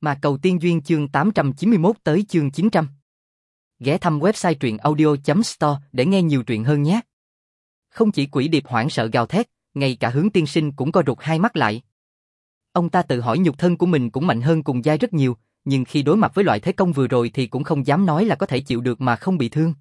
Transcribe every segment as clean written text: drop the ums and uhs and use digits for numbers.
Mà Cầu Tiên Duyên chương 891 tới chương 900. Ghé thăm website truyện audio.store để nghe nhiều truyện hơn nhé. Không chỉ Quỷ Điệp hoảng sợ gào thét, ngay cả Hướng Tiên Sinh cũng co rụt hai mắt lại. Ông ta tự hỏi nhục thân của mình cũng mạnh hơn cùng giai rất nhiều, nhưng khi đối mặt với loại thế công vừa rồi thì cũng không dám nói là có thể chịu được mà không bị thương.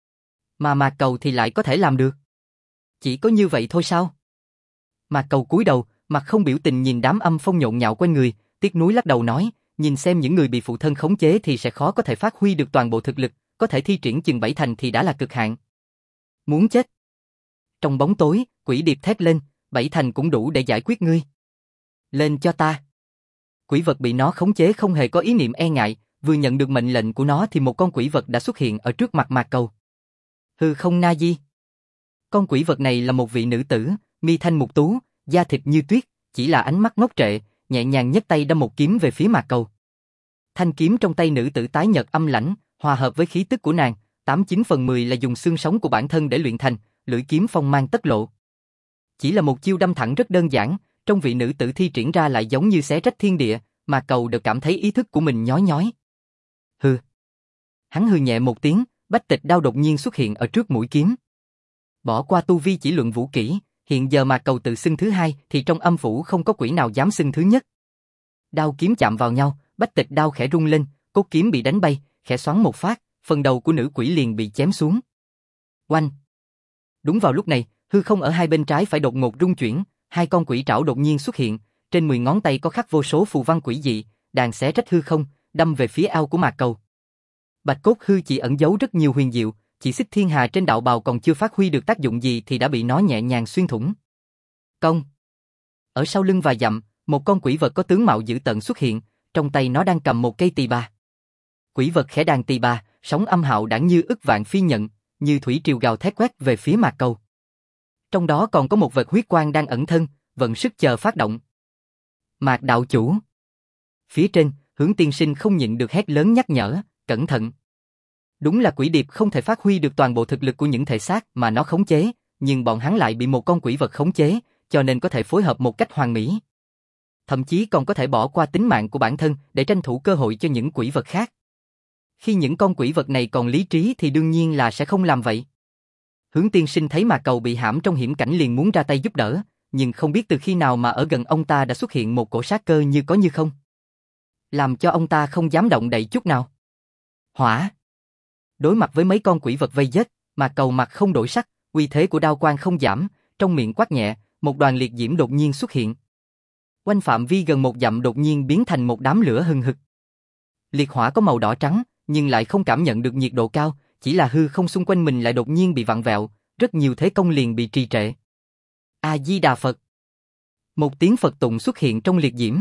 Mà Mạc Cầu thì lại có thể làm được. Chỉ có như vậy thôi sao? Mạc Cầu cúi đầu, mặt không biểu tình nhìn đám âm phong nhộn nhạo quanh người, tiếc nuối lắc đầu nói, nhìn xem những người bị phụ thân khống chế thì sẽ khó có thể phát huy được toàn bộ thực lực, có thể thi triển chừng 7 thành thì đã là cực hạn. Muốn chết. Trong bóng tối, Quỷ Điệp thét lên, 7 thành cũng đủ để giải quyết ngươi. Lên cho ta. Quỷ vật bị nó khống chế không hề có ý niệm e ngại, vừa nhận được mệnh lệnh của nó thì một con quỷ vật đã xuất hiện ở trước mặt Mạc Cầu. Hư không na di. Con quỷ vật này là một vị nữ tử, mi thanh mục tú, da thịt như tuyết, chỉ là ánh mắt ngốc trệ, nhẹ nhàng nhấc tay đâm một kiếm về phía Mạc Cầu. Thanh kiếm trong tay nữ tử tái nhợt âm lãnh, hòa hợp với khí tức của nàng, 89/10 là dùng xương sống của bản thân để luyện thành, lưỡi kiếm phong mang tất lộ. Chỉ là một chiêu đâm thẳng rất đơn giản, trong vị nữ tử thi triển ra lại giống như xé rách thiên địa, Mạc Cầu đều cảm thấy ý thức của mình nhói nhói. Hừ. Hắn hừ nhẹ một tiếng, Bách Tịch Đao đột nhiên xuất hiện ở trước mũi kiếm. Bỏ qua tu vi chỉ luận vũ kỹ, hiện giờ Mạc Cầu tự xưng thứ hai thì trong âm phủ không có quỷ nào dám xưng thứ nhất. Đao kiếm chạm vào nhau, Bách Tịch Đao khẽ rung lên, cốt kiếm bị đánh bay, khẽ xoắn một phát, phần đầu của nữ quỷ liền bị chém xuống. Oanh! Đúng vào lúc này, hư không ở hai bên trái phải đột ngột rung chuyển, hai con quỷ trảo đột nhiên xuất hiện, trên 10 ngón tay có khắc vô số phù văn quỷ dị, đàn xé rách hư không, đâm về phía ao của Mạc Cầu. Bạch cốt hư chỉ ẩn giấu rất nhiều huyền diệu, chỉ xích thiên hà trên đạo bào còn chưa phát huy được tác dụng gì thì đã bị nó nhẹ nhàng xuyên thủng. Công! Ở sau lưng vài dặm, một con quỷ vật có tướng mạo dữ tợn xuất hiện, trong tay nó đang cầm một cây tỳ bà. Quỷ vật khẽ đàn tỳ bà, sóng âm hạo đãng như ức vạn phi nhận, như thủy triều gào thét quét về phía Mạc Cầu. Trong đó còn có một vệt huyết quang đang ẩn thân, vận sức chờ phát động. Mạc đạo chủ! Phía trên, Hướng Tiên Sinh không nhịn được hét lớn nhắc nhở, cẩn thận. Đúng là Quỷ Điệp không thể phát huy được toàn bộ thực lực của những thể xác mà nó khống chế, nhưng bọn hắn lại bị một con quỷ vật khống chế, cho nên có thể phối hợp một cách hoàn mỹ. Thậm chí còn có thể bỏ qua tính mạng của bản thân để tranh thủ cơ hội cho những quỷ vật khác. Khi những con quỷ vật này còn lý trí thì đương nhiên là sẽ không làm vậy. Hướng Tiên Sinh thấy Mạc Cầu bị hãm trong hiểm cảnh liền muốn ra tay giúp đỡ, nhưng không biết từ khi nào mà ở gần ông ta đã xuất hiện một cổ sát cơ như có như không. Làm cho ông ta không dám động đậy chút nào. Hỏa! Đối mặt với mấy con quỷ vật vây giết, Mạc Cầu mặt không đổi sắc, uy thế của đao quang không giảm, trong miệng quát nhẹ, một đoàn liệt diễm đột nhiên xuất hiện. Quanh phạm vi gần 1 dặm đột nhiên biến thành một đám lửa hừng hực. Liệt hỏa có màu đỏ trắng, nhưng lại không cảm nhận được nhiệt độ cao, chỉ là hư không xung quanh mình lại đột nhiên bị vặn vẹo, rất nhiều thế công liền bị trì trệ. A Di Đà Phật. Một tiếng Phật tụng xuất hiện trong liệt diễm.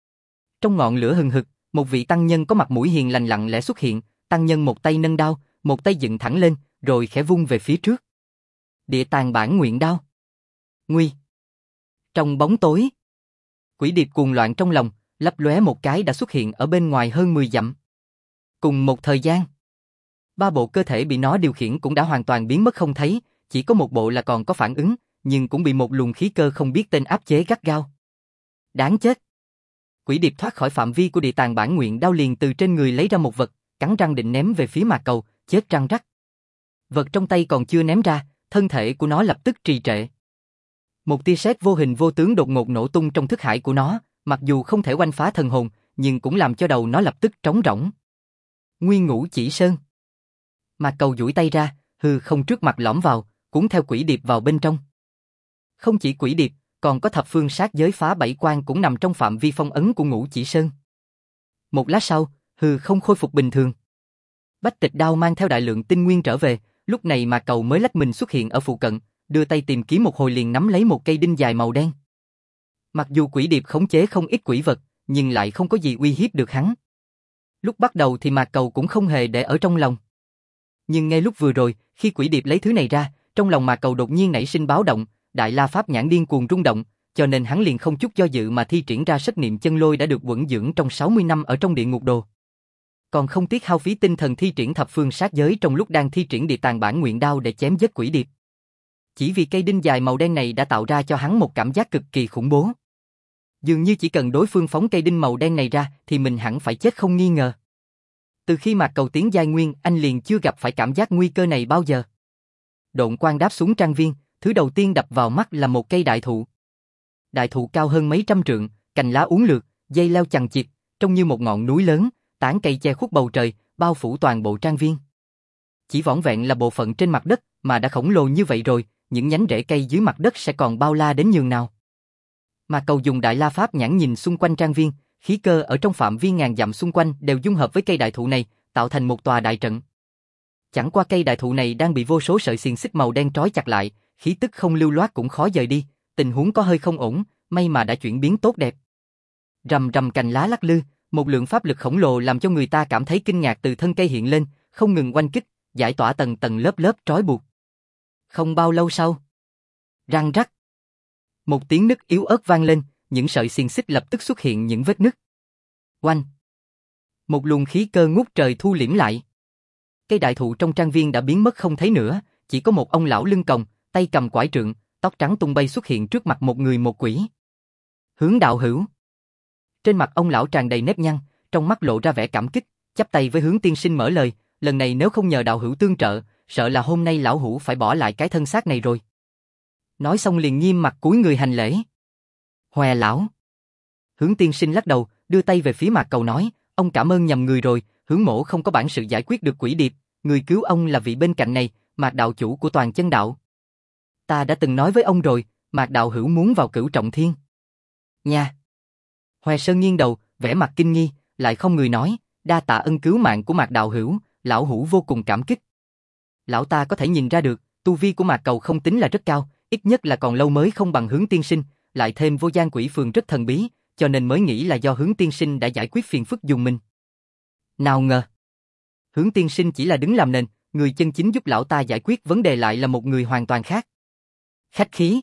Trong ngọn lửa hừng hực, một vị tăng nhân có mặt mũi hiền lành lặng lẽ xuất hiện, tăng nhân một tay nâng đao, một tay dựng thẳng lên, rồi khẽ vung về phía trước. Địa tàng bản nguyện đao. Nguy. Trong bóng tối, Quỷ Điệp cuồng loạn trong lòng, lấp lóe một cái đã xuất hiện ở bên ngoài hơn 10 dặm. Cùng một thời gian, 3 bộ cơ thể bị nó điều khiển cũng đã hoàn toàn biến mất không thấy, chỉ có một bộ là còn có phản ứng, nhưng cũng bị một luồng khí cơ không biết tên áp chế gắt gao. Đáng chết! Quỷ Điệp thoát khỏi phạm vi của địa tàng bản nguyện đao liền từ trên người lấy ra một vật, cắn răng định ném về phía Mạc Cầu, chết răng rắc. Vật trong tay còn chưa ném ra, thân thể của nó lập tức trì trệ. Một tia sét vô hình vô tướng đột ngột nổ tung trong thức hải của nó, mặc dù không thể oanh phá thần hồn, nhưng cũng làm cho đầu nó lập tức trống rỗng. Nguyên Ngũ Chỉ Sơn. Mạc Cầu duỗi tay ra, hư không trước mặt lõm vào, cuốn theo Quỷ Điệp vào bên trong. Không chỉ Quỷ Điệp, còn có thập phương sát giới phá bảy quan cũng nằm trong phạm vi phong ấn của Ngũ Chỉ Sơn. Một lát sau, hư không khôi phục bình thường. Bách Tịch Đao mang theo đại lượng tinh nguyên trở về, lúc này Mạc Cầu mới lách mình xuất hiện ở phụ cận, đưa tay tìm kiếm một hồi liền nắm lấy một cây đinh dài màu đen. Mặc dù Quỷ Điệp khống chế không ít quỷ vật, nhưng lại không có gì uy hiếp được hắn. Lúc bắt đầu thì Mạc Cầu cũng không hề để ở trong lòng. Nhưng ngay lúc vừa rồi, khi Quỷ Điệp lấy thứ này ra, trong lòng Mạc Cầu đột nhiên nảy sinh báo động, Đại La Pháp nhãn điên cuồng rung động, cho nên hắn liền không chút do dự mà thi triển ra Sất Niệm Chân Lôi đã được quẩn dưỡng trong 60 năm ở trong địa ngục đồ. Còn không tiếc hao phí tinh thần thi triển thập phương sát giới trong lúc đang thi triển địa tàng bản nguyện đao để chém giết Quỷ Điệp. Chỉ vì cây đinh dài màu đen này đã tạo ra cho hắn một cảm giác cực kỳ khủng bố. Dường như chỉ cần đối phương phóng cây đinh màu đen này ra thì mình hẳn phải chết không nghi ngờ. Từ khi Mạc Cầu tiến giai nguyên, anh liền chưa gặp phải cảm giác nguy cơ này bao giờ. Độn quang đáp xuống trang viên, thứ đầu tiên đập vào mắt là một cây đại thụ. Đại thụ cao hơn mấy trăm trượng, cành lá uốn lượn, dây leo chằng chịt, trông như một ngọn núi lớn, tán cây che khuất bầu trời, bao phủ toàn bộ trang viên. Chỉ vỏn vẹn là bộ phận trên mặt đất mà đã khổng lồ như vậy rồi, những nhánh rễ cây dưới mặt đất sẽ còn bao la đến nhường nào. Mạc Cầu dùng đại la pháp nhãn nhìn xung quanh trang viên, khí cơ ở trong phạm vi ngàn dặm xung quanh đều dung hợp với cây đại thụ này, tạo thành một tòa đại trận. Chẳng qua cây đại thụ này đang bị vô số sợi xiềng xích màu đen trói chặt lại, khí tức không lưu loát cũng khó dời đi, tình huống có hơi không ổn, may mà đã chuyển biến tốt đẹp. Rầm rầm cành lá lắc lư, một lượng pháp lực khổng lồ làm cho người ta cảm thấy kinh ngạc từ thân cây hiện lên, không ngừng oanh kích, giải tỏa tầng tầng lớp lớp trói buộc. Không bao lâu sau, răng rắc, một tiếng nứt yếu ớt vang lên, những sợi xiềng xích lập tức xuất hiện những vết nứt. Oanh! Một luồng khí cơ ngút trời thu liễm lại. Cây đại thụ trong trang viên đã biến mất không thấy nữa, chỉ có một ông lão lưng còng, tay cầm quải trượng, tóc trắng tung bay xuất hiện trước mặt một người một quỷ. Hướng đạo hữu. Trên mặt ông lão tràn đầy nếp nhăn, trong mắt lộ ra vẻ cảm kích, chắp tay với Hướng tiên sinh mở lời, lần này nếu không nhờ đạo hữu tương trợ, sợ là hôm nay lão hữu phải bỏ lại cái thân xác này rồi. Nói xong liền nghiêm mặt cúi người hành lễ. Hòe lão. Hướng tiên sinh lắc đầu, đưa tay về phía Mạc Cầu nói, ông cảm ơn nhầm người rồi, Hướng mỗ không có bản sự giải quyết được quỷ điệp, người cứu ông là vị bên cạnh này, Mạc đạo chủ của Toàn Chân đạo. Ta đã từng nói với ông rồi, Mạc đạo hữu muốn vào Cửu Trọng Thiên. Nha. Hòe Sơn nghiêng đầu, vẻ mặt kinh nghi, lại không người nói, đa tạ ân cứu mạng của Mạc đạo hữu, lão hữu vô cùng cảm kích. Lão ta có thể nhìn ra được, tu vi của Mạc Cầu không tính là rất cao, ít nhất là còn lâu mới không bằng Hướng tiên sinh, lại thêm Vô Gian Quỷ Phường rất thần bí, cho nên mới nghĩ là do Hướng tiên sinh đã giải quyết phiền phức dùng mình. Nào ngờ, Hướng tiên sinh chỉ là đứng làm nền, người chân chính giúp lão ta giải quyết vấn đề lại là một người hoàn toàn khác. Khách khí.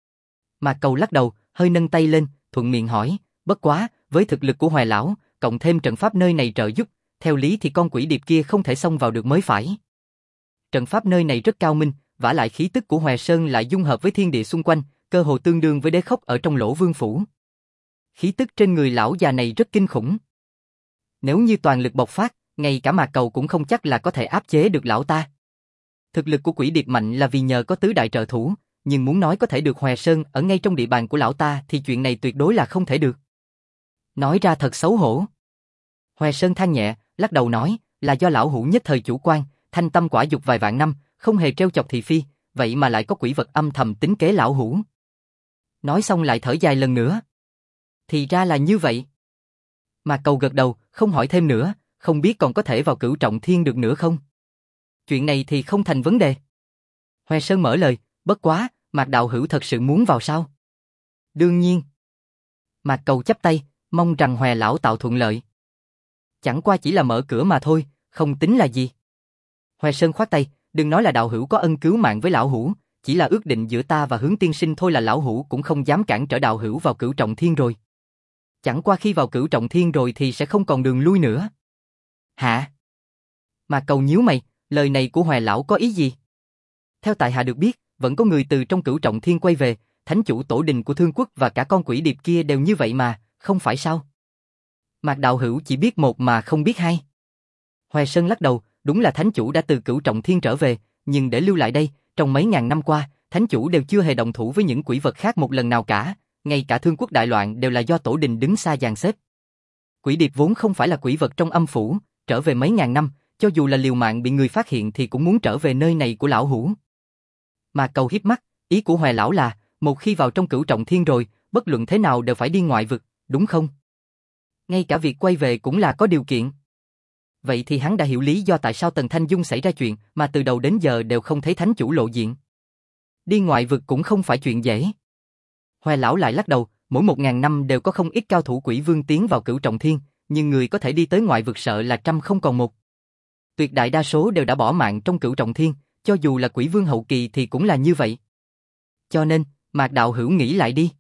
Mạc Cầu lắc đầu, hơi nâng tay lên, thuận miệng hỏi, bất quá, với thực lực của Hoài lão, cộng thêm trận pháp nơi này trợ giúp, theo lý thì con quỷ điệp kia không thể xông vào được mới phải. Trận pháp nơi này rất cao minh, vả lại khí tức của Hoè Sơn lại dung hợp với thiên địa xung quanh, cơ hồ tương đương với đế khốc ở trong Lỗ Vương phủ. Khí tức trên người lão già này rất kinh khủng. Nếu như toàn lực bộc phát, ngay cả Mạc Cầu cũng không chắc là có thể áp chế được lão ta. Thực lực của quỷ điệp mạnh là vì nhờ có tứ đại trợ thủ, nhưng muốn nói có thể được Hoè Sơn ở ngay trong địa bàn của lão ta thì chuyện này tuyệt đối là không thể được. Nói ra thật xấu hổ. Hoè Sơn than nhẹ, lắc đầu nói, là do lão hữu nhất thời chủ quan, thanh tâm quả dục vài vạn năm, không hề trêu chọc thị phi, vậy mà lại có quỷ vật âm thầm tính kế lão hữu. Nói xong lại thở dài lần nữa. Thì ra là như vậy. Mạc Cầu gật đầu, không hỏi thêm nữa, không biết còn có thể vào Cửu Trọng Thiên được nữa không? Chuyện này thì không thành vấn đề. Hoè Sơn mở lời, bất quá, Mạc đạo hữu thật sự muốn vào sao? Đương nhiên. Mạc Cầu chắp tay, mong rằng Hoè lão tạo thuận lợi. Chẳng qua chỉ là mở cửa mà thôi, không tính là gì. Hoè Sơn khoát tay, đừng nói là đạo hữu có ân cứu mạng với lão hữu, chỉ là ước định giữa ta và Hướng tiên sinh thôi là lão hữu cũng không dám cản trở đạo hữu vào Cửu Trọng Thiên rồi. Chẳng qua khi vào Cửu Trọng Thiên rồi thì sẽ không còn đường lui nữa. Hả? Mạc Cầu nhíu mày, lời này của Hoè lão có ý gì? Theo tại hạ được biết, vẫn có người từ trong Cửu Trọng Thiên quay về, thánh chủ tổ đình của Thương Quốc và cả con quỷ điệp kia đều như vậy mà, không phải sao? Mạc đạo hữu chỉ biết một mà không biết hai. Hoè Sơn lắc đầu, đúng là thánh chủ đã từ Cửu Trọng Thiên trở về, nhưng để lưu lại đây, trong mấy ngàn năm qua, thánh chủ đều chưa hề động thủ với những quỷ vật khác một lần nào cả, ngay cả Thương Quốc đại loạn đều là do tổ đình đứng xa dàn xếp. Quỷ điệp vốn không phải là quỷ vật trong âm phủ, trở về mấy ngàn năm, cho dù là liều mạng bị người phát hiện thì cũng muốn trở về nơi này của lão hữu. Mạc Cầu híp mắt, ý của Hoè lão là, một khi vào trong Cửu Trọng Thiên rồi, bất luận thế nào đều phải đi ngoại vực, đúng không? Ngay cả việc quay về cũng là có điều kiện. Vậy thì hắn đã hiểu lý do tại sao Tần Thanh Dung xảy ra chuyện mà từ đầu đến giờ đều không thấy thánh chủ lộ diện. Đi ngoại vực cũng không phải chuyện dễ. Hoè lão lại lắc đầu, mỗi 1000 năm đều có không ít cao thủ quỷ vương tiến vào Cửu Trọng Thiên, nhưng người có thể đi tới ngoại vực sợ là trăm không còn một. Tuyệt đại đa số đều đã bỏ mạng trong Cửu Trọng Thiên, cho dù là quỷ vương hậu kỳ thì cũng là như vậy. Cho nên, Mạc đạo hữu nghĩ lại đi.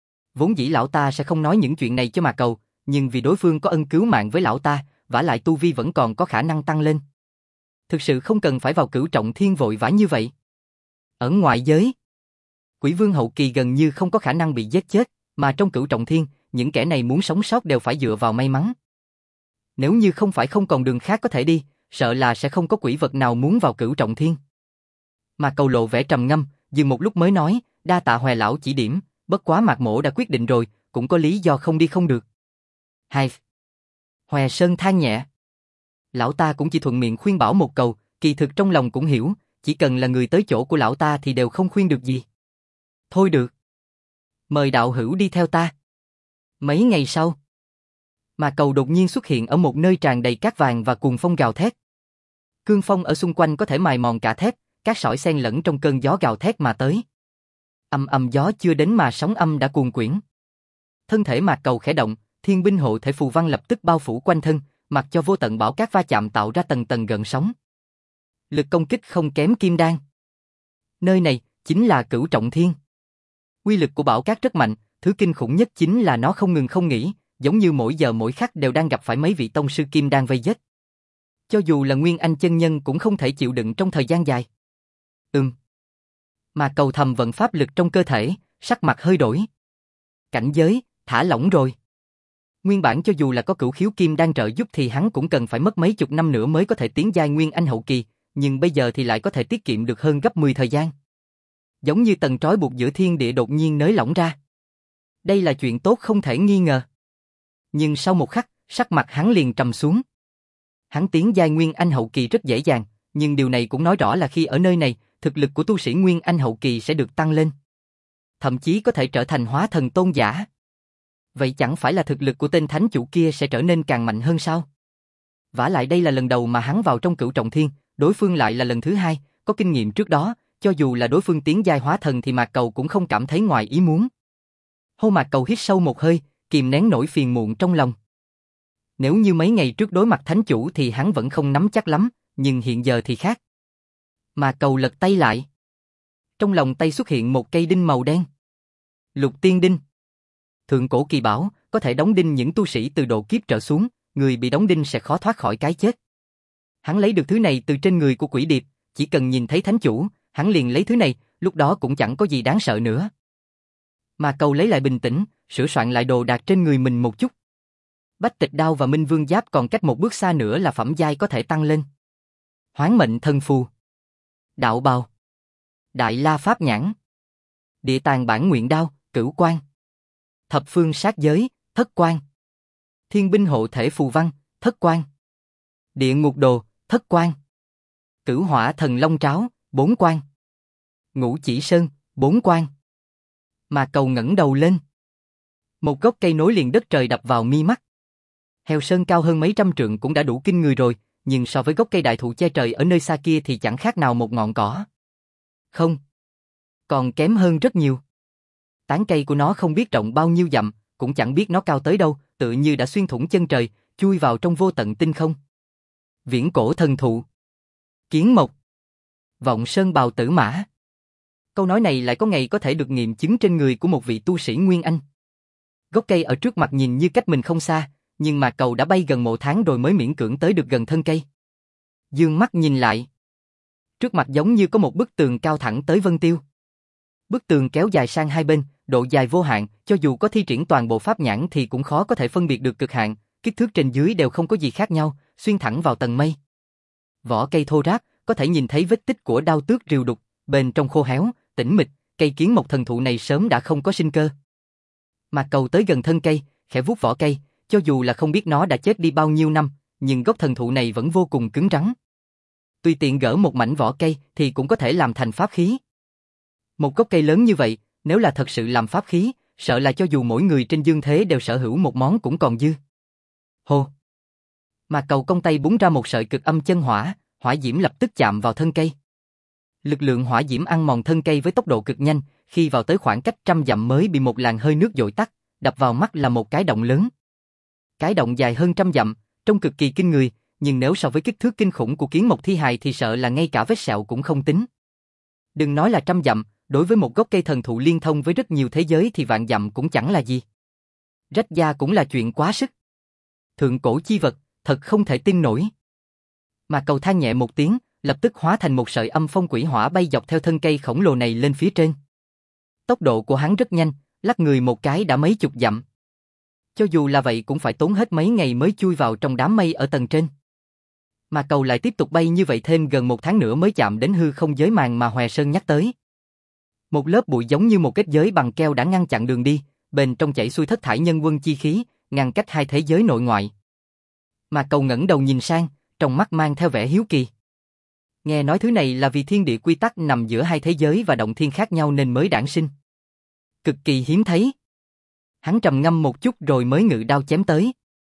Vốn dĩ lão ta sẽ không nói những chuyện này cho Mạc Cầu, nhưng vì đối phương có ân cứu mạng với lão ta, vả lại tu vi vẫn còn có khả năng tăng lên. Thực sự không cần phải vào Cửu Trọng Thiên vội vã như vậy. Ở ngoại giới, quỷ vương hậu kỳ gần như không có khả năng bị giết chết, mà trong Cửu Trọng Thiên, những kẻ này muốn sống sót đều phải dựa vào may mắn. Nếu như không phải không còn đường khác có thể đi, sợ là sẽ không có quỷ vật nào muốn vào Cửu Trọng Thiên. Mà Cầu lộ vẻ trầm ngâm, dừng một lúc mới nói, đa tạ Hoè lão chỉ điểm, bất quá Mạc Mỗ đã quyết định rồi, cũng có lý do không đi không được. Hai. Hoè Sơn than nhẹ. Lão ta cũng chỉ thuận miệng khuyên bảo một câu, kỳ thực trong lòng cũng hiểu, chỉ cần là người tới chỗ của lão ta thì đều không khuyên được gì. Thôi được. Mời đạo hữu đi theo ta. Mấy ngày sau, Mà Cầu đột nhiên xuất hiện ở một nơi tràn đầy cát vàng và cuồng phong gào thét. Cương phong ở xung quanh có thể mài mòn cả thép, cát sỏi xen lẫn trong cơn gió gào thét mà tới. Âm âm gió chưa đến mà sóng âm đã cuồn quyển. Thân thể Mạc Cầu khẽ động, thiên binh hộ thể phù văn lập tức bao phủ quanh thân, mặc cho vô tận bão cát va chạm tạo ra tầng tầng gợn sóng. Lực công kích không kém Kim Đan. Nơi này chính là Cửu Trọng Thiên. Uy lực của bão cát rất mạnh, thứ kinh khủng nhất chính là nó không ngừng không nghỉ, giống như mỗi giờ mỗi khắc đều đang gặp phải mấy vị tông sư Kim Đan vây giết. Cho dù là Nguyên Anh chân nhân cũng không thể chịu đựng trong thời gian dài. Mà Cầu thầm vận pháp lực trong cơ thể, sắc mặt hơi đổi. Cảnh giới, thả lỏng rồi. Nguyên bản cho dù là có Cửu Khiếu Kim Đan trợ giúp thì hắn cũng cần phải mất mấy chục năm nữa mới có thể tiến giai Nguyên Anh hậu kỳ, nhưng bây giờ thì lại có thể tiết kiệm được hơn gấp 10 thời gian. Giống như tầng trói buộc giữa thiên địa đột nhiên nới lỏng ra. Đây là chuyện tốt không thể nghi ngờ. Nhưng sau một khắc, sắc mặt hắn liền trầm xuống. Hắn tiến giai Nguyên Anh hậu kỳ rất dễ dàng, nhưng điều này cũng nói rõ là khi ở nơi này, thực lực của tu sĩ Nguyên Anh hậu kỳ sẽ được tăng lên. Thậm chí có thể trở thành hóa thần tôn giả. Vậy chẳng phải là thực lực của tên thánh chủ kia sẽ trở nên càng mạnh hơn sao? Vả lại đây là lần đầu mà hắn vào trong Cửu Trọng Thiên, đối phương lại là lần thứ hai, có kinh nghiệm trước đó, cho dù là đối phương tiến giai hóa thần thì Mạc Cầu cũng không cảm thấy ngoài ý muốn. Hô Mạc Cầu hít sâu một hơi, kìm nén nỗi phiền muộn trong lòng. Nếu như mấy ngày trước đối mặt thánh chủ thì hắn vẫn không nắm chắc lắm, nhưng hiện giờ thì khác. Mạc Cầu lật tay lại. Trong lòng tay xuất hiện một cây đinh màu đen. Lục Tiên Đinh. Thượng cổ kỳ bảo, có thể đóng đinh những tu sĩ từ độ kiếp trở xuống, người bị đóng đinh sẽ khó thoát khỏi cái chết. Hắn lấy được thứ này từ trên người của quỷ điệp, chỉ cần nhìn thấy thánh chủ, hắn liền lấy thứ này, lúc đó cũng chẳng có gì đáng sợ nữa. Mà Cầu lấy lại bình tĩnh, sửa soạn lại đồ đạc trên người mình một chút. Bách Tịch Đao và Minh Vương Giáp còn cách một bước xa nữa là phẩm giai có thể tăng lên. Hoán mệnh thân phù, đạo bào, Đại La Pháp Nhãn, Địa Tàng Bản Nguyện Đao, Cửu Quan, Thập Phương Sát Giới, Thất Quan, Thiên Binh Hộ Thể Phù Văn, Thất Quan, Địa Ngục Đồ, Thất Quan, Cửu Hỏa Thần Long Tráo, 4 quan, Ngũ Chỉ Sơn, 4 quan. Mà Cầu ngẩng đầu lên. Một gốc cây nối liền đất trời đập vào mi mắt. Heo Sơn cao hơn mấy trăm trượng cũng đã đủ kinh người rồi, nhưng so với gốc cây đại thụ che trời ở nơi xa kia thì chẳng khác nào một ngọn cỏ. Không, còn kém hơn rất nhiều. Tán cây của nó không biết rộng bao nhiêu dặm, cũng chẳng biết nó cao tới đâu, tự như đã xuyên thủng chân trời, chui vào trong vô tận tinh không. Viễn cổ thần thụ, Kiến Mộc, Vọng Sơn Bào Tử Mã. Câu nói này lại có ngày có thể được nghiệm chứng trên người của một vị tu sĩ Nguyên Anh. Gốc cây ở trước mặt nhìn như cách mình không xa, nhưng mà Cầu đã bay gần một tháng rồi mới miễn cưỡng tới được gần thân cây. Dương mắt nhìn lại. Trước mặt giống như có một bức tường cao thẳng tới vân tiêu. Bức tường kéo dài sang hai bên, độ dài vô hạn, cho dù có thi triển toàn bộ pháp nhãn thì cũng khó có thể phân biệt được cực hạn, kích thước trên dưới đều không có gì khác nhau, xuyên thẳng vào tầng mây. Vỏ cây thô ráp, có thể nhìn thấy vết tích của đao tước rìu đục, bên trong khô héo, tĩnh mịch, cây Kiến Mộc thần thụ này sớm đã không có sinh cơ. Mà Cầu tới gần thân cây, khẽ vuốt vỏ cây, cho dù là không biết nó đã chết đi bao nhiêu năm, nhưng gốc thần thụ này vẫn vô cùng cứng rắn. Tùy tiện gỡ một mảnh vỏ cây thì cũng có thể làm thành pháp khí. Một gốc cây lớn như vậy, nếu là thật sự làm pháp khí, sợ là cho dù mỗi người trên dương thế đều sở hữu một món cũng còn dư. Hô! Mà Cầu cong tay búng ra một sợi cực âm chân hỏa, hỏa diễm lập tức chạm vào thân cây. Lực lượng hỏa diễm ăn mòn thân cây với tốc độ cực nhanh, khi vào tới khoảng cách 100 dặm mới bị một làn hơi nước dội tắt, đập vào mắt là một cái động lớn. Cái động dài hơn 100 dặm, trông cực kỳ kinh người, nhưng nếu so với kích thước kinh khủng của Kiến Mộc thi hài thì sợ là ngay cả vết sẹo cũng không tính. Đừng nói là 100 dặm, đối với một gốc cây thần thụ liên thông với rất nhiều thế giới thì vạn dặm cũng chẳng là gì. Rách da cũng là chuyện quá sức. Thượng cổ chi vật, thật không thể tin nổi. Mà Cầu than nhẹ một tiếng, lập tức hóa thành một sợi âm phong quỷ hỏa bay dọc theo thân cây khổng lồ này lên phía trên. Tốc độ của hắn rất nhanh, lắc người một cái đã mấy chục dặm. Cho dù là vậy cũng phải tốn hết mấy ngày mới chui vào trong đám mây ở tầng trên. Mà cầu lại tiếp tục bay như vậy thêm gần 1 tháng nữa mới chạm đến hư không giới màng mà Hoè Sơn nhắc tới. Một lớp bụi giống như một kết giới bằng keo đã ngăn chặn đường đi, bên trong chảy xuôi thất thải nhân quân chi khí, ngăn cách hai thế giới nội ngoại. Mà cầu ngẩng đầu nhìn sang, trong mắt mang theo vẻ hiếu kỳ. Nghe nói thứ này là vì thiên địa quy tắc nằm giữa hai thế giới và động thiên khác nhau nên mới đản sinh. Cực kỳ hiếm thấy. Hắn trầm ngâm một chút rồi mới ngự đao chém tới.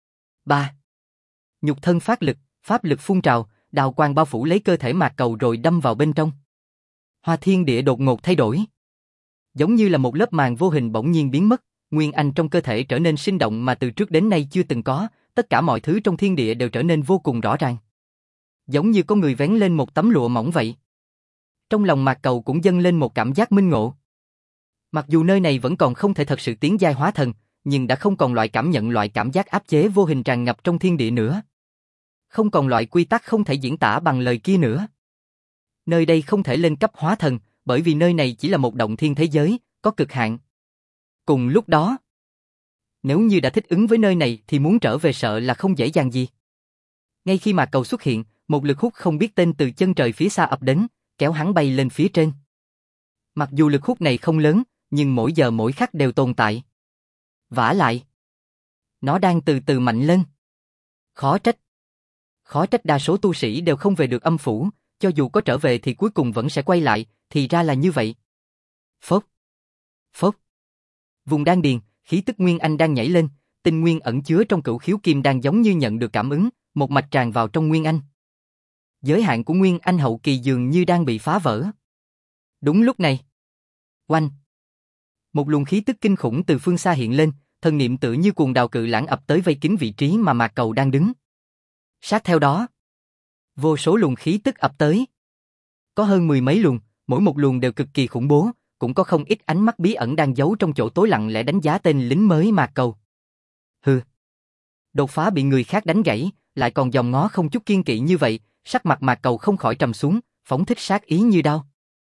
3. Nhục thân phát lực, pháp lực phun trào, đao quang bao phủ lấy cơ thể Mạc Cầu rồi đâm vào bên trong. Hoa thiên địa đột ngột thay đổi. Giống như là một lớp màng vô hình bỗng nhiên biến mất, nguyên anh trong cơ thể trở nên sinh động mà từ trước đến nay chưa từng có, tất cả mọi thứ trong thiên địa đều trở nên vô cùng rõ ràng. Giống như có người vén lên một tấm lụa mỏng vậy. Trong lòng Mạc Cầu cũng dâng lên một cảm giác minh ngộ. Mặc dù nơi này vẫn còn không thể thật sự tiến giai hóa thần, nhưng đã không còn loại cảm giác áp chế vô hình tràn ngập trong thiên địa nữa. Không còn loại quy tắc không thể diễn tả bằng lời kia nữa. Nơi đây không thể lên cấp hóa thần, bởi vì nơi này chỉ là một động thiên thế giới, có cực hạn. Cùng lúc đó, nếu như đã thích ứng với nơi này thì muốn trở về sợ là không dễ dàng gì. Ngay khi Mạc Cầu xuất hiện, một lực hút không biết tên từ chân trời phía xa ập đến, kéo hắn bay lên phía trên. Mặc dù lực hút này không lớn, nhưng mỗi giờ mỗi khắc đều tồn tại. Vả lại, nó đang từ từ mạnh lên. Khó trách đa số tu sĩ đều không về được âm phủ, cho dù có trở về thì cuối cùng vẫn sẽ quay lại, thì ra là như vậy. Phốc, phốc. Vùng đan điền, khí tức Nguyên Anh đang nhảy lên, tinh nguyên ẩn chứa trong cửu khiếu kim đang giống như nhận được cảm ứng, một mạch tràn vào trong Nguyên Anh. Giới hạn của Nguyên Anh hậu kỳ dường như đang bị phá vỡ. Đúng lúc này, oanh, một luồng khí tức kinh khủng từ phương xa hiện lên, thần niệm tự như cuồng đào cự lãng ập tới vây kín vị trí mà Mạc Cầu đang đứng. Sát theo đó, vô số luồng khí tức ập tới. Có hơn 10 mấy luồng, mỗi một luồng đều cực kỳ khủng bố, cũng có không ít ánh mắt bí ẩn đang giấu trong chỗ tối lặng lẽ đánh giá tên lính mới Mạc Cầu. Hừ, đột phá bị người khác đánh gãy, lại còn dòm ngó không chút kiên kỵ như vậy, sắc mặt Mạc Cầu không khỏi trầm xuống, phóng thích sát ý như đao.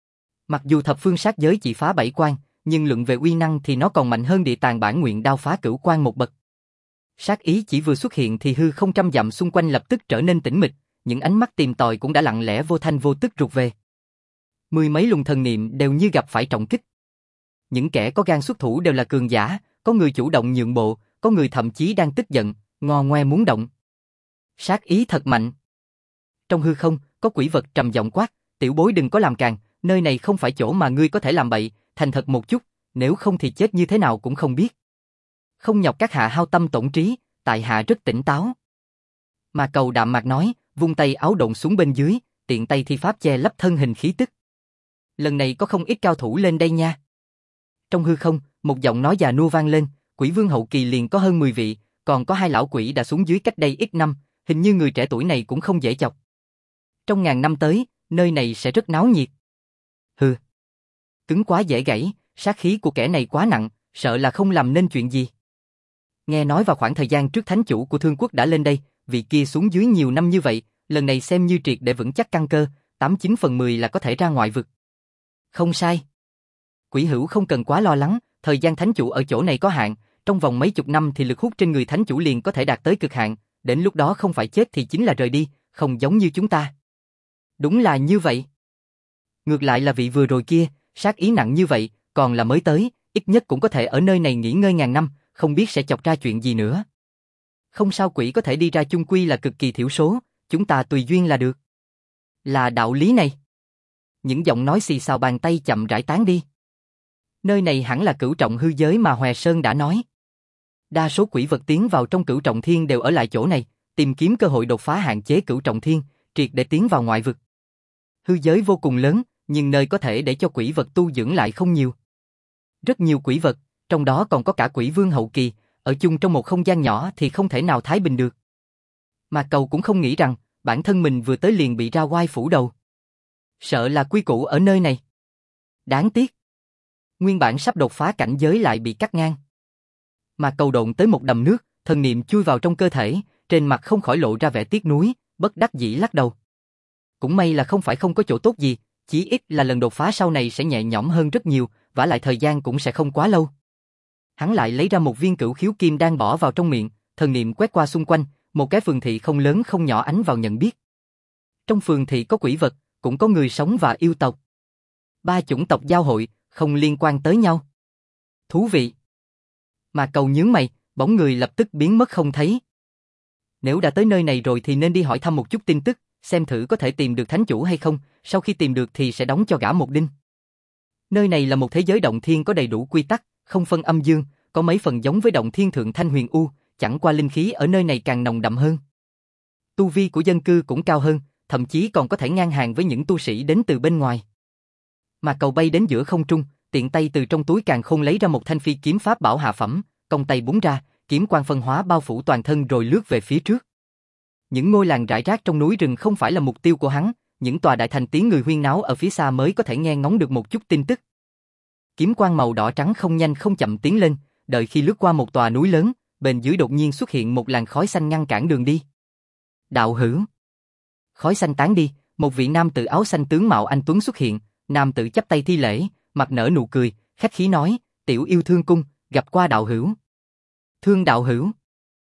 Mặc dù thập phương sát giới chỉ phá 7 quan, nhưng luận về uy năng thì nó còn mạnh hơn địa tàng bản nguyện đao phá cửu quan một bậc. Sát ý chỉ vừa xuất hiện thì hư không trăm dặm xung quanh lập tức trở nên tĩnh mịch, những ánh mắt tìm tòi cũng đã lặng lẽ vô thanh vô tức rụt về. 10 mấy luồng thần niệm đều như gặp phải trọng kích. Những kẻ có gan xuất thủ đều là cường giả, có người chủ động nhượng bộ, có người thậm chí đang tức giận, ngò ngoe muốn động. Sát ý thật mạnh. Trong hư không, có quỷ vật trầm giọng quát, tiểu bối đừng có làm càn, nơi này không phải chỗ mà ngươi có thể làm bậy, thành thật một chút, nếu không thì chết như thế nào cũng không biết. Không nhọc các hạ hao tâm tổn trí, tại hạ rất tỉnh táo. Mà Cầu đạm mạc nói, vung tay áo độn xuống bên dưới, tiện tay thi pháp che lấp thân hình khí tức. Lần này có không ít cao thủ lên đây nha. Trong hư không, một giọng nói già nua vang lên, quỷ vương hậu kỳ liền có hơn 10 vị, còn có 2 lão quỷ đã xuống dưới cách đây ít năm, hình như người trẻ tuổi này cũng không dễ chọc. Trong ngàn năm tới, nơi này sẽ rất náo nhiệt. Hừ, cứng quá dễ gãy, sát khí của kẻ này quá nặng, sợ là không làm nên chuyện gì. Nghe nói vào khoảng thời gian trước thánh chủ của Thương Quốc đã lên đây, vị kia xuống dưới nhiều năm như vậy, lần này xem như triệt để vững chắc căn cơ, 89 phần 10 là có thể ra ngoại vực. Không sai. Quỷ hữu không cần quá lo lắng, thời gian thánh chủ ở chỗ này có hạn, trong vòng mấy chục năm thì lực hút trên người thánh chủ liền có thể đạt tới cực hạn, đến lúc đó không phải chết thì chính là rời đi, không giống như chúng ta. Đúng là như vậy. Ngược lại là vị vừa rồi kia, sát ý nặng như vậy, còn là mới tới, ít nhất cũng có thể ở nơi này nghỉ ngơi ngàn năm, không biết sẽ chọc ra chuyện gì nữa. Không sao, quỷ có thể đi ra chung quy là cực kỳ thiểu số, chúng ta tùy duyên là được. Là đạo lý này. Những giọng nói xì xào bàn tay chậm rãi tán đi. Nơi này hẳn là cửu trọng hư giới mà Hoè Sơn đã nói. Đa số quỷ vật tiến vào trong cửu trọng thiên đều ở lại chỗ này, tìm kiếm cơ hội đột phá hạn chế cửu trọng thiên, triệt để tiến vào ngoại vực. Hư giới vô cùng lớn, nhưng nơi có thể để cho quỷ vật tu dưỡng lại không nhiều. Rất nhiều quỷ vật, trong đó còn có cả quỷ vương hậu kỳ, ở chung trong một không gian nhỏ thì không thể nào thái bình được. Mà Cầu cũng không nghĩ rằng, bản thân mình vừa tới liền bị ra oai phủ đầu. Sợ là quy củ ở nơi này. Đáng tiếc. Nguyên bản sắp đột phá cảnh giới lại bị cắt ngang. Mà Cầu độn tới một đầm nước, thần niệm chui vào trong cơ thể, trên mặt không khỏi lộ ra vẻ tiếc nuối, bất đắc dĩ lắc đầu. Cũng may là không phải không có chỗ tốt gì, chí ít là lần đột phá sau này sẽ nhẹ nhõm hơn rất nhiều, vả lại thời gian cũng sẽ không quá lâu. Hắn lại lấy ra một viên cửu khiếu kim đang bỏ vào trong miệng, thần niệm quét qua xung quanh, một cái phường thị không lớn không nhỏ ánh vào nhận biết. Trong phường thị có quỷ vật, cũng có người sống và yêu tộc. Ba chủng tộc giao hội, không liên quan tới nhau. Thú vị. Mà Cầu nhướng mày, bóng người lập tức biến mất không thấy. Nếu đã tới nơi này rồi thì nên đi hỏi thăm một chút tin tức, xem thử có thể tìm được thánh chủ hay không, sau khi tìm được thì sẽ đóng cho gã một đinh. Nơi này là một thế giới động thiên có đầy đủ quy tắc, không phân âm dương, có mấy phần giống với động thiên thượng thanh huyền u, chẳng qua linh khí ở nơi này càng nồng đậm hơn. Tu vi của dân cư cũng cao hơn, thậm chí còn có thể ngang hàng với những tu sĩ đến từ bên ngoài. Mà Cầu bay đến giữa không trung, tiện tay từ trong túi càn khôn lấy ra một thanh phi kiếm pháp bảo hạ phẩm, cong tay búng ra, kiếm quang phân hóa bao phủ toàn thân rồi lướt về phía trước. Những ngôi làng rải rác trong núi rừng không phải là mục tiêu của hắn, những tòa đại thành tiếng người huyên náo ở phía xa mới có thể nghe ngóng được một chút tin tức. Kiếm quang màu đỏ trắng không nhanh không chậm tiến lên, đợi khi lướt qua một tòa núi lớn, bên dưới đột nhiên xuất hiện một làn khói xanh ngăn cản đường đi. Đạo hữu. Khói xanh tán đi, một vị nam tử áo xanh tướng mạo anh tuấn xuất hiện, nam tử chắp tay thi lễ, mặt nở nụ cười, khách khí nói, tiểu yêu Thương cung, gặp qua đạo hữu. Thương đạo hữu.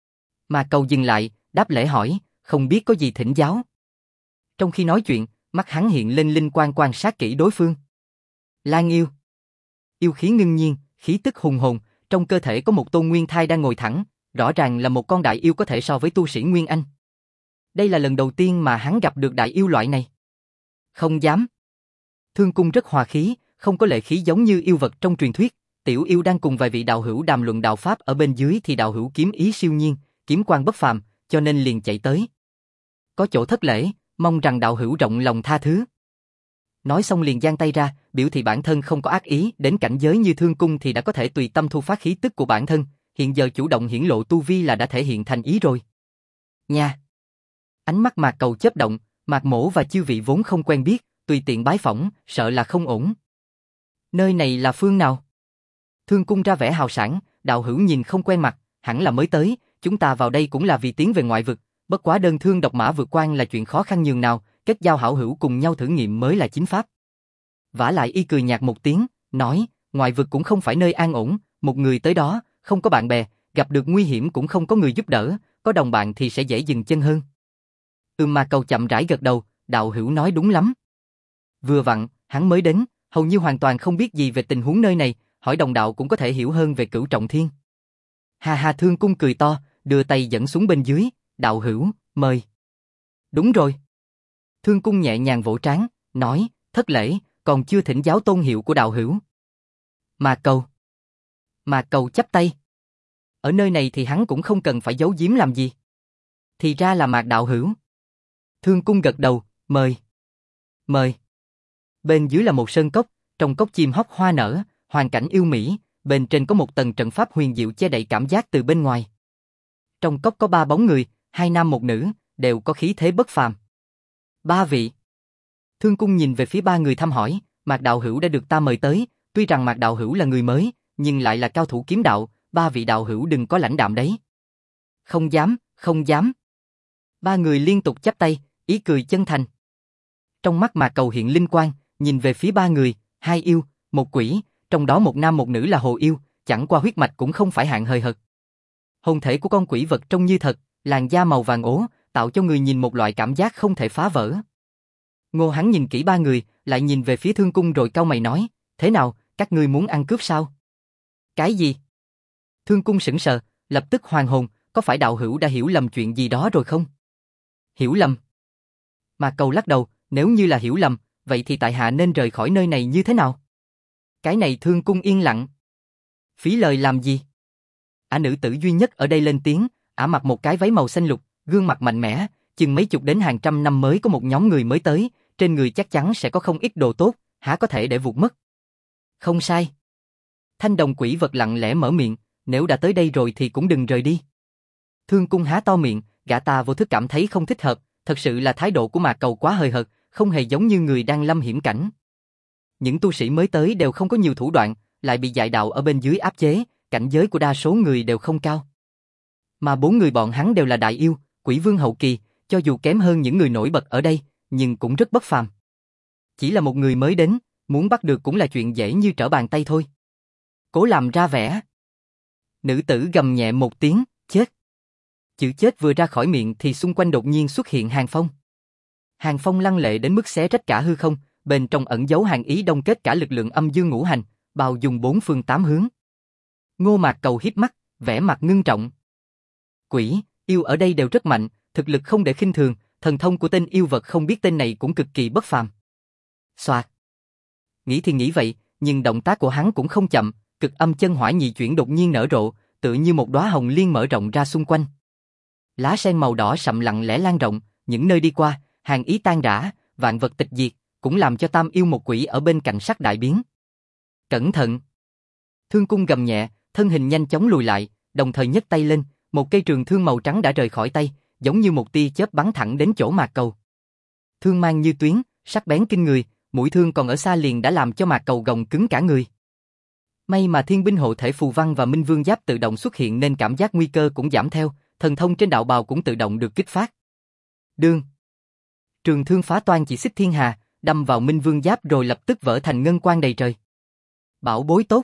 Mà Cầu dừng lại, đáp lễ hỏi, không biết có gì thỉnh giáo. Trong khi nói chuyện, mắt hắn hiện lên linh quang quan sát kỹ đối phương. Lan yêu. Yêu khí ngưng nhiên, khí tức hùng hồn, trong cơ thể có một tôn nguyên thai đang ngồi thẳng, rõ ràng là một con đại yêu có thể so với tu sĩ Nguyên Anh. Đây là lần đầu tiên mà hắn gặp được đại yêu loại này. Không dám. Thương cung rất hòa khí, không có lệ khí giống như yêu vật trong truyền thuyết. Tiểu yêu đang cùng vài vị đạo hữu đàm luận đạo pháp ở bên dưới thì đạo hữu kiếm ý siêu nhiên, kiếm quang bất phàm, cho nên liền chạy tới. Có chỗ thất lễ, mong rằng đạo hữu rộng lòng tha thứ. Nói xong liền giang tay ra, biểu thị bản thân không có ác ý, đến cảnh giới như Thương cung thì đã có thể tùy tâm thu phát khí tức của bản thân, hiện giờ chủ động hiển lộ tu vi là đã thể hiện thành ý rồi. Nha. Ánh mắt Mạc Cầu chớp động, Mạc Mỗ và chư vị vốn không quen biết, tùy tiện bái phỏng, sợ là không ổn. Nơi này là phương nào? Thương cung ra vẻ hào sảng, đạo hữu nhìn không quen mặt, hẳn là mới tới, chúng ta vào đây cũng là vì tiến về ngoại vực, bất quá đơn thương độc mã vượt quan là chuyện khó khăn nhường nào, kết giao hảo hữu cùng nhau thử nghiệm mới là chính pháp. Vả lại y cười nhạt một tiếng, nói, ngoại vực cũng không phải nơi an ổn, một người tới đó, không có bạn bè, gặp được nguy hiểm cũng không có người giúp đỡ, có đồng bạn thì sẽ dễ dừng chân hơn. Mà Cầu chậm rãi gật đầu, đạo hữu nói đúng lắm. Vừa vặn, hắn mới đến, hầu như hoàn toàn không biết gì về tình huống nơi này, hỏi đồng đạo cũng có thể hiểu hơn về Cửu Trọng Thiên. Hà hà, Thương cung cười to, đưa tay dẫn xuống bên dưới, đạo hữu, mời. Đúng rồi. Thương cung nhẹ nhàng vỗ trán, nói, thất lễ, còn chưa thỉnh giáo tôn hiệu của đạo hữu. Mà Cầu chắp tay. Ở nơi này thì hắn cũng không cần phải giấu giếm làm gì. Thì ra là Mạc đạo hữu. Thương cung gật đầu, mời. Mời. Bên dưới là một sơn cốc, trong cốc chim hót hoa nở, hoàn cảnh yêu mỹ, bên trên có một tầng trận pháp huyền diệu che đậy cảm giác từ bên ngoài. Trong cốc có 3 bóng người, 2 nam 1 nữ, đều có khí thế bất phàm. 3 vị. Thương cung nhìn về phía 3 người thăm hỏi, Mạc đạo hữu đã được ta mời tới, tuy rằng Mạc đạo hữu là người mới, nhưng lại là cao thủ kiếm đạo, 3 vị đạo hữu đừng có lãnh đạm đấy. Không dám, không dám. 3 người liên tục chắp tay, ý cười chân thành. Trong mắt Mạc Cầu hiện linh quang, nhìn về phía 3 người, 2 yêu, 1 quỷ, trong đó 1 nam 1 nữ là hồ yêu, chẳng qua huyết mạch cũng không phải hạng hời hợt. Hồn thể của con quỷ vật trông như thật, làn da màu vàng ố, tạo cho người nhìn một loại cảm giác không thể phá vỡ. Ngô hắn nhìn kỹ 3 người, lại nhìn về phía Thương cung rồi cau mày nói, thế nào, các ngươi muốn ăn cướp sao? Cái gì? Thương cung sững sờ, lập tức hoàn hồn, có phải đạo hữu đã hiểu lầm chuyện gì đó rồi không? Hiểu lầm? Mà Cầu lắc đầu, nếu như là hiểu lầm, vậy thì tại hạ nên rời khỏi nơi này như thế nào? Cái này Thương cung yên lặng. Phí lời làm gì? Nữ tử duy nhất ở đây lên tiếng, mặc một cái váy màu xanh lục, gương mặt mạnh mẽ, chừng mấy chục đến hàng trăm năm mới có một nhóm người mới tới, trên người chắc chắn sẽ có không ít đồ tốt, há có thể để vụt mất. Không sai. Thanh đồng quỷ vật lặng lẽ mở miệng, nếu đã tới đây rồi thì cũng đừng rời đi. Thương cung há to miệng, gã ta vô thức cảm thấy không thích hợp, thật sự là thái độ của Mạc Cầu quá hời hợt, không hề giống như người đang lâm hiểm cảnh. Những tu sĩ mới tới đều không có nhiều thủ đoạn, lại bị dại đạo ở bên dưới áp chế, cảnh giới của đa số người đều không cao. Mà 4 người bọn hắn đều là đại yêu, quỷ vương hậu kỳ, cho dù kém hơn những người nổi bật ở đây, nhưng cũng rất bất phàm. Chỉ là một người mới đến, muốn bắt được cũng là chuyện dễ như trở bàn tay thôi. Cố làm ra vẻ. Nữ tử gầm nhẹ một tiếng, chết. Chữ chết vừa ra khỏi miệng thì xung quanh đột nhiên xuất hiện hàng phong. Hàng phong lăng lệ đến mức xé rách cả hư không, bên trong ẩn giấu hàng ý đông kết cả lực lượng âm dương ngũ hành, bao dung bốn phương tám hướng. Ngô Mạc Cầu híp mắt, vẻ mặt ngưng trọng. Quỷ, yêu ở đây đều rất mạnh, thực lực không để khinh thường, thần thông của tên yêu vật không biết tên này cũng cực kỳ bất phàm. Xoạt. Nghĩ thì nghĩ vậy, nhưng động tác của hắn cũng không chậm, cực âm chân hỏa nhị chuyển đột nhiên nở rộ, tựa như một đóa hồng liên mở rộng ra xung quanh. Lá sen màu đỏ sậm lặng lẽ lan rộng, những nơi đi qua, hàng ý tan rã, vạn vật tịch diệt, cũng làm cho tam yêu một quỷ ở bên cạnh sắc đại biến. Cẩn thận! Thương cung gầm nhẹ, thân hình nhanh chóng lùi lại, đồng thời nhấc tay lên, một cây trường thương màu trắng đã rời khỏi tay, giống như một tia chớp bắn thẳng đến chỗ Mạc Cầu. Thương mang như tuyến, sắc bén kinh người, mũi thương còn ở xa liền đã làm cho Mạc Cầu gồng cứng cả người. May mà thiên binh hộ thể phù văn và minh vương giáp tự động xuất hiện nên cảm giác nguy cơ cũng giảm theo, thần thông trên đạo bào cũng tự động được kích phát. Đương! Trường thương phá toan chỉ xích thiên hà, đâm vào minh vương giáp rồi lập tức vỡ thành ngân quang đầy trời. Bảo bối tốt!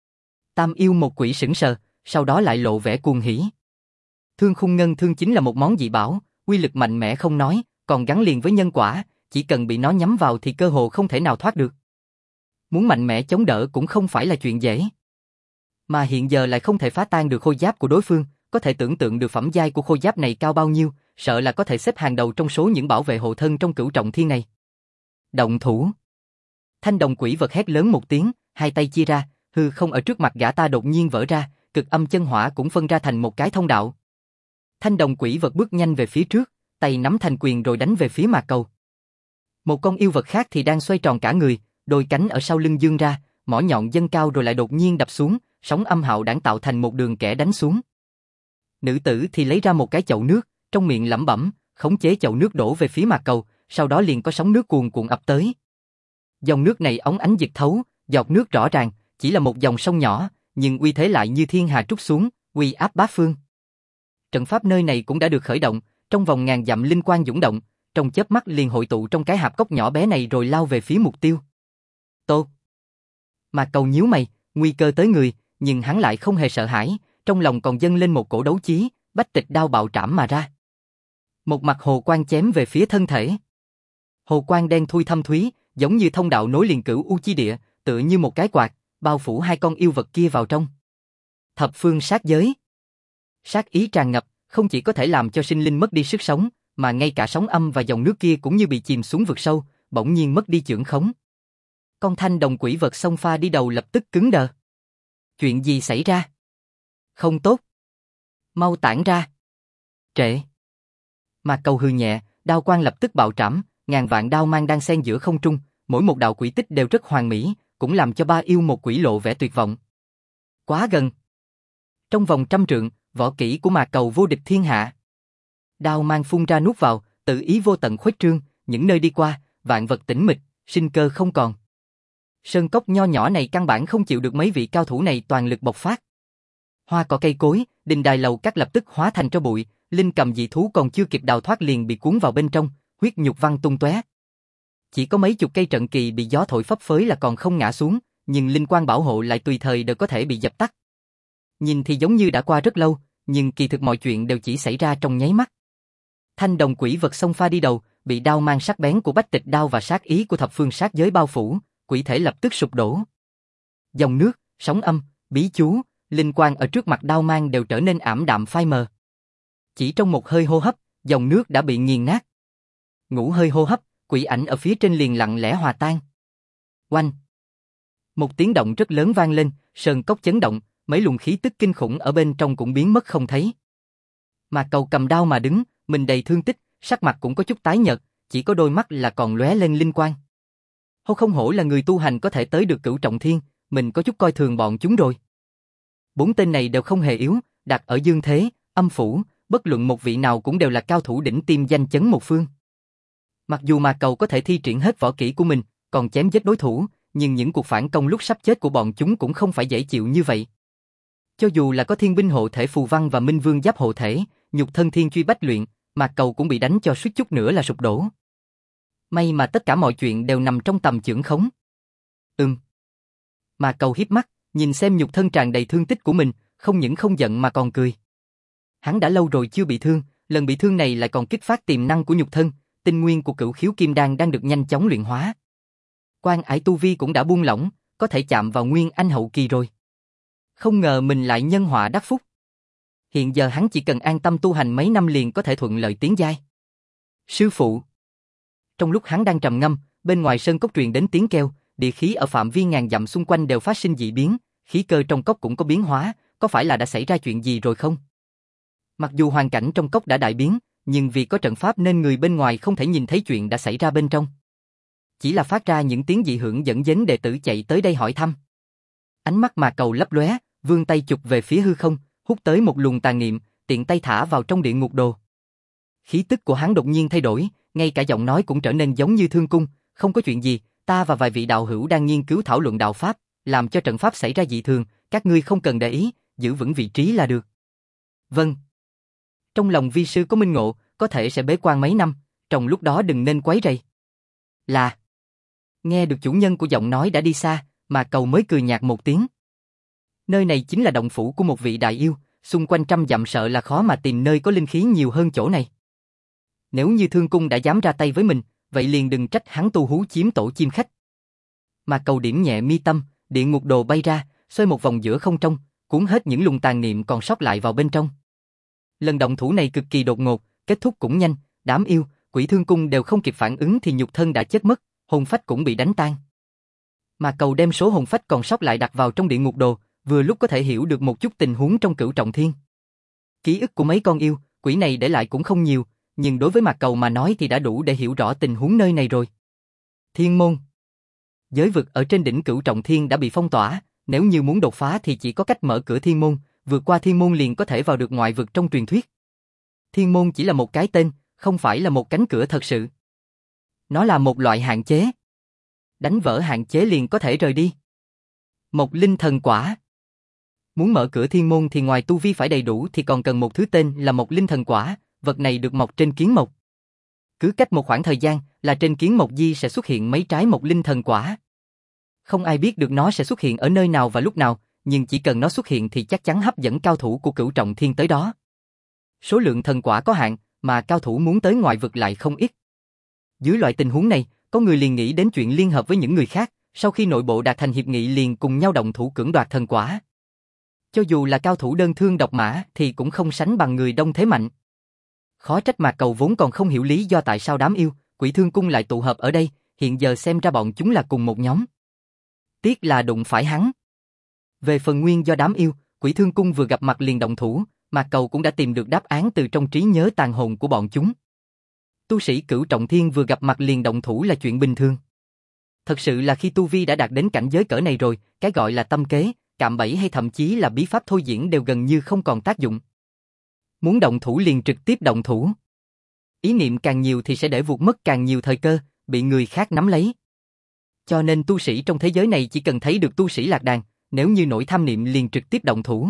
Tam yêu một quỷ sững sờ, sau đó lại lộ vẻ cuồng hỉ. Thương khung ngân thương chính là một món dị bảo, uy lực mạnh mẽ không nói, còn gắn liền với nhân quả, chỉ cần bị nó nhắm vào thì cơ hồ không thể nào thoát được. Muốn mạnh mẽ chống đỡ cũng không phải là chuyện dễ. Mà hiện giờ lại không thể phá tan được khôi giáp của đối phương, có thể tưởng tượng được phẩm giai của khôi giáp này cao bao nhiêu, sợ là có thể xếp hàng đầu trong số những bảo vệ hộ thân trong cửu trọng thiên này. Động thủ! Thanh đồng quỷ vật hét lớn một tiếng, hai tay chia ra, hư không ở trước mặt gã ta đột nhiên vỡ ra, cực âm chân hỏa cũng phân ra thành một cái thông đạo. Thanh đồng quỷ vật bước nhanh về phía trước, tay nắm thành quyền rồi đánh về phía Mạc Cầu. Một con yêu vật khác thì đang xoay tròn cả người, đôi cánh ở sau lưng dương ra, mỏ nhọn dâng cao rồi lại đột nhiên đập xuống, sóng âm hạo đãng tạo thành một đường kẻ đánh xuống. Nữ tử thì lấy ra một cái chậu nước, trong miệng lẩm bẩm, khống chế chậu nước đổ về phía Mạc Cầu, sau đó liền có sóng nước cuồn cuộn ập tới. Dòng nước này óng ánh dịch thấu, giọt nước rõ ràng, chỉ là một dòng sông nhỏ, nhưng uy thế lại như thiên hà trút xuống, uy áp bát phương. Trận pháp nơi này cũng đã được khởi động, trong vòng ngàn dặm linh quang dũng động, trong chớp mắt liền hội tụ trong cái hạp cốc nhỏ bé này rồi lao về phía mục tiêu. Tốt. Mạc Cầu nhíu mày, nguy cơ tới người, nhưng hắn lại không hề sợ hãi, trong lòng còn dâng lên một cổ đấu chí, bách tịch đao bạo trảm mà ra. Một mặt hồ quang chém về phía thân thể. Hồ quang đen thui thâm thúy, giống như thông đạo nối liền cửu u chi địa, tựa như một cái quạt, bao phủ hai con yêu vật kia vào trong. Thập phương sát giới. Sát ý tràn ngập, không chỉ có thể làm cho sinh linh mất đi sức sống, mà ngay cả sóng âm và dòng nước kia cũng như bị chìm xuống vực sâu, bỗng nhiên mất đi chưởng khống. Con thanh đồng quỷ vật xông pha đi đầu lập tức cứng đờ. Chuyện gì xảy ra? Không tốt. Mau tản ra. Trễ. Mạc Cầu hừ nhẹ, đao quang lập tức bạo trảm, ngàn vạn đao mang đang xen giữa không trung, mỗi một đạo quỷ tích đều rất hoàn mỹ, cũng làm cho ba yêu một quỷ lộ vẻ tuyệt vọng. Quá gần. Trong vòng 100 trượng, võ kỹ của Mạc Cầu vô địch thiên hạ. Đao mang phun ra nuốt vào, tự ý vô tận khuếch trương, những nơi đi qua, vạn vật tĩnh mịch, sinh cơ không còn. Sơn cốc nho nhỏ này căn bản không chịu được mấy vị cao thủ này toàn lực bộc phát. Hoa cỏ cây cối, đình đài lầu các lập tức hóa thành tro bụi, linh cầm dị thú còn chưa kịp đào thoát liền bị cuốn vào bên trong, huyết nhục văng tung tóe. Chỉ có mấy chục cây trận kỳ bị gió thổi phấp phới là còn không ngã xuống, nhưng linh quang bảo hộ lại tùy thời đều có thể bị dập tắt. Nhìn thì giống như đã qua rất lâu, nhưng kỳ thực mọi chuyện đều chỉ xảy ra trong nháy mắt. Thanh đồng quỷ vật xông pha đi đầu, bị đao mang sắc bén của bách tịch đao và sát ý của thập phương sát giới bao phủ, quỷ thể lập tức sụp đổ. Dòng nước, sóng âm, bí chú, linh quang ở trước mặt đao mang đều trở nên ảm đạm phai mờ. Chỉ trong một hơi hô hấp, dòng nước đã bị nghiền nát. Ngũ hơi hô hấp, quỷ ảnh ở phía trên liền lặng lẽ hòa tan. Oanh! Một tiếng động rất lớn vang lên, sơn cốc chấn động, mấy luồng khí tức kinh khủng ở bên trong cũng biến mất không thấy. Mạc Cầu cầm đao mà đứng, mình đầy thương tích, sắc mặt cũng có chút tái nhợt, chỉ có đôi mắt là còn lóe lên linh quang. Không hổ là người tu hành có thể tới được cửu trọng thiên, mình có chút coi thường bọn chúng rồi. 4 tên này đều không hề yếu, đặt ở dương thế, âm phủ, bất luận một vị nào cũng đều là cao thủ đỉnh tiêm danh chấn một phương. Mặc dù Mạc Cầu có thể thi triển hết võ kỹ của mình, còn chém giết đối thủ, nhưng những cuộc phản công lúc sắp chết của bọn chúng cũng không phải dễ chịu như vậy. Cho dù là có thiên binh hộ thể phù văn và minh vương giáp hộ thể, nhục thân thiên truy bách luyện, Mạc Cầu cũng bị đánh cho suýt chút nữa là sụp đổ. May mà tất cả mọi chuyện đều nằm trong tầm chưởng khống. Mạc Cầu híp mắt, nhìn xem nhục thân tràn đầy thương tích của mình, không những không giận mà còn cười. Hắn đã lâu rồi chưa bị thương, lần bị thương này lại còn kích phát tiềm năng của nhục thân, tinh nguyên của Cửu Khiếu Kim Đan đang được nhanh chóng luyện hóa. Quan Ải tu vi cũng đã buông lỏng, có thể chạm vào Nguyên Anh hậu kỳ rồi. Không ngờ mình lại nhân họa đắc phúc. Hiện giờ hắn chỉ cần an tâm tu hành mấy năm liền có thể thuận lợi tiến giai. Sư phụ. Trong lúc hắn đang trầm ngâm, bên ngoài sơn cốc truyền đến tiếng kêu, địa khí ở phạm vi ngàn dặm xung quanh đều phát sinh dị biến, khí cơ trong cốc cũng có biến hóa, có phải là đã xảy ra chuyện gì rồi không? Mặc dù hoàn cảnh trong cốc đã đại biến, nhưng vì có trận pháp nên người bên ngoài không thể nhìn thấy chuyện đã xảy ra bên trong. Chỉ là phát ra những tiếng dị hưởng dẫn đến đệ tử chạy tới đây hỏi thăm. Ánh mắt Mạc Cầu lấp lóe, vươn tay chụp về phía hư không, hút tới một luồng tà niệm, tiện tay thả vào trong địa ngục đồ. Khí tức của hắn đột nhiên thay đổi, ngay cả giọng nói cũng trở nên giống như Thương Cung, không có chuyện gì, ta và vài vị đạo hữu đang nghiên cứu thảo luận đạo pháp, làm cho trận pháp xảy ra dị thường, các ngươi không cần để ý, giữ vững vị trí là được. Vâng. Trong lòng vi sư có minh ngộ, có thể sẽ bế quan mấy năm, trong lúc đó đừng nên quấy rầy. Là. Nghe được chủ nhân của giọng nói đã đi xa, mà Cầu mới cười nhạt một tiếng. Nơi này chính là động phủ của một vị đại yêu, xung quanh trăm dặm sợ là khó mà tìm nơi có linh khí nhiều hơn chỗ này. Nếu như Thương Cung đã dám ra tay với mình, vậy liền đừng trách hắn tu hú chiếm tổ chim khách. Mà Cầu điểm nhẹ mi tâm, địa ngục đồ bay ra, xoay một vòng giữa không trung, cuốn hết những luồng tàn niệm còn sót lại vào bên trong. Lần động thủ này cực kỳ đột ngột, kết thúc cũng nhanh, đám yêu, quỷ Thương Cung đều không kịp phản ứng thì nhục thân đã chết mất, hồn phách cũng bị đánh tan. Mà Cầu đem số hồn phách còn sót lại đặt vào trong địa ngục đồ, vừa lúc có thể hiểu được một chút tình huống trong Cửu Trọng Thiên. Ký ức của mấy con yêu, quỷ này để lại cũng không nhiều, nhưng đối với Mạc Cầu mà nói thì đã đủ để hiểu rõ tình huống nơi này rồi. Thiên môn. Giới vực ở trên đỉnh Cửu Trọng Thiên đã bị phong tỏa, nếu như muốn đột phá thì chỉ có cách mở cửa thiên môn, vượt qua thiên môn liền có thể vào được ngoại vực trong truyền thuyết. Thiên môn chỉ là một cái tên, không phải là một cánh cửa thật sự. Nó là một loại hạn chế. Đánh vỡ hạn chế liền có thể rời đi. Một linh thần quả. Muốn mở cửa thiên môn thì ngoài tu vi phải đầy đủ thì còn cần một thứ tên là một linh thần quả, vật này được mọc trên kiến mộc. Cứ cách một khoảng thời gian là trên kiến mộc di sẽ xuất hiện mấy trái một linh thần quả. Không ai biết được nó sẽ xuất hiện ở nơi nào và lúc nào, nhưng chỉ cần nó xuất hiện thì chắc chắn hấp dẫn cao thủ của Cửu Trọng Thiên tới đó. Số lượng thần quả có hạn, mà cao thủ muốn tới ngoại vực lại không ít. Dưới loại tình huống này, có người liền nghĩ đến chuyện liên hợp với những người khác, sau khi nội bộ đạt thành hiệp nghị liền cùng nhau động thủ cưỡng đoạt thần quả. Cho dù là cao thủ đơn thương độc mã thì cũng không sánh bằng người đông thế mạnh. Khó trách Mạc Cầu vốn còn không hiểu lý do tại sao đám yêu, quỷ Thương Cung lại tụ hợp ở đây, hiện giờ xem ra bọn chúng là cùng một nhóm. Tiếc là đụng phải hắn. Về phần nguyên do đám yêu, quỷ Thương Cung vừa gặp mặt liền động thủ, Mạc Cầu cũng đã tìm được đáp án từ trong trí nhớ tàn hồn của bọn chúng. Tu sĩ Cửu Trọng Thiên vừa gặp mặt liền động thủ là chuyện bình thường. Thật sự là khi tu vi đã đạt đến cảnh giới cỡ này rồi, cái gọi là tâm kế, cạm bẫy hay thậm chí là bí pháp thôi diễn đều gần như không còn tác dụng. Muốn động thủ liền trực tiếp động thủ. Ý niệm càng nhiều thì sẽ để vụt mất càng nhiều thời cơ, bị người khác nắm lấy. Cho nên tu sĩ trong thế giới này chỉ cần thấy được tu sĩ lạc đàn, nếu như nổi tham niệm liền trực tiếp động thủ.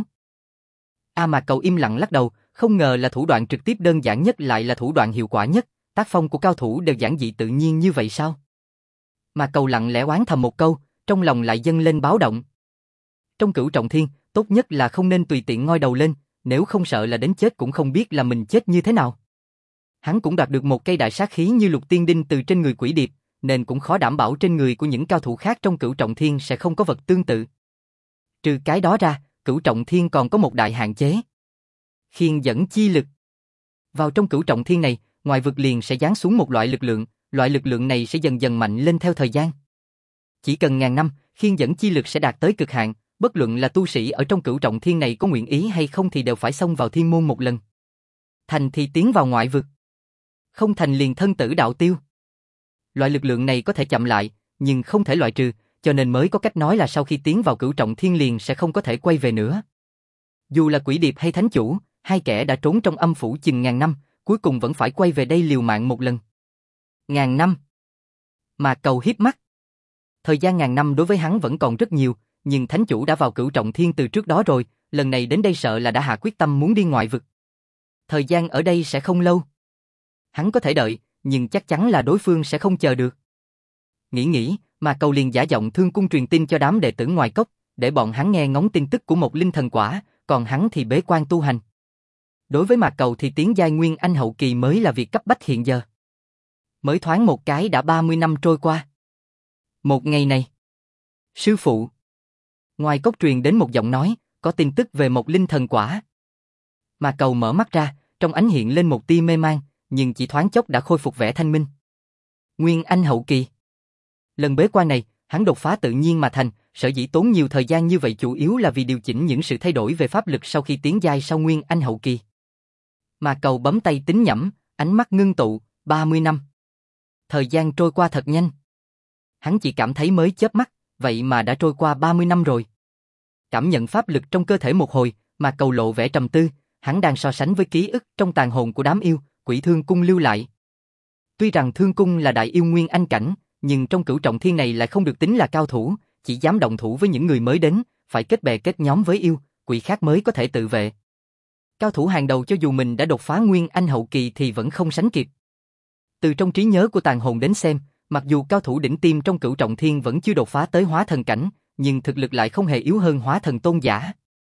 Mạc Cầu im lặng lắc đầu, không ngờ là thủ đoạn trực tiếp đơn giản nhất lại là thủ đoạn hiệu quả nhất, tác phong của cao thủ đều giản dị tự nhiên như vậy sao? Mạc Cầu lặng lẽ oán thầm một câu, trong lòng lại dâng lên báo động. Trong Cửu Trọng Thiên, tốt nhất là không nên tùy tiện ngoi đầu lên, nếu không sợ là đến chết cũng không biết là mình chết như thế nào. Hắn cũng đoạt được một cây đại sát khí như Lục Tiên Đinh từ trên người quỷ điệp, nên cũng khó đảm bảo trên người của những cao thủ khác trong Cửu Trọng Thiên sẽ không có vật tương tự. Trừ cái đó ra, Cửu Trọng Thiên còn có một đại hạn chế. Khiên dẫn chi lực. Vào trong Cửu Trọng Thiên này, ngoài vực liền sẽ giáng xuống một loại lực lượng này sẽ dần dần mạnh lên theo thời gian. Chỉ cần ngàn năm, khiên dẫn chi lực sẽ đạt tới cực hạn, bất luận là tu sĩ ở trong Cửu Trọng Thiên này có nguyện ý hay không thì đều phải xông vào thiên môn một lần. Thành thì tiến vào ngoại vực, không thành liền thân tử đạo tiêu. Loại lực lượng này có thể chậm lại, nhưng không thể loại trừ, cho nên mới có cách nói là sau khi tiến vào Cửu Trọng Thiên liền sẽ không có thể quay về nữa. Dù là quỷ điệp hay thánh chủ, hai kẻ đã trốn trong âm phủ chừng ngàn năm, cuối cùng vẫn phải quay về đây liều mạng một lần. Ngàn năm. Mạc Cầu hiếp mắt. Thời gian ngàn năm đối với hắn vẫn còn rất nhiều, nhưng thánh chủ đã vào Cửu Trọng Thiên từ trước đó rồi, lần này đến đây sợ là đã hạ quyết tâm muốn đi ngoại vực. Thời gian ở đây sẽ không lâu. Hắn có thể đợi, nhưng chắc chắn là đối phương sẽ không chờ được. Nghĩ, Mạc Cầu liền giả giọng Thương Cung truyền tin cho đám đệ tử ngoài cốc, để bọn hắn nghe ngóng tin tức của một linh thần quả, còn hắn thì bế quan tu hành. Đối với Mạc Cầu thì tiến giai Nguyên Anh hậu kỳ mới là việc cấp bách hiện giờ. Mới thoáng một cái đã 30 năm trôi qua. Một ngày này, sư phụ. Ngoài cốc truyền đến một giọng nói, có tin tức về một linh thần quả. Mạc Cầu mở mắt ra, trong ánh hiện lên một tia mê man, nhưng chỉ thoáng chốc đã khôi phục vẻ thanh minh. Nguyên Anh hậu kỳ. Lần bế quan này, hắn đột phá tự nhiên mà thành, sở dĩ tốn nhiều thời gian như vậy chủ yếu là vì điều chỉnh những sự thay đổi về pháp lực sau khi tiến giai sau Nguyên Anh hậu kỳ. Mạc Cầu bấm tay tính nhẩm, ánh mắt ngưng tụ, 30 năm. Thời gian trôi qua thật nhanh. Hắn chỉ cảm thấy mới chớp mắt, vậy mà đã trôi qua 30 năm rồi. Cảm nhận pháp lực trong cơ thể một hồi, Mạc Cầu lộ vẻ trầm tư, hắn đang so sánh với ký ức trong tàn hồn của đám yêu, Quỷ Thương Cung lưu lại. Tuy rằng Thương Cung là đại yêu Nguyên Anh cảnh, nhưng trong Cửu Trọng Thiên này lại không được tính là cao thủ, chỉ dám động thủ với những người mới đến, phải kết bè kết nhóm với yêu, quỷ khác mới có thể tự vệ. Cao thủ hàng đầu cho dù mình đã đột phá Nguyên Anh hậu kỳ thì vẫn không sánh kịp. Từ trong trí nhớ của tàn hồn đến xem, mặc dù cao thủ đỉnh tiêm trong Cửu Trọng Thiên vẫn chưa đột phá tới hóa thần cảnh, nhưng thực lực lại không hề yếu hơn hóa thần tôn giả.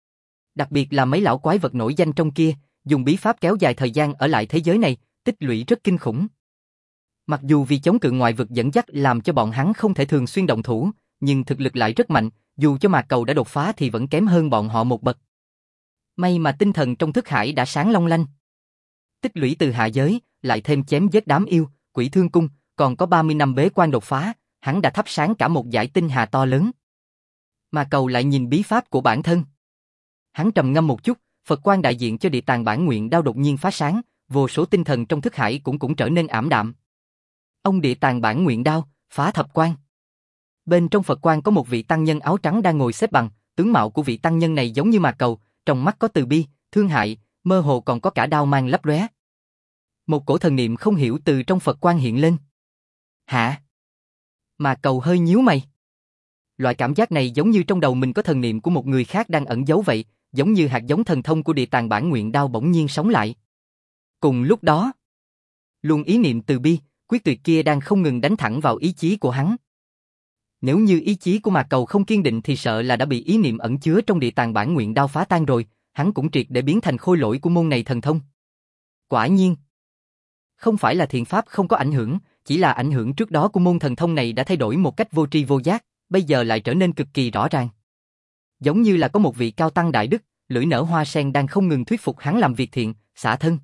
Đặc biệt là mấy lão quái vật nổi danh trong kia, dùng bí pháp kéo dài thời gian ở lại thế giới này, tích lũy rất kinh khủng. Mặc dù vì chống cự ngoại vực dẫn dắt làm cho bọn hắn không thể thường xuyên động thủ, nhưng thực lực lại rất mạnh, dù cho Mạc Cầu đã đột phá thì vẫn kém hơn bọn họ một bậc. May mà tinh thần trong thức hải đã sáng long lanh. Tích lũy từ hạ giới, lại thêm chém giết đám yêu, Quỷ Thương Cung, còn có 30 năm bế quan đột phá, hắn đã thắp sáng cả một dải tinh hà to lớn. Mạc Cầu lại nhìn bí pháp của bản thân. Hắn trầm ngâm một chút, Phật quang đại diện cho Địa Tạng Bản Nguyện Đao đột nhiên phá sáng, vô số tinh thần trong thức hải cũng trở nên ảm đạm. Ông Địa Tạng Bản Nguyện Đao, phá thập quan. Bên trong Phật quang có một vị tăng nhân áo trắng đang ngồi xếp bằng, tướng mạo của vị tăng nhân này giống như Mạc Cầu, trong mắt có từ bi, thương hại, mơ hồ còn có cả đao mang lấp lóe. Một cổ thần niệm không hiểu từ trong Phật quang hiện lên. Hả? Mạc Cầu hơi nhíu mày. Loại cảm giác này giống như trong đầu mình có thần niệm của một người khác đang ẩn giấu vậy, giống như hạt giống thần thông của Địa Tạng Bản Nguyện Đao bỗng nhiên sống lại. Cùng lúc đó, luồng ý niệm từ bi, quyết tuyệt kia đang không ngừng đánh thẳng vào ý chí của hắn. Nếu như ý chí của Mạc Cầu không kiên định thì sợ là đã bị ý niệm ẩn chứa trong Địa Tạng Bản Nguyện Đao phá tan rồi, hắn cũng triệt để biến thành khôi lỗi của môn này thần thông. Quả nhiên, không phải là thiện pháp không có ảnh hưởng, chỉ là ảnh hưởng trước đó của môn thần thông này đã thay đổi một cách vô tri vô giác, bây giờ lại trở nên cực kỳ rõ ràng. Giống như là có một vị cao tăng đại đức, lưỡi nở hoa sen đang không ngừng thuyết phục hắn làm việc thiện, xả thân.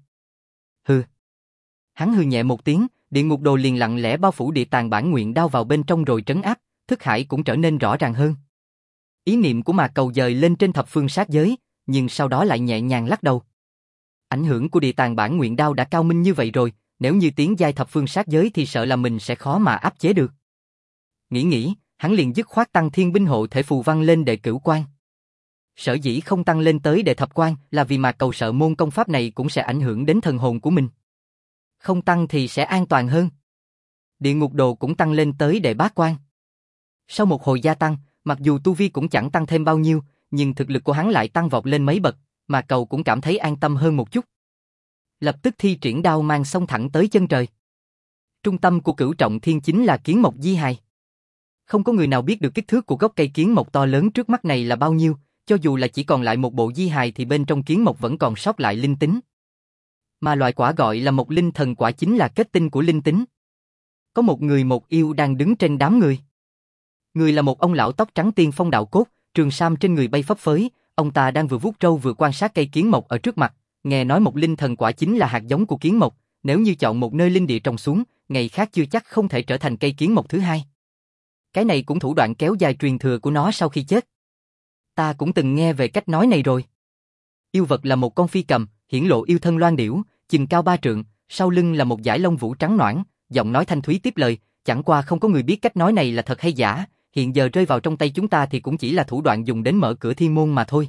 Hừ. Hắn hừ nhẹ một tiếng, địa ngục đồ liền lặng lẽ bao phủ Địa Tạng Bản Nguyện Đao vào bên trong rồi trấn áp, thức hải cũng trở nên rõ ràng hơn. Ý niệm của Mạc Cầu dời lên trên thập phương sát giới, nhưng sau đó lại nhẹ nhàng lắc đầu. Ảnh hưởng của Địa Tạng Bản Nguyện Đao đã cao minh như vậy rồi, nếu như tiến giai thập phương sát giới thì sợ là mình sẽ khó mà áp chế được. Nghĩ, hắn liền dứt khoát tăng Thiên Binh Hộ Thể phù văn lên đệ cửu quan. Sở dĩ không tăng lên tới đệ thập quan là vì Mạc Cầu sợ môn công pháp này cũng sẽ ảnh hưởng đến thần hồn của mình. Không tăng thì sẽ an toàn hơn. Địa ngục đồ cũng tăng lên tới đệ bát quan. Sau một hồi gia tăng, mặc dù tu vi cũng chẳng tăng thêm bao nhiêu, nhưng thực lực của hắn lại tăng vọt lên mấy bậc, Mạc Cầu cũng cảm thấy an tâm hơn một chút. Lập tức thi triển đao mang xông thẳng tới chân trời. Trung tâm của Cửu Trọng Thiên chính là kiến mộc di hài. Không có người nào biết được kích thước của gốc cây kiến mộc to lớn trước mắt này là bao nhiêu, cho dù là chỉ còn lại một bộ di hài thì bên trong kiến mộc vẫn còn sót lại linh tính. Mà loại quả gọi là Mộc Linh Thần Quả chính là kết tinh của linh tính. Có một người một yêu đang đứng trên đám người. Người là một ông lão tóc trắng tiên phong đạo cốt, trường sam trên người bay phấp phới, ông ta đang vừa vuốt râu vừa quan sát cây kiến mộc ở trước mặt, nghe nói Mộc Linh Thần Quả chính là hạt giống của kiến mộc, nếu như chọn một nơi linh địa trồng xuống, ngày khác chưa chắc không thể trở thành cây kiến mộc thứ hai. Cái này cũng thủ đoạn kéo dài truyền thừa của nó sau khi chết. Ta cũng từng nghe về cách nói này rồi. Yêu vật là một con phi cầm, hiển lộ yêu thân loan điểu, chừng cao 3 trượng, sau lưng là một dải lông vũ trắng nõn, giọng nói thanh thúy tiếp lời, chẳng qua không có người biết cách nói này là thật hay giả, hiện giờ rơi vào trong tay chúng ta thì cũng chỉ là thủ đoạn dùng đến mở cửa thiên môn mà thôi.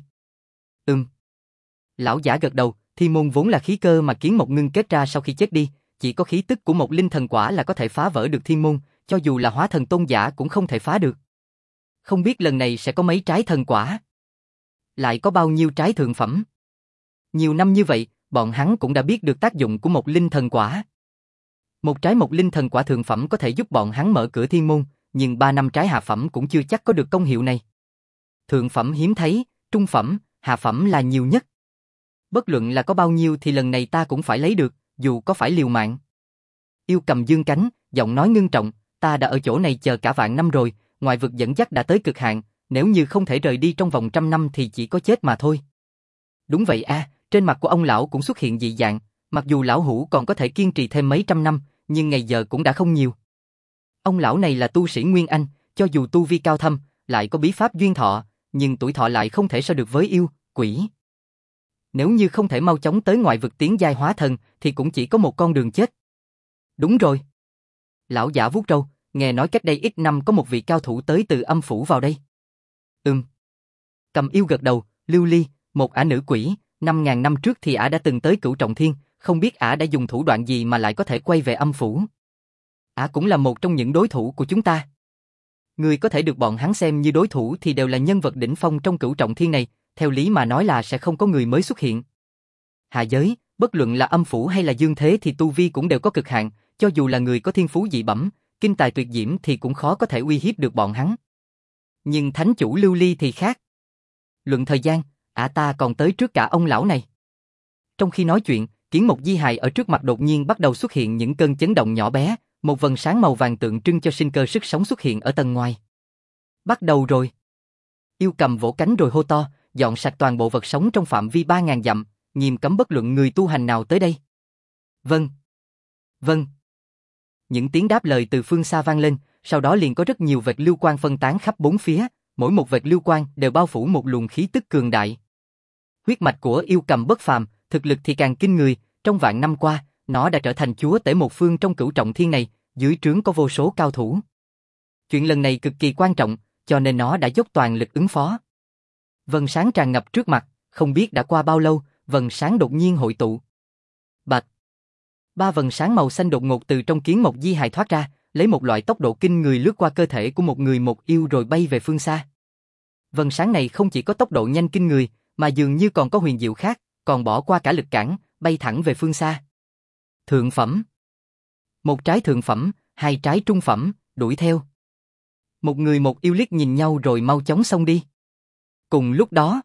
Lão giả gật đầu, thiên môn vốn là khí cơ mà kiến mộc ngưng kết ra sau khi chết đi, chỉ có khí tức của Mộc Linh Thần Quả là có thể phá vỡ được thiên môn, cho dù là hóa thần tôn giả cũng không thể phá được. Không biết lần này sẽ có mấy trái thần quả, lại có bao nhiêu trái thượng phẩm. Nhiều năm như vậy, bọn hắn cũng đã biết được tác dụng của Mộc Linh Thần Quả. Một trái Mộc Linh Thần Quả thượng phẩm có thể giúp bọn hắn mở cửa thiên môn, nhưng 3 năm trái hạ phẩm cũng chưa chắc có được công hiệu này. Thượng phẩm hiếm thấy, trung phẩm, hạ phẩm là nhiều nhất. Bất luận là có bao nhiêu thì lần này ta cũng phải lấy được, dù có phải liều mạng. Yêu Cầm dương cánh, giọng nói ngưng trọng, ta đã ở chỗ này chờ cả vạn năm rồi, ngoại vực dẫn dắt đã tới cực hạn, nếu như không thể rời đi trong vòng 100 năm thì chỉ có chết mà thôi. Đúng vậy a, trên mặt của ông lão cũng xuất hiện dị dạng, mặc dù lão hủ còn có thể kiên trì thêm mấy trăm năm, nhưng ngày giờ cũng đã không nhiều. Ông lão này là tu sĩ Nguyên Anh, cho dù tu vi cao thâm, lại có bí pháp duyên thọ, nhưng tuổi thọ lại không thể so được với yêu, quỷ. Nếu như không thể mau chóng tới ngoại vực tiến giai hóa thần, thì cũng chỉ có một con đường chết. Đúng rồi. Lão giả vuốt râu, nghe nói cách đây ít năm có một vị cao thủ tới từ âm phủ vào đây. Cầm Yêu gật đầu, Lưu Ly, một ả nữ quỷ, 5.000 năm trước thì ả đã từng tới Cửu Trọng Thiên, không biết ả đã dùng thủ đoạn gì mà lại có thể quay về âm phủ. Ả cũng là một trong những đối thủ của chúng ta. Người có thể được bọn hắn xem như đối thủ thì đều là nhân vật đỉnh phong trong Cửu Trọng Thiên này, theo lý mà nói là sẽ không có người mới xuất hiện. Hạ giới, bất luận là âm phủ hay là dương thế thì tu vi cũng đều có cực hạn, cho dù là người có thiên phú dị bẩm, kinh tài tuyệt diễm thì cũng khó có thể uy hiếp được bọn hắn. Nhưng thánh chủ Lưu Ly thì khác. Luận thời gian, ả ta còn tới trước cả ông lão này. Trong khi nói chuyện, Kiến Mộc Di hài ở trước mặt đột nhiên bắt đầu xuất hiện những cơn chấn động nhỏ bé, một vầng sáng màu vàng tượng trưng cho sinh cơ sức sống xuất hiện ở tầng ngoài. Bắt đầu rồi. Yêu Cầm vỗ cánh rồi hô to, dọn sạch toàn bộ vật sống trong phạm vi 3.000 dặm, nghiêm cấm bất luận người tu hành nào tới đây. Vâng. Vâng. Những tiếng đáp lời từ phương xa vang lên, sau đó liền có rất nhiều vệt lưu quang phân tán khắp bốn phía, mỗi một vệt lưu quang đều bao phủ một luồng khí tức cường đại. Huyết mạch của Yêu Cầm bất phàm, thực lực thì càng kinh người, trong vạn năm qua, nó đã trở thành chúa tể một phương trong Cửu Trọng Thiên này, dưới trướng có vô số cao thủ. Chuyện lần này cực kỳ quan trọng, cho nên nó đã dốc toàn lực ứng phó. Vầng sáng tràn ngập trước mặt, không biết đã qua bao lâu, vầng sáng đột nhiên hội tụ. Bạch. 3 vầng sáng màu xanh đột ngột từ trong Kiến Mộc Di hài thoát ra, lấy một loại tốc độ kinh người lướt qua cơ thể của một người một yêu rồi bay về phương xa. Vầng sáng này không chỉ có tốc độ nhanh kinh người, mà dường như còn có huyền diệu khác, còn bỏ qua cả lực cản, bay thẳng về phương xa. Thượng phẩm. Một trái thượng phẩm, 2 trái trung phẩm, đuổi theo. Một người một yêu liếc nhìn nhau rồi mau chóng xông đi. Cùng lúc đó,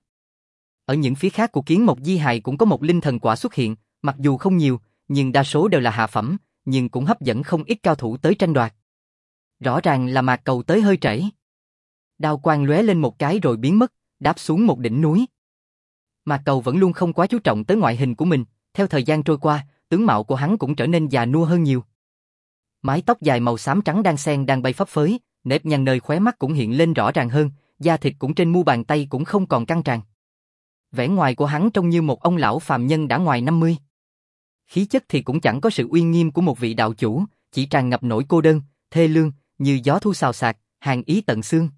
ở những phía khác của Kiến Mộc Di hài cũng có một linh thần quả xuất hiện, mặc dù không nhiều, nhưng đa số đều là hạ phẩm, nhưng cũng hấp dẫn không ít cao thủ tới tranh đoạt. Rõ ràng là Mạc Cầu tới hơi trễ. Đao quang lóe lên một cái rồi biến mất, đáp xuống một đỉnh núi. Mạc Cầu vẫn luôn không quá chú trọng tới ngoại hình của mình, theo thời gian trôi qua, tướng mạo của hắn cũng trở nên già nua hơn nhiều. Mái tóc dài màu xám trắng đan xen đang bay phấp phới, nếp nhăn nơi khóe mắt cũng hiện lên rõ ràng hơn, da thịt cũng trên mu bàn tay cũng không còn căng tràn. Vẻ ngoài của hắn trông như một ông lão phàm nhân đã ngoài 50. Khí chất thì cũng chẳng có sự uy nghiêm của một vị đạo chủ, chỉ tràn ngập nỗi cô đơn, thê lương, như gió thu xào xạc, hàn ý tận xương.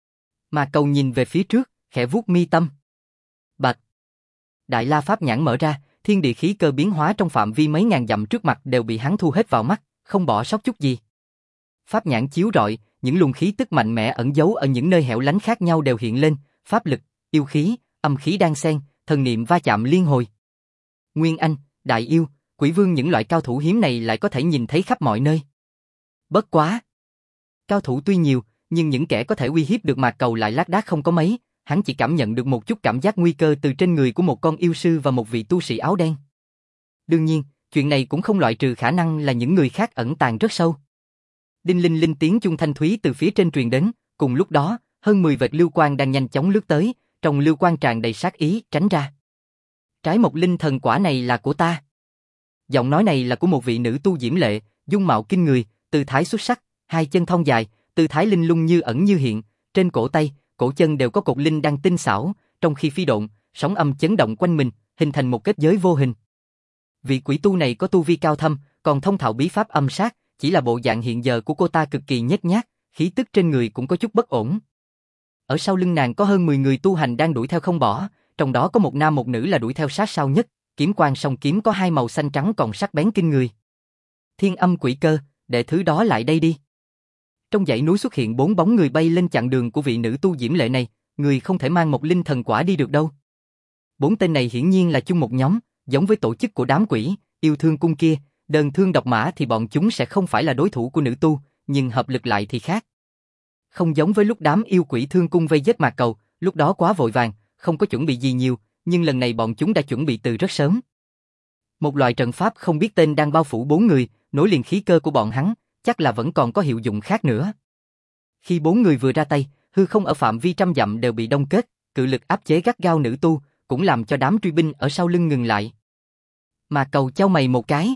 Mà Cầu nhìn về phía trước, khẽ vuốt mi tâm. Bạch. Đại La Pháp nhãn mở ra, thiên địa khí cơ biến hóa trong phạm vi mấy ngàn dặm trước mặt đều bị hắn thu hết vào mắt, không bỏ sót chút gì. Pháp nhãn chiếu rọi, những luồng khí tức mạnh mẽ ẩn giấu ở những nơi hẻo lánh khác nhau đều hiện lên, pháp lực, yêu khí, âm khí đan xen, thần niệm va chạm liên hồi. Nguyên Anh, Đại Yêu, Quỷ Vương những loại cao thủ hiếm này lại có thể nhìn thấy khắp mọi nơi. Bất quá. Cao thủ tuy nhiều, nhưng những kẻ có thể uy hiếp được Mạc Cầu lại lác đác không có mấy, hắn chỉ cảm nhận được một chút cảm giác nguy cơ từ trên người của một con yêu sư và một vị tu sĩ áo đen. Đương nhiên, chuyện này cũng không loại trừ khả năng là những người khác ẩn tàng rất sâu. Đinh linh linh tiếng chuông thanh thúy từ phía trên truyền đến, cùng lúc đó, hơn 10 vệt lưu quang đang nhanh chóng lướt tới, trong lưu quang tràn đầy sát ý, tránh ra. Trái Mộc Linh thần quả này là của ta. Giọng nói này là của một vị nữ tu diễm lệ, dung mạo kinh người, tư thái xuất sắc, hai chân thon dài, tư thái linh lung như ẩn như hiện, trên cổ tay, cổ chân đều có cột linh đang tinh xảo, trong khi phi độn, sóng âm chấn động quanh mình, hình thành một kết giới vô hình. Vị quỷ tu này có tu vi cao thâm, còn thông thạo bí pháp âm sát, chỉ là bộ dạng hiện giờ của cô ta cực kỳ nhếch nhác, khí tức trên người cũng có chút bất ổn. Ở sau lưng nàng có hơn 10 người tu hành đang đuổi theo không bỏ, trong đó có một nam một nữ là đuổi theo sát sao nhất, kiếm quang song kiếm có 2 màu xanh trắng còn sắc bén kinh người. Thiên Âm Quỷ Cơ, đệ thứ đó lại đây đi. Trong dãy núi xuất hiện 4 bóng người bay lên chặn đường của vị nữ tu diễm lệ này, người không thể mang một linh thần quả đi được đâu. 4 tên này hiển nhiên là chung một nhóm, giống với tổ chức của đám quỷ, yêu thương cung kia, đơn thương độc mã thì bọn chúng sẽ không phải là đối thủ của nữ tu, nhưng hợp lực lại thì khác. Không giống với lúc đám yêu quỷ thương cung vây giết Mạc Cầu, lúc đó quá vội vàng, không có chuẩn bị gì nhiều, nhưng lần này bọn chúng đã chuẩn bị từ rất sớm. Một loại trận pháp không biết tên đang bao phủ 4 người, nối liền khí cơ của bọn hắn, chắc là vẫn còn có hiệu dụng khác nữa. Khi 4 người vừa ra tay, hư không ở phạm vi trăm dặm đều bị đông kết, cự lực áp chế gắt gao nữ tu, cũng làm cho đám truy binh ở sau lưng ngừng lại. Mà Cầu chau mày một cái.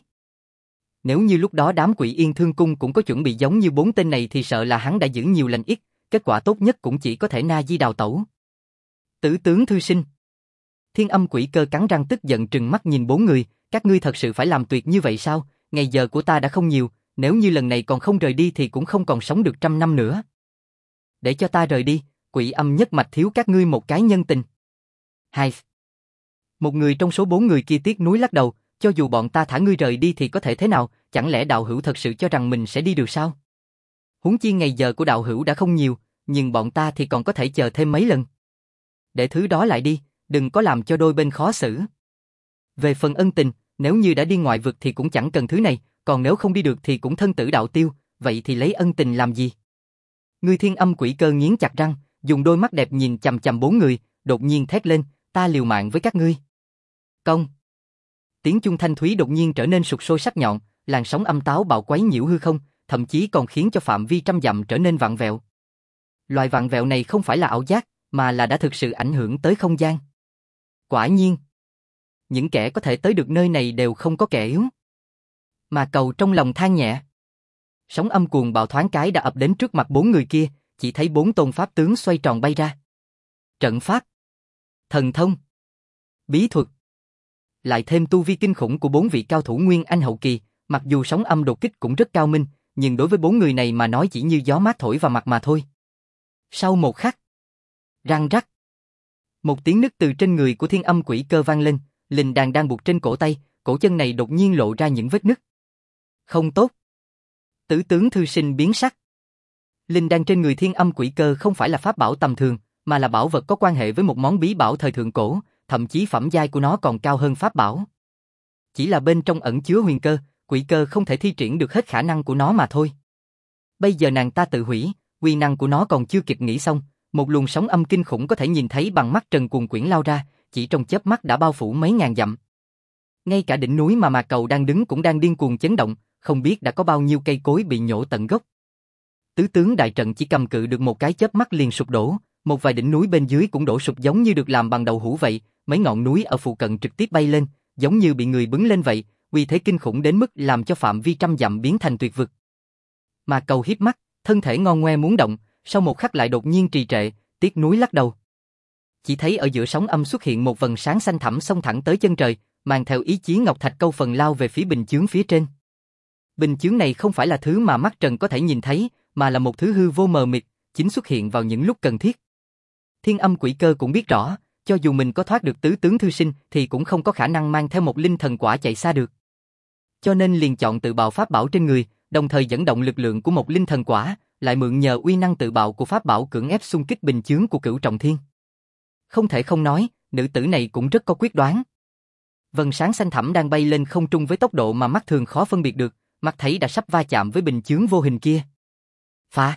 Nếu như lúc đó đám Quỷ Yên Thương Cung cũng có chuẩn bị giống như 4 tên này thì sợ là hắn đã giữ nhiều lành ít, kết quả tốt nhất cũng chỉ có thể na di đào tẩu. Tử tướng thư sinh. Thiên Âm Quỷ Cơ cắn răng tức giận trừng mắt nhìn 4 người, các ngươi thật sự phải làm tuyệt như vậy sao? Ngày giờ của ta đã không nhiều, nếu như lần này còn không rời đi thì cũng không còn sống được 100 năm nữa. Để cho ta rời đi, Quỷ Âm nhất mạch thiếu các ngươi một cái nhân tình. Hai. Một người trong số 4 người kia tiếc nuối lắc đầu, cho dù bọn ta thả ngươi rời đi thì có thể thế nào, chẳng lẽ đạo hữu thật sự cho rằng mình sẽ đi được sao? Huống chi ngày giờ của đạo hữu đã không nhiều, nhưng bọn ta thì còn có thể chờ thêm mấy lần. Để thứ đó lại đi, đừng có làm cho đôi bên khó xử. Về phần ân tình, nếu như đã đi ngoại vực thì cũng chẳng cần thứ này, còn nếu không đi được thì cũng thân tử đạo tiêu, vậy thì lấy ân tình làm gì? Người Thiên Âm Quỷ Cơ nghiến chặt răng, dùng đôi mắt đẹp nhìn chằm chằm 4 người, đột nhiên thét lên, ta liều mạng với các ngươi. Công. Tiếng chuông thanh thúy đột nhiên trở nên sục sôi sắc nhọn, làn sóng âm táo bạo quấy nhiễu hư không, thậm chí còn khiến cho phạm vi trăm dặm trở nên vặn vẹo. Loại vặn vẹo này không phải là ảo giác, mà là đã thực sự ảnh hưởng tới không gian. Quả nhiên, những kẻ có thể tới được nơi này đều không có kẻ yếu. Mà Cầu trong lòng than nhẹ. Sóng âm cuồng bạo thoáng cái đã ập đến trước mặt 4 người kia, chỉ thấy 4 tôn pháp tướng xoay tròn bay ra. Trận pháp, thần thông, bí thuật, lại thêm tu vi kinh khủng của 4 vị cao thủ Nguyên Anh hậu kỳ, mặc dù sóng âm đột kích cũng rất cao minh, nhưng đối với 4 người này mà nói chỉ như gió mát thổi vào mặt mà thôi. Sau một khắc, răng rắc, một tiếng nứt từ trên người của Thiên Âm Quỷ Cơ vang lên, linh đàn đang buộc trên cổ tay, cổ chân này đột nhiên lộ ra những vết nứt. Không tốt. Tử tướng thư sinh biến sắc. Linh đan trên người Thiên Âm Quỷ Cơ không phải là pháp bảo tầm thường, mà là bảo vật có quan hệ với một món bí bảo thời thượng cổ, thậm chí phẩm giai của nó còn cao hơn pháp bảo. Chỉ là bên trong ẩn chứa huyền cơ, Quỷ Cơ không thể thi triển được hết khả năng của nó mà thôi. Bây giờ nàng ta tự hủy, uy năng của nó còn chưa kịp nghĩ xong, một luồng sóng âm kinh khủng có thể nhìn thấy bằng mắt trần cuồn quyển lao ra, chỉ trong chớp mắt đã bao phủ mấy ngàn dặm. Ngay cả đỉnh núi mà Mạc Cầu đang đứng cũng đang điên cuồng chấn động, không biết đã có bao nhiêu cây cối bị nhổ tận gốc. Tứ tướng đại trận chỉ cầm cự được một cái chớp mắt liền sụp đổ, một vài đỉnh núi bên dưới cũng đổ sụp giống như được làm bằng đầu hũ vậy, mấy ngọn núi ở phụ cận trực tiếp bay lên, giống như bị người bứng lên vậy, uy thế kinh khủng đến mức làm cho phạm vi trăm dặm biến thành tuyệt vực. Mạc Cầu híp mắt, thân thể ngon ngoe muốn động, sau một khắc lại đột nhiên trì trệ, tiếc nuối lắc đầu. Chỉ thấy ở giữa sóng âm xuất hiện một vầng sáng xanh thẳm xông thẳng tới chân trời, mang theo ý chí ngọc thạch câu phần lao về phía bình chướng phía trên. Bình chướng này không phải là thứ mà mắt trần có thể nhìn thấy, mà là một thứ hư vô mờ mịt, chính xuất hiện vào những lúc cần thiết. Thiên Âm Quỷ Cơ cũng biết rõ, cho dù mình có thoát được tứ tướng thư sinh thì cũng không có khả năng mang theo một linh thần quả chạy xa được. Cho nên liền chọn tự bạo pháp bảo trên người, đồng thời dẫn động lực lượng của một linh thần quả, lại mượn nhờ uy năng tự bạo của pháp bảo cưỡng ép xung kích bình chướng của Cửu Trọng Thiên. Không thể không nói, nữ tử này cũng rất có quyết đoán. Vầng sáng xanh thẳm đang bay lên không trung với tốc độ mà mắt thường khó phân biệt được, mắt thấy đã sắp va chạm với bình chướng vô hình kia. Phá!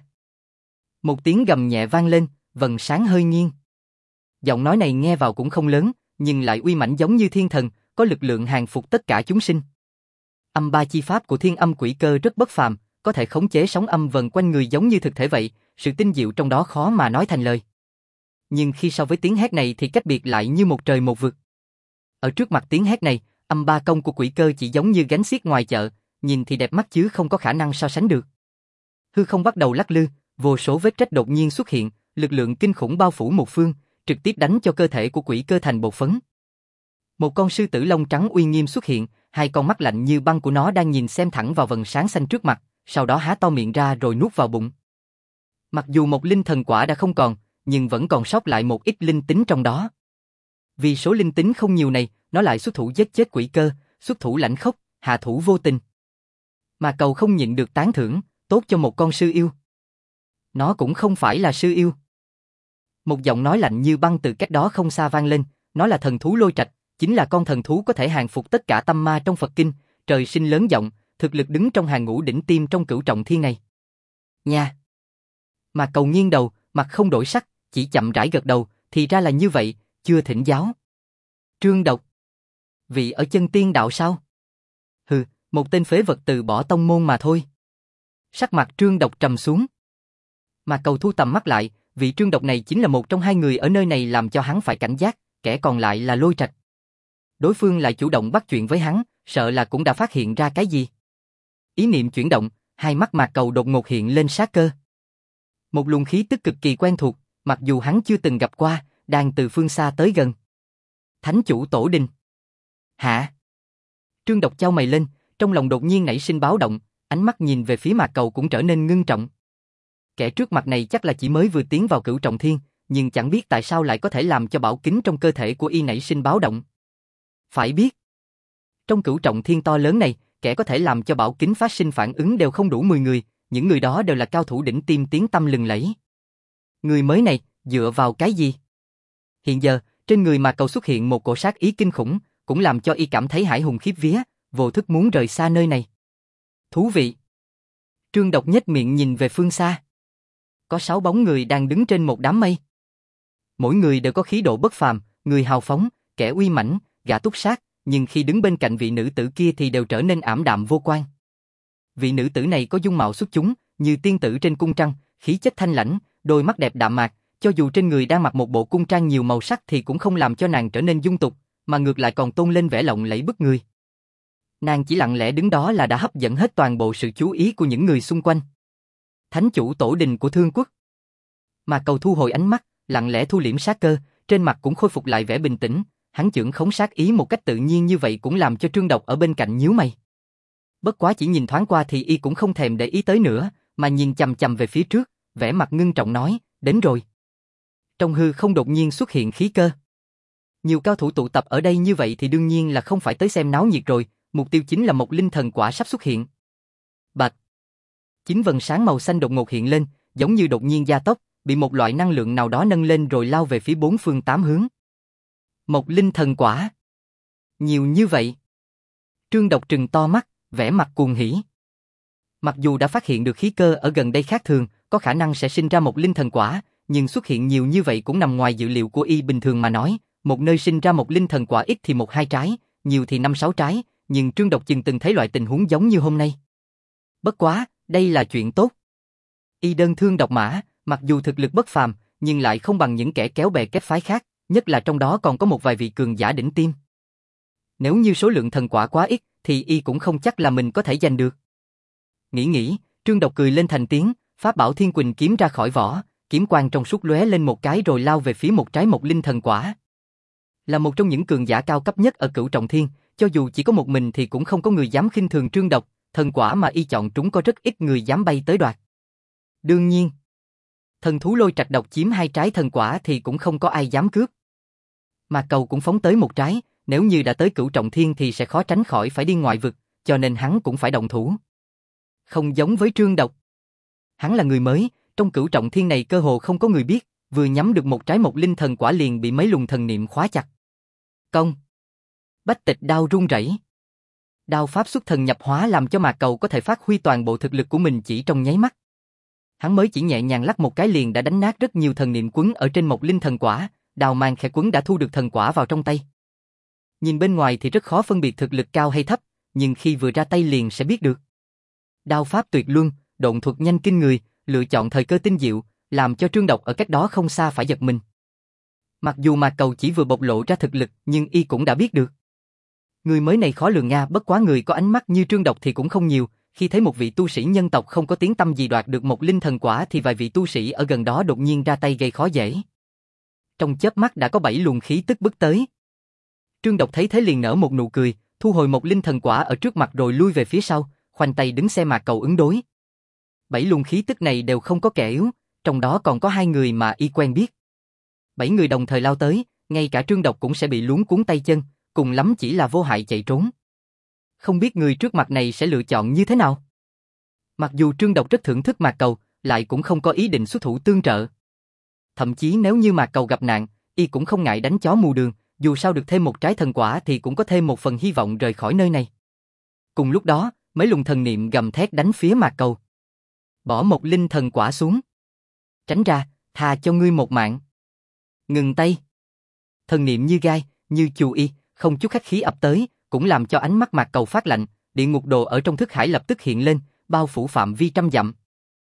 Một tiếng gầm nhẹ vang lên, vầng sáng hơi nghiêng. Giọng nói này nghe vào cũng không lớn, nhưng lại uy mãnh giống như thiên thần, có lực lượng hàng phục tất cả chúng sinh. Âm ba chi pháp của Thiên Âm Quỷ Cơ rất bất phàm, có thể khống chế sóng âm vần quanh người giống như thực thể vậy, sự tinh diệu trong đó khó mà nói thành lời. Nhưng khi so với tiếng hét này thì cách biệt lại như một trời một vực. Ở trước mặt tiếng hét này, âm ba công của Quỷ Cơ chỉ giống như gánh xiếc ngoài chợ, nhìn thì đẹp mắt chứ không có khả năng so sánh được. Hư không bắt đầu lắc lư, vô số vết rách đột nhiên xuất hiện, lực lượng kinh khủng bao phủ một phương, trực tiếp đánh cho cơ thể của Quỷ Cơ thành bột phấn. Một con sư tử lông trắng uy nghiêm xuất hiện, hai con mắt lạnh như băng của nó đang nhìn xem thẳng vào vầng sáng xanh trước mặt, sau đó há to miệng ra rồi nuốt vào bụng. Mặc dù một linh thần quả đã không còn, nhưng vẫn còn sót lại một ít linh tính trong đó. Vì số linh tính không nhiều này, nó lại xuất thủ giết chết Quỷ Cơ, xuất thủ lãnh khốc, hạ thủ vô tình. Mà Cầu không nhịn được tán thưởng, tốt cho một con sư yêu. Nó cũng không phải là sư yêu. Một giọng nói lạnh như băng từ cách đó không xa vang lên, nó là thần thú Lôi Trạch, chính là con thần thú có thể hàng phục tất cả tâm ma trong Phật kinh, trời sinh lớn giọng, thực lực đứng trong hàng ngũ đỉnh tiêm trong Cửu Trọng Thiên này. Nha. Mà Cầu nghiêng đầu, mặt không đổi sắc, chỉ chậm rãi gật đầu, thì ra là như vậy, chưa thỉnh giáo. Trương Độc. Vị ở chân tiên đạo sao? Hừ, một tên phế vật từ bỏ tông môn mà thôi. Sắc mặt Trương Độc trầm xuống. Mà Cầu thu tầm mắt lại, vị Trương Độc này chính là một trong hai người ở nơi này làm cho hắn phải cảnh giác, kẻ còn lại là Lôi Trạch. Đối phương lại chủ động bắt chuyện với hắn, sợ là cũng đã phát hiện ra cái gì. Ý niệm chuyển động, hai mắt Mạc Cầu đột ngột hiện lên sát cơ. Một luồng khí tức cực kỳ quen thuộc, mặc dù hắn chưa từng gặp qua, đang từ phương xa tới gần. Thánh chủ Tổ Đình. Hả? Trương Độc chau mày lên, trong lòng đột nhiên nảy sinh báo động, ánh mắt nhìn về phía Mạc Cầu cũng trở nên ngưng trọng. Kẻ trước mặt này chắc là chỉ mới vừa tiến vào Cửu Trọng Thiên, nhưng chẳng biết tại sao lại có thể làm cho bảo kính trong cơ thể của y nảy sinh báo động. Phải biết, trong Cửu Trọng Thiên to lớn này, kẻ có thể làm cho bảo kính phát sinh phản ứng đều không đủ 10 người, những người đó đều là cao thủ đỉnh tiêm tiếng tăm lừng lẫy. Người mới này, dựa vào cái gì? Hiện giờ, trên người Mạc Cầu xuất hiện một cổ sát ý kinh khủng, cũng làm cho y cảm thấy hãi hùng khiếp vía, vô thức muốn rời xa nơi này. Thú vị. Trương Độc nhếch miệng nhìn về phương xa. Có 6 bóng người đang đứng trên một đám mây. Mỗi người đều có khí độ bất phàm, người hào phóng, kẻ uy mãnh, gã túc sát, nhưng khi đứng bên cạnh vị nữ tử kia thì đều trở nên ảm đạm vô quan. Vị nữ tử này có dung mạo xuất chúng, như tiên tử trên cung trăng, khí chất thanh lãnh, đôi mắt đẹp đạm mạc, cho dù trên người đang mặc một bộ cung trang nhiều màu sắc thì cũng không làm cho nàng trở nên dung tục, mà ngược lại còn tôn lên vẻ lộng lẫy bức người. Nàng chỉ lặng lẽ đứng đó là đã hấp dẫn hết toàn bộ sự chú ý của những người xung quanh. Thánh chủ Tổ Đình của Thương Quốc. Mà Cầu thu hồi ánh mắt, lặng lẽ thu liễm sát cơ, trên mặt cũng khôi phục lại vẻ bình tĩnh, hắn chưởng khống sát ý một cách tự nhiên như vậy cũng làm cho Trương Độc ở bên cạnh nhíu mày. Bất quá chỉ nhìn thoáng qua thì y cũng không thèm để ý tới nữa, mà nhìn chằm chằm về phía trước, vẻ mặt ngưng trọng nói, đến rồi. Trong hư không đột nhiên xuất hiện khí cơ. Nhiều cao thủ tụ tập ở đây như vậy thì đương nhiên là không phải tới xem náo nhiệt rồi, mục tiêu chính là một linh thần quả sắp xuất hiện. Bạch. Chính vầng sáng màu xanh đột ngột hiện lên, giống như đột nhiên gia tốc, bị một loại năng lượng nào đó nâng lên rồi lao về phía bốn phương tám hướng. Một linh thần quả. Nhiều như vậy. Trương Độc trừng to mắt, vẻ mặt cuồng hỉ. Mặc dù đã phát hiện được khí cơ ở gần đây khác thường, có khả năng sẽ sinh ra một linh thần quả, nhưng xuất hiện nhiều như vậy cũng nằm ngoài dự liệu của y. Bình thường mà nói, một nơi sinh ra một linh thần quả ít thì 1-2 trái, nhiều thì 5-6 trái, nhưng Trương Độc chừng từng thấy loại tình huống giống như hôm nay. Bất quá, đây là chuyện tốt. Y đơn thương độc mã, mặc dù thực lực bất phàm, nhưng lại không bằng những kẻ kéo bè kết phái khác, nhất là trong đó còn có một vài vị cường giả đỉnh tiêm. Nếu như số lượng thần quả quá ít, thì y cũng không chắc là mình có thể giành được. Nghĩ, Trương Độc cười lên thành tiếng, pháp bảo Thiên Quỳnh kiếm ra khỏi vỏ, kiếm quang trong suốt lóe lên một cái rồi lao về phía một trái một linh thần quả. Là một trong những cường giả cao cấp nhất ở Cửu Trọng Thiên, cho dù chỉ có một mình thì cũng không có người dám khinh thường Trương Độc, thần quả mà y chọn trúng có rất ít người dám bay tới đoạt. Đương nhiên, thần thú Lôi Trạch độc chiếm 2 trái thần quả thì cũng không có ai dám cướp. Mà Cầu cũng phóng tới một trái, nếu như đã tới Cửu Trọng Thiên thì sẽ khó tránh khỏi phải đi ngoại vực, cho nên hắn cũng phải động thủ. Không giống với Trương Độc. Hắn là người mới, trong Cửu Trọng Thiên này cơ hồ không có người biết, vừa nhắm được một trái một linh thần quả liền bị mấy luồng thần niệm khóa chặt. Công. Bách Tịch đao rung rẩy. Đao pháp xuất thần nhập hóa làm cho Mạc Cầu có thể phát huy toàn bộ thực lực của mình chỉ trong nháy mắt. Hắn mới chỉ nhẹ nhàng lắc một cái liền đã đánh nát rất nhiều thần niệm quấn ở trên một linh thần quả, đao mang khẽ quấn đã thu được thần quả vào trong tay. Nhìn bên ngoài thì rất khó phân biệt thực lực cao hay thấp, nhưng khi vừa ra tay liền sẽ biết được. Đao pháp tuyệt luân, độn thuật nhanh kinh người, lựa chọn thời cơ tinh diệu, làm cho Trương Độc ở cách đó không xa phải giật mình. Mặc dù Mạc Cầu chỉ vừa bộc lộ ra thực lực, nhưng y cũng đã biết được. Người mới này khó lường nga, bất quá người có ánh mắt như Trương Độc thì cũng không nhiều, khi thấy một vị tu sĩ nhân tộc không có tiếng tăm gì đoạt được một linh thần quả thì vài vị tu sĩ ở gần đó đột nhiên ra tay gây khó dễ. Trong chớp mắt đã có 7 luồng khí tức bức tới. Trương Độc thấy thế liền nở một nụ cười, thu hồi một linh thần quả ở trước mặt rồi lui về phía sau, khoanh tay đứng xem Mạc Cầu ứng đối. 7 luồng khí tức này đều không có kẻ yếu, trong đó còn có 2 người mà y quen biết. 7 người đồng thời lao tới, ngay cả Trương Độc cũng sẽ bị luống cuốn tay chân, cùng lắm chỉ là vô hại chạy trốn. Không biết người trước mặt này sẽ lựa chọn như thế nào? Mặc dù Trương Độc rất thưởng thức Mạc Cầu, lại cũng không có ý định xuất thủ tương trợ. Thậm chí nếu như Mạc Cầu gặp nạn, y cũng không ngại đánh chó mù đường, dù sao được thêm một trái thần quả thì cũng có thêm một phần hy vọng rời khỏi nơi này. Cùng lúc đó, mấy luồng thần niệm gầm thét đánh phía Mạc Cầu. Bỏ một linh thần quả xuống. Tránh ra, tha cho ngươi một mạng. Ngừng tay. Thần niệm như gai, như chù y, không chút khách khí ập tới, cũng làm cho ánh mắt Mạc Cầu phát lạnh, địa ngục đồ ở trong thức hải lập tức hiện lên, bao phủ phạm vi trăm dặm.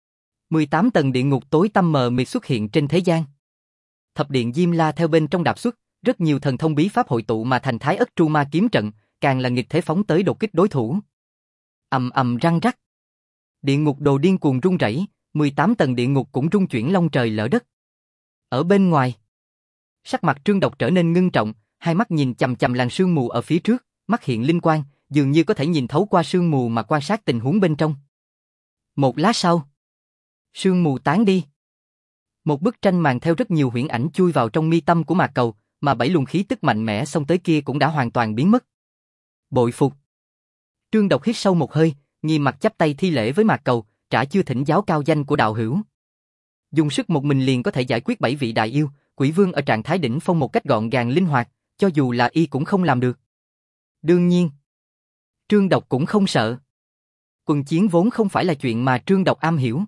18 tầng địa ngục tối tăm mờ mịt xuất hiện trên thế gian. Thập điện Diêm La theo bên trong đạp xuất, rất nhiều thần thông bí pháp hội tụ mà thành Thái Ất Tru Ma kiếm trận, càng là nghịch thế phóng tới đột kích đối thủ. Ầm ầm răng rắc. Địa ngục đồ điên cuồng rung rẩy, 18 tầng địa ngục cũng rung chuyển long trời lở đất. Ở bên ngoài, sắc mặt Trương Độc trở nên ngưng trọng, hai mắt nhìn chằm chằm làn sương mù ở phía trước, mắt hiện linh quang, dường như có thể nhìn thấu qua sương mù mà quan sát tình huống bên trong. Một lát sau, sương mù tán đi. Một bức tranh màn theo rất nhiều huyễn ảnh chui vào trong mi tâm của Mạc Cầu, mà 7 luồng khí tức mạnh mẽ xông tới kia cũng đã hoàn toàn biến mất. Bội phục. Trương Độc hít sâu một hơi, nghiêm mặt chắp tay thi lễ với Mạc Cầu, trả chưa thỉnh giáo cao danh của đạo hữu. Dùng sức một mình liền có thể giải quyết 7 vị đại yêu, quỷ vương ở trạng thái đỉnh phong một cách gọn gàng linh hoạt, cho dù là y cũng không làm được. Đương nhiên, Trương Độc cũng không sợ. Quân chiến vốn không phải là chuyện mà Trương Độc am hiểu.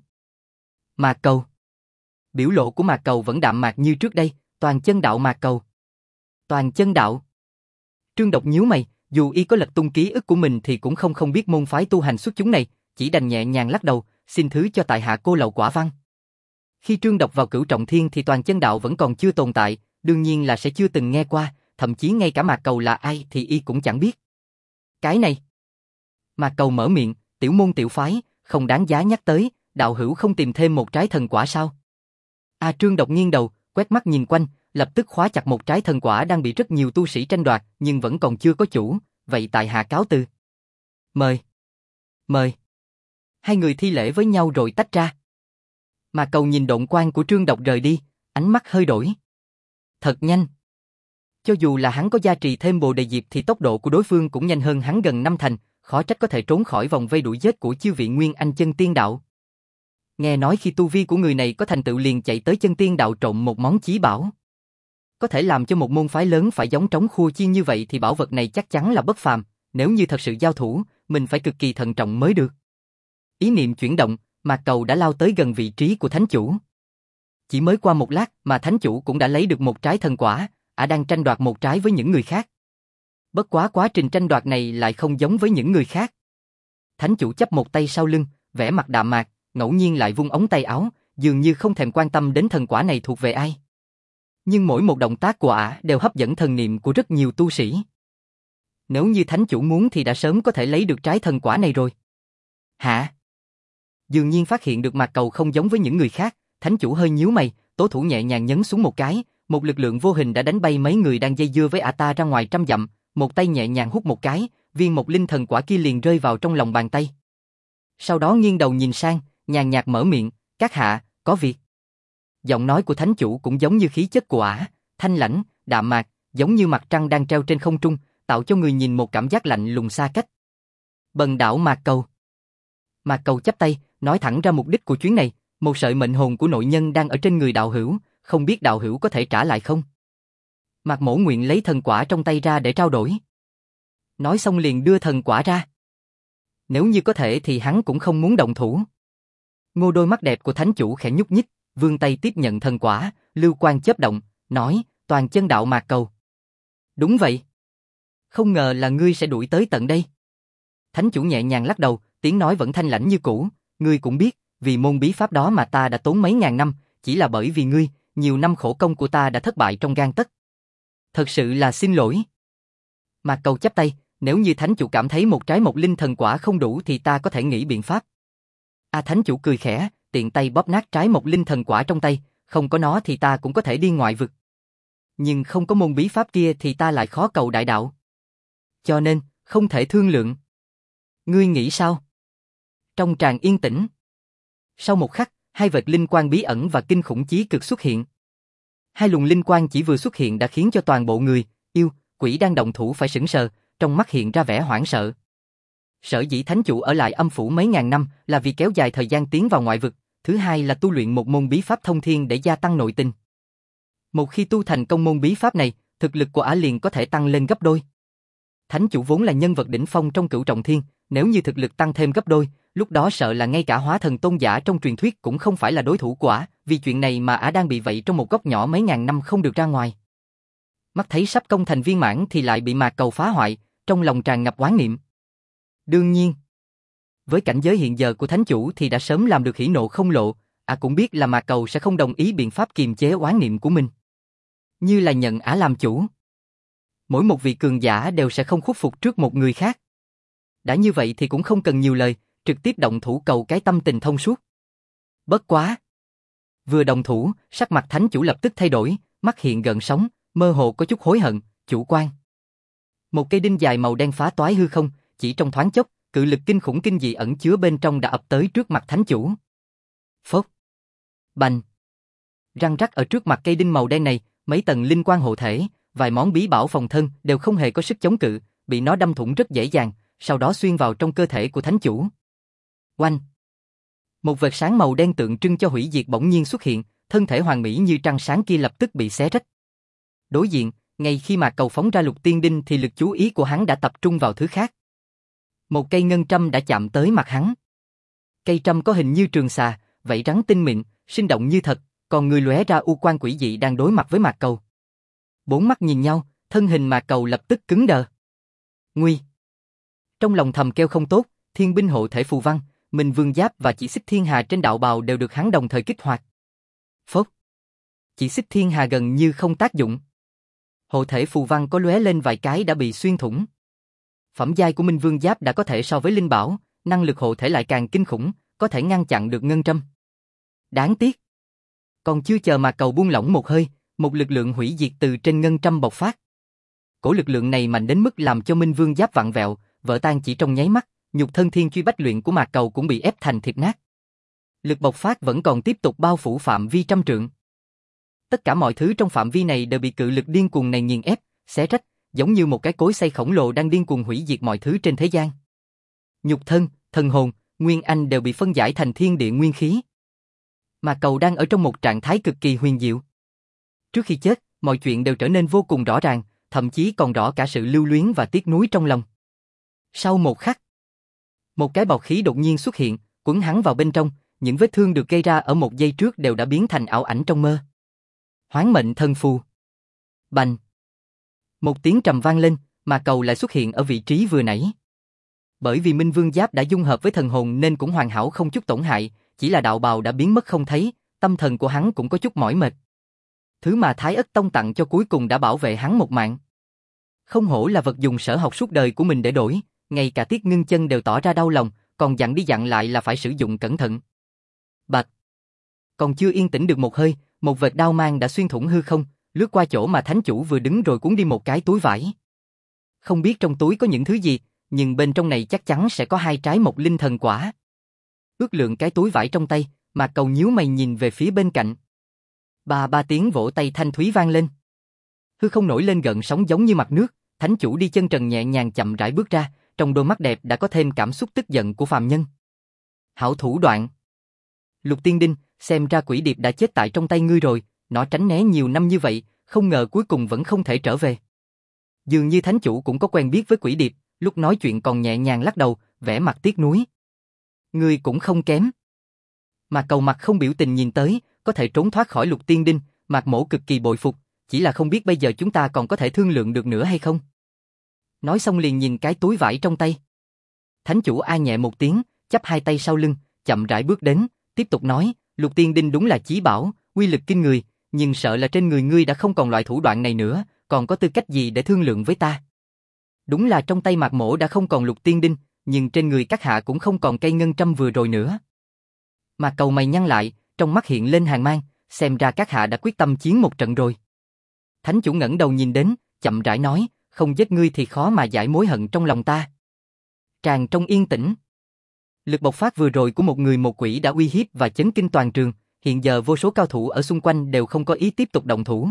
Mạc Cầu. Biểu lộ của Mạc Cầu vẫn đạm mạc như trước đây, toàn chân đạo Mạc Cầu. Toàn chân đạo. Trương Độc nhíu mày, dù y có lật tung ký ức của mình thì cũng không biết môn phái tu hành xuất chúng này, chỉ đành nhẹ nhàng lắc đầu, xin thứ cho tại hạ cô lậu quả văn. Khi Trương Độc vào Cửu Trọng Thiên thì toàn chân đạo vẫn còn chưa tồn tại, đương nhiên là sẽ chưa từng nghe qua, thậm chí ngay cả Mạc Cầu là ai thì y cũng chẳng biết. Cái này. Mạc Cầu mở miệng, tiểu môn tiểu phái, không đáng giá nhắc tới, đạo hữu không tìm thêm một trái thần quả sao? Trương Độc nghiêng đầu, quét mắt nhìn quanh, lập tức khóa chặt một trái thần quả đang bị rất nhiều tu sĩ tranh đoạt, nhưng vẫn còn chưa có chủ, vậy tại hạ cáo từ. Mời. Mời. Hai người thi lễ với nhau rồi tách ra. Mạc Cầu nhìn độn quang của Trương Độc rời đi, ánh mắt hơi đổi. Thật nhanh. Cho dù là hắn có gia trì thêm bồ đề diệp thì tốc độ của đối phương cũng nhanh hơn hắn gần 5 thành, khó trách có thể trốn khỏi vòng vây đuổi giết của chư vị Nguyên Anh chân tiên đạo. Nghe nói khi tu vi của người này có thành tựu liền chạy tới chân tiên đạo trộm một món chí bảo. Có thể làm cho một môn phái lớn phải gióng trống khua chiên như vậy thì bảo vật này chắc chắn là bất phàm, nếu như thật sự giao thủ, mình phải cực kỳ thận trọng mới được. Ý niệm chuyển động, Mạc Cầu đã lao tới gần vị trí của thánh chủ. Chỉ mới qua một lát mà thánh chủ cũng đã lấy được một trái thần quả, đang tranh đoạt một trái với những người khác. Bất quá quá trình tranh đoạt này lại không giống với những người khác. Thánh chủ chắp một tay sau lưng, vẻ mặt đạm mạc, ngẫu nhiên lại vung ống tay áo, dường như không thèm quan tâm đến thần quả này thuộc về ai. Nhưng mỗi một động tác của đều hấp dẫn thần niệm của rất nhiều tu sĩ. Nếu như thánh chủ muốn thì đã sớm có thể lấy được trái thần quả này rồi. Hả? Dường nhiên phát hiện được Mạc Cầu không giống với những người khác, thánh chủ hơi nhíu mày, tố thủ nhẹ nhàng nhấn xuống một cái, một lực lượng vô hình đã đánh bay mấy người đang dây dưa với ta ra ngoài trăm dặm, một tay nhẹ nhàng hút một cái, viên một linh thần quả kia liền rơi vào trong lòng bàn tay. Sau đó nghiêng đầu nhìn sang, nhàn nhạt mở miệng, các hạ, có việc. Giọng nói của thánh chủ cũng giống như khí chất của thanh lãnh, đạm mạc, giống như mặt trăng đang treo trên không trung, tạo cho người nhìn một cảm giác lạnh lùng xa cách. Bần đạo Mạc Cầu. Mạc Cầu chắp tay, nói thẳng ra mục đích của chuyến này, một sợi mệnh hồn của nội nhân đang ở trên người đạo hữu, không biết đạo hữu có thể trả lại không? Mạc Mỗ nguyện lấy thần quả trong tay ra để trao đổi. Nói xong liền đưa thần quả ra. Nếu như có thể thì hắn cũng không muốn động thủ. Ngô đôi mắt đẹp của thánh chủ khẽ nhúc nhích, vươn tay tiếp nhận thần quả, lưu quang chớp động, nói, toàn chân đạo Mạc Cầu. Đúng vậy. Không ngờ là ngươi sẽ đuổi tới tận đây. Thánh chủ nhẹ nhàng lắc đầu, tiếng nói vẫn thanh lãnh như cũ, ngươi cũng biết, vì môn bí pháp đó mà ta đã tốn mấy ngàn năm, chỉ là bởi vì ngươi, nhiều năm khổ công của ta đã thất bại trong gang tấc. Thật sự là xin lỗi. Mạc Cầu chắp tay, nếu như thánh chủ cảm thấy một trái một linh thần quả không đủ thì ta có thể nghĩ biện pháp. Thánh chủ cười khẽ, tiện tay bóp nát trái một linh thần quả trong tay, không có nó thì ta cũng có thể đi ngoại vực. Nhưng không có môn bí pháp kia thì ta lại khó cầu đại đạo. Cho nên, không thể thương lượng. Ngươi nghĩ sao? Trong tràng yên tĩnh. Sau một khắc, hai vệt linh quang bí ẩn và kinh khủng chí cực xuất hiện. Hai luồng linh quang chỉ vừa xuất hiện đã khiến cho toàn bộ người, yêu, quỷ đang động thủ phải sững sờ, trong mắt hiện ra vẻ hoảng sợ. Sở dĩ thánh chủ ở lại âm phủ mấy ngàn năm là vì kéo dài thời gian tiến vào ngoại vực, thứ hai là tu luyện một môn bí pháp thông thiên để gia tăng nội tình. Một khi tu thành công môn bí pháp này, thực lực của liền có thể tăng lên gấp đôi. Thánh chủ vốn là nhân vật đỉnh phong trong Cửu Trọng Thiên, nếu như thực lực tăng thêm gấp đôi, lúc đó sợ là ngay cả hóa thần tôn giả trong truyền thuyết cũng không phải là đối thủ của vì chuyện này mà đang bị vậy trong một góc nhỏ mấy ngàn năm không được ra ngoài. mắt thấy sắp công thành viên mãn thì lại bị Mạc Cầu phá hoại, trong lòng tràn ngập oán niệm. Đương nhiên, với cảnh giới hiện giờ của thánh chủ thì đã sớm làm được hỉ nộ không lộ, cũng biết là Mạc Cầu sẽ không đồng ý biện pháp kiềm chế oán niệm của mình. Như là nhận làm chủ. Mỗi một vị cường giả đều sẽ không khuất phục trước một người khác. Đã như vậy thì cũng không cần nhiều lời, trực tiếp động thủ cầu cái tâm tình thông suốt. Bất quá. Vừa động thủ, sắc mặt thánh chủ lập tức thay đổi, mắt hiện gợn sóng, mơ hồ có chút hối hận, chủ quan. Một cây đinh dài màu đen phá toái hư không, chỉ trong thoáng chốc, cự lực kinh khủng kinh dị ẩn chứa bên trong đã ập tới trước mặt thánh chủ. Phốc. Bành. Răng rắc ở trước mặt cây đinh màu đen này, mấy tầng linh quang hộ thể, vài món bí bảo phòng thân đều không hề có sức chống cự, bị nó đâm thủng rất dễ dàng, sau đó xuyên vào trong cơ thể của thánh chủ. Oanh. Một vệt sáng màu đen tượng trưng cho hủy diệt bỗng nhiên xuất hiện, thân thể hoàn mỹ như trăng sáng kia lập tức bị xé rách. Đối diện, ngay khi Mạc Cầu phóng ra lục tiên đinh thì lực chú ý của hắn đã tập trung vào thứ khác. Một cây ngân trâm đã chạm tới mặt hắn. Cây trâm có hình như trường xà, vảy rắn tinh mịn, sinh động như thật, còn người lóe ra u quang quỷ dị đang đối mặt với Mạc Cầu. Bốn mắt nhìn nhau, thân hình Mạc Cầu lập tức cứng đờ. Nguy. Trong lòng thầm kêu không tốt, thiên binh hộ thể phù văn, Minh Vương Giáp và chỉ xích thiên hà trên đạo bào đều được hắn đồng thời kích hoạt. Phốc. Chỉ xích thiên hà gần như không tác dụng. Hộ thể phù văn có lóe lên vài cái đã bị xuyên thủng. Phẩm giai của Minh Vương Giáp đã có thể so với linh bảo, năng lực hộ thể lại càng kinh khủng, có thể ngăn chặn được ngân trâm. Đáng tiếc. Còn chưa chờ Mạc Cầu buông lỏng một hơi, một lực lượng hủy diệt từ trên ngân trâm bộc phát. Cổ lực lượng này mạnh đến mức làm cho Minh Vương Giáp vặn vẹo, vỡ tan chỉ trong nháy mắt, nhục thân thiên truy bách luyện của Mạc Cầu cũng bị ép thành thịt nát. Lực bộc phát vẫn còn tiếp tục bao phủ phạm vi trăm trượng. Tất cả mọi thứ trong phạm vi này đều bị cự lực điên cuồng này nghiền ép, xé rách, giống như một cái cối xay khổng lồ đang điên cuồng hủy diệt mọi thứ trên thế gian. Nhục thân, thần hồn, nguyên anh đều bị phân giải thành thiên địa nguyên khí. Mạc Cầu đang ở trong một trạng thái cực kỳ huyền diệu. Trước khi chết, mọi chuyện đều trở nên vô cùng rõ ràng, thậm chí còn rõ cả sự lưu luyến và tiếc nuối trong lòng. Sau một khắc, một cái bọt khí đột nhiên xuất hiện, quấn hắn vào bên trong, những vết thương được gây ra ở một giây trước đều đã biến thành ảo ảnh trong mơ. Hoán mệnh thân phù. Bành. Một tiếng trầm vang lên, Mạc Cầu lại xuất hiện ở vị trí vừa nãy. Bởi vì Minh Vương Giáp đã dung hợp với thần hồn nên cũng hoàn hảo không chút tổn hại, chỉ là đạo bào đã biến mất không thấy, tâm thần của hắn cũng có chút mỏi mệt. Thứ mà Thái Ất Tông tặng cho cuối cùng đã bảo vệ hắn một mạng. Không hổ là vật dùng sở học suốt đời của mình để đổi, ngay cả Tiết Ngưng Chân đều tỏ ra đau lòng, còn dặn đi dặn lại là phải sử dụng cẩn thận. Bạch. Còn chưa yên tĩnh được một hơi, một vệt đao mang đã xuyên thủng hư không, lướt qua chỗ mà thánh chủ vừa đứng rồi cuốn đi một cái túi vải. Không biết trong túi có những thứ gì, nhưng bên trong này chắc chắn sẽ có 2 trái mộc linh thần quả. Ước lượng cái túi vải trong tay, Mạc Cầu nhíu mày nhìn về phía bên cạnh. Ba tiếng vỗ tay thanh thúy vang lên. Hư không nổi lên gợn sóng giống như mặt nước, thánh chủ đi chân trần nhẹ nhàng chậm rãi bước ra, trong đôi mắt đẹp đã có thêm cảm xúc tức giận của phàm nhân. Hảo thủ đoạn. Lục Tiên Đinh, xem ra quỷ điệp đã chết tại trong tay ngươi rồi, nó tránh né nhiều năm như vậy, không ngờ cuối cùng vẫn không thể trở về. Dường như thánh chủ cũng có quen biết với quỷ điệp, lúc nói chuyện còn nhẹ nhàng lắc đầu, vẻ mặt tiếc nuối. Ngươi cũng không kém. Mạc Cầu mặt không biểu tình nhìn tới, có thể trốn thoát khỏi Lục Tiên Đinh, Mạc Mỗ cực kỳ bội phục, chỉ là không biết bây giờ chúng ta còn có thể thương lượng được nữa hay không. Nói xong liền nhìn cái túi vải trong tay. Thánh chủ a nhẹ một tiếng, chắp 2 tay sau lưng, chậm rãi bước đến, tiếp tục nói, Lục Tiên Đinh đúng là chí bảo, uy lực kinh người, nhưng sợ là trên người ngươi đã không còn loại thủ đoạn này nữa, còn có tư cách gì để thương lượng với ta. Đúng là trong tay Mạc Mỗ đã không còn Lục Tiên Đinh, nhưng trên người các hạ cũng không còn cây ngân trâm vừa rồi nữa. Mạc Cầu mày nhăn lại, trong mắt hiện lên hàn mang, xem ra các hạ đã quyết tâm chiến một trận rồi. Thánh chủ ngẩng đầu nhìn đến, chậm rãi nói, không giết ngươi thì khó mà giải mối hận trong lòng ta. Tràn trong yên tĩnh. Lực bộc phát vừa rồi của một người một quỷ đã uy hiếp và chấn kinh toàn trường, hiện giờ vô số cao thủ ở xung quanh đều không có ý tiếp tục động thủ.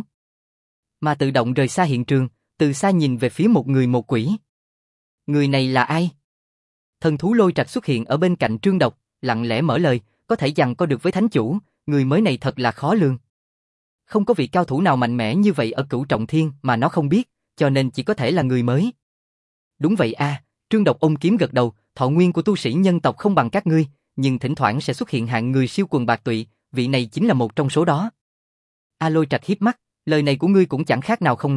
Mà tự động rời xa hiện trường, từ xa nhìn về phía một người một quỷ. Người này là ai? Thần thú Lôi Trạch xuất hiện ở bên cạnh Trương Độc, lặng lẽ mở lời, có thể giằng co được với thánh chủ, người mới này thật là khó lường. Không có vị cao thủ nào mạnh mẽ như vậy ở Cửu Trọng Thiên mà nó không biết, cho nên chỉ có thể là người mới. Đúng vậy a, Trương Độc ôm kiếm gật đầu, thọ nguyên của tu sĩ nhân tộc không bằng các ngươi, nhưng thỉnh thoảng sẽ xuất hiện hạng người siêu quần bạc tụy, vị này chính là một trong số đó. A Lôi Trạch hiếp mắt, lời này của ngươi cũng chẳng khác nào không nói,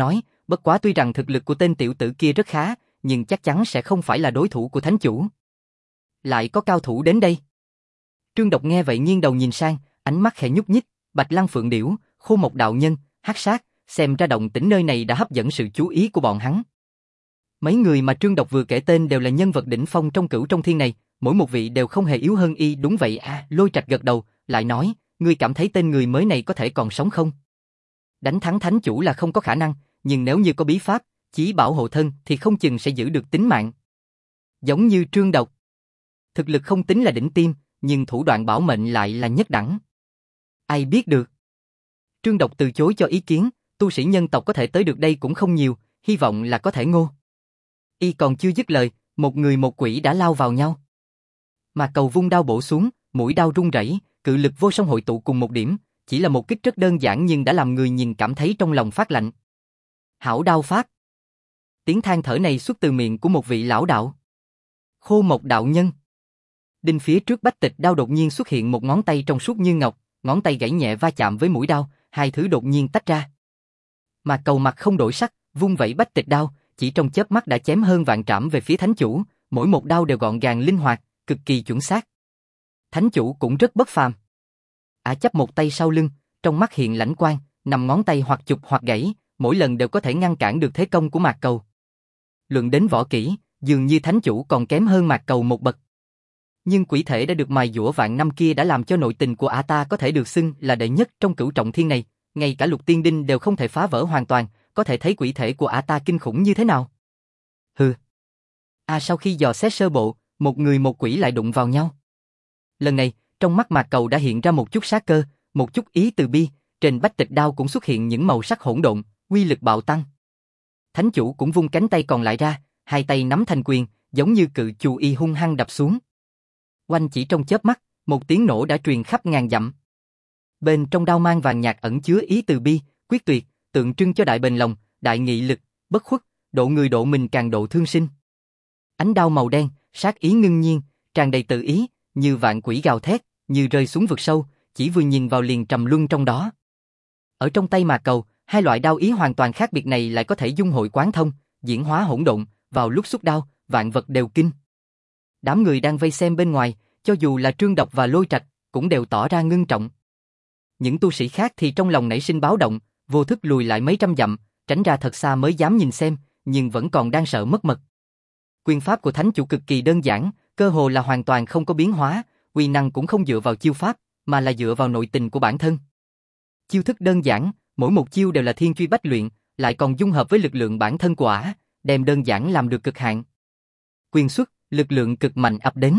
bất quá tuy rằng thực lực của tên tiểu tử kia rất khá, nhưng chắc chắn sẽ không phải là đối thủ của thánh chủ. Lại có cao thủ đến đây. Trương Độc nghe vậy nghiêng đầu nhìn sang, ánh mắt khẽ nhúc nhích, Bạch Lăng Phượng Điểu, Khô Mộc Đạo Nhân, Hắc Sát, xem ra động tĩnh nơi này đã hấp dẫn sự chú ý của bọn hắn. Mấy người mà Trương Độc vừa kể tên đều là nhân vật đỉnh phong trong Cửu Trong Thiên này, mỗi một vị đều không hề yếu hơn y. Đúng vậy à, Lôi Trạch gật đầu, lại nói, ngươi cảm thấy tên người mới này có thể còn sống không? Đánh thắng thánh chủ là không có khả năng, nhưng nếu như có bí pháp, chí bảo hộ thân thì không chừng sẽ giữ được tính mạng. Giống như Trương Độc. Thực lực không tính là đỉnh tiêm, nhưng thủ đoạn bảo mệnh lại là nhất đẳng. Ai biết được. Trương Độc từ chối cho ý kiến, tu sĩ nhân tộc có thể tới được đây cũng không nhiều, hy vọng là có thể ngô. Y còn chưa dứt lời, một người một quỷ đã lao vào nhau. Mà Cầu vung đao bổ xuống, mũi đao rung rẩy, cự lực vô song hội tụ cùng một điểm, chỉ là một kích rất đơn giản nhưng đã làm người nhìn cảm thấy trong lòng phát lạnh. Hảo đao pháp. Tiếng than thở này xuất từ miệng của một vị lão đạo. Khô Mộc Đạo Nhân. Đinh phía trước Bách Tịch đao đột nhiên xuất hiện một ngón tay trong suốt như ngọc, ngón tay gãy nhẹ va chạm với mũi đao, hai thứ đột nhiên tách ra. Mà Cầu mặt không đổi sắc, vung vẩy Bách Tịch đao, chỉ trong chớp mắt đã chém hơn vạn trảm về phía thánh chủ, mỗi một đao đều gọn gàng linh hoạt, cực kỳ chuẩn xác. Thánh chủ cũng rất bất phàm. Ả chắp một tay sau lưng, trong mắt hiện lãnh quang, nằm ngón tay hoặc chụp hoặc gãy, mỗi lần đều có thể ngăn cản được thế công của Mạc Cầu. Luận đến võ kỹ, dường như thánh chủ còn kém hơn Mạc Cầu một bậc. Nhưng quỷ thể đã được mài dũa vạn năm kia đã làm cho nội tình của Ả ta có thể được xưng là đệ nhất trong Cửu Trọng Thiên này, ngay cả Lục Tiên Đinh đều không thể phá vỡ hoàn toàn, có thể thấy quỷ thể của Ả ta kinh khủng như thế nào. Hừ. Sau khi dò xét sơ bộ, một người một quỷ lại đụng vào nhau. Lần này, trong mắt Mạc Cầu đã hiện ra một chút sát cơ, một chút ý từ bi, trên Bách Tịch đao cũng xuất hiện những màu sắc hỗn độn, uy lực bạo tăng. Thánh chủ cũng vung cánh tay còn lại ra, hai tay nắm thành quyền, giống như cự chù y hung hăng đập xuống. Oanh, chỉ trong chớp mắt, một tiếng nổ đã truyền khắp ngàn dặm. Bên trong đao mang vàng nhạt ẩn chứa ý từ bi, quyết tuyệt, tượng trưng cho đại bền lòng, đại nghị lực, bất khuất, độ người độ mình càng độ thương sinh. Ánh đao màu đen, sát ý ngưng nhiên, tràn đầy tự ý, như vạn quỷ gào thét, như rơi xuống vực sâu, chỉ vừa nhìn vào liền trầm luân trong đó. Ở trong tay Mạc Cầu, hai loại đao ý hoàn toàn khác biệt này lại có thể dung hội quán thông, diễn hóa hỗn độn, vào lúc xuất đao, vạn vật đều kinh. Đám người đang vây xem bên ngoài, cho dù là Trương Độc và Lôi Trạch, cũng đều tỏ ra ngưng trọng. Những tu sĩ khác thì trong lòng nảy sinh báo động, vô thức lùi lại mấy trăm dặm, tránh ra thật xa mới dám nhìn xem, nhưng vẫn còn đang sợ mất mật. Quyền pháp của thánh chủ cực kỳ đơn giản, cơ hồ là hoàn toàn không có biến hóa, uy năng cũng không dựa vào chiêu pháp, mà là dựa vào nội tình của bản thân. Chiêu thức đơn giản, mỗi một chiêu đều là thiên truy bách luyện, lại còn dung hợp với lực lượng bản thân của Ả, đem đơn giản làm được cực hạn. Quyền xuất, lực lượng cực mạnh ập đến.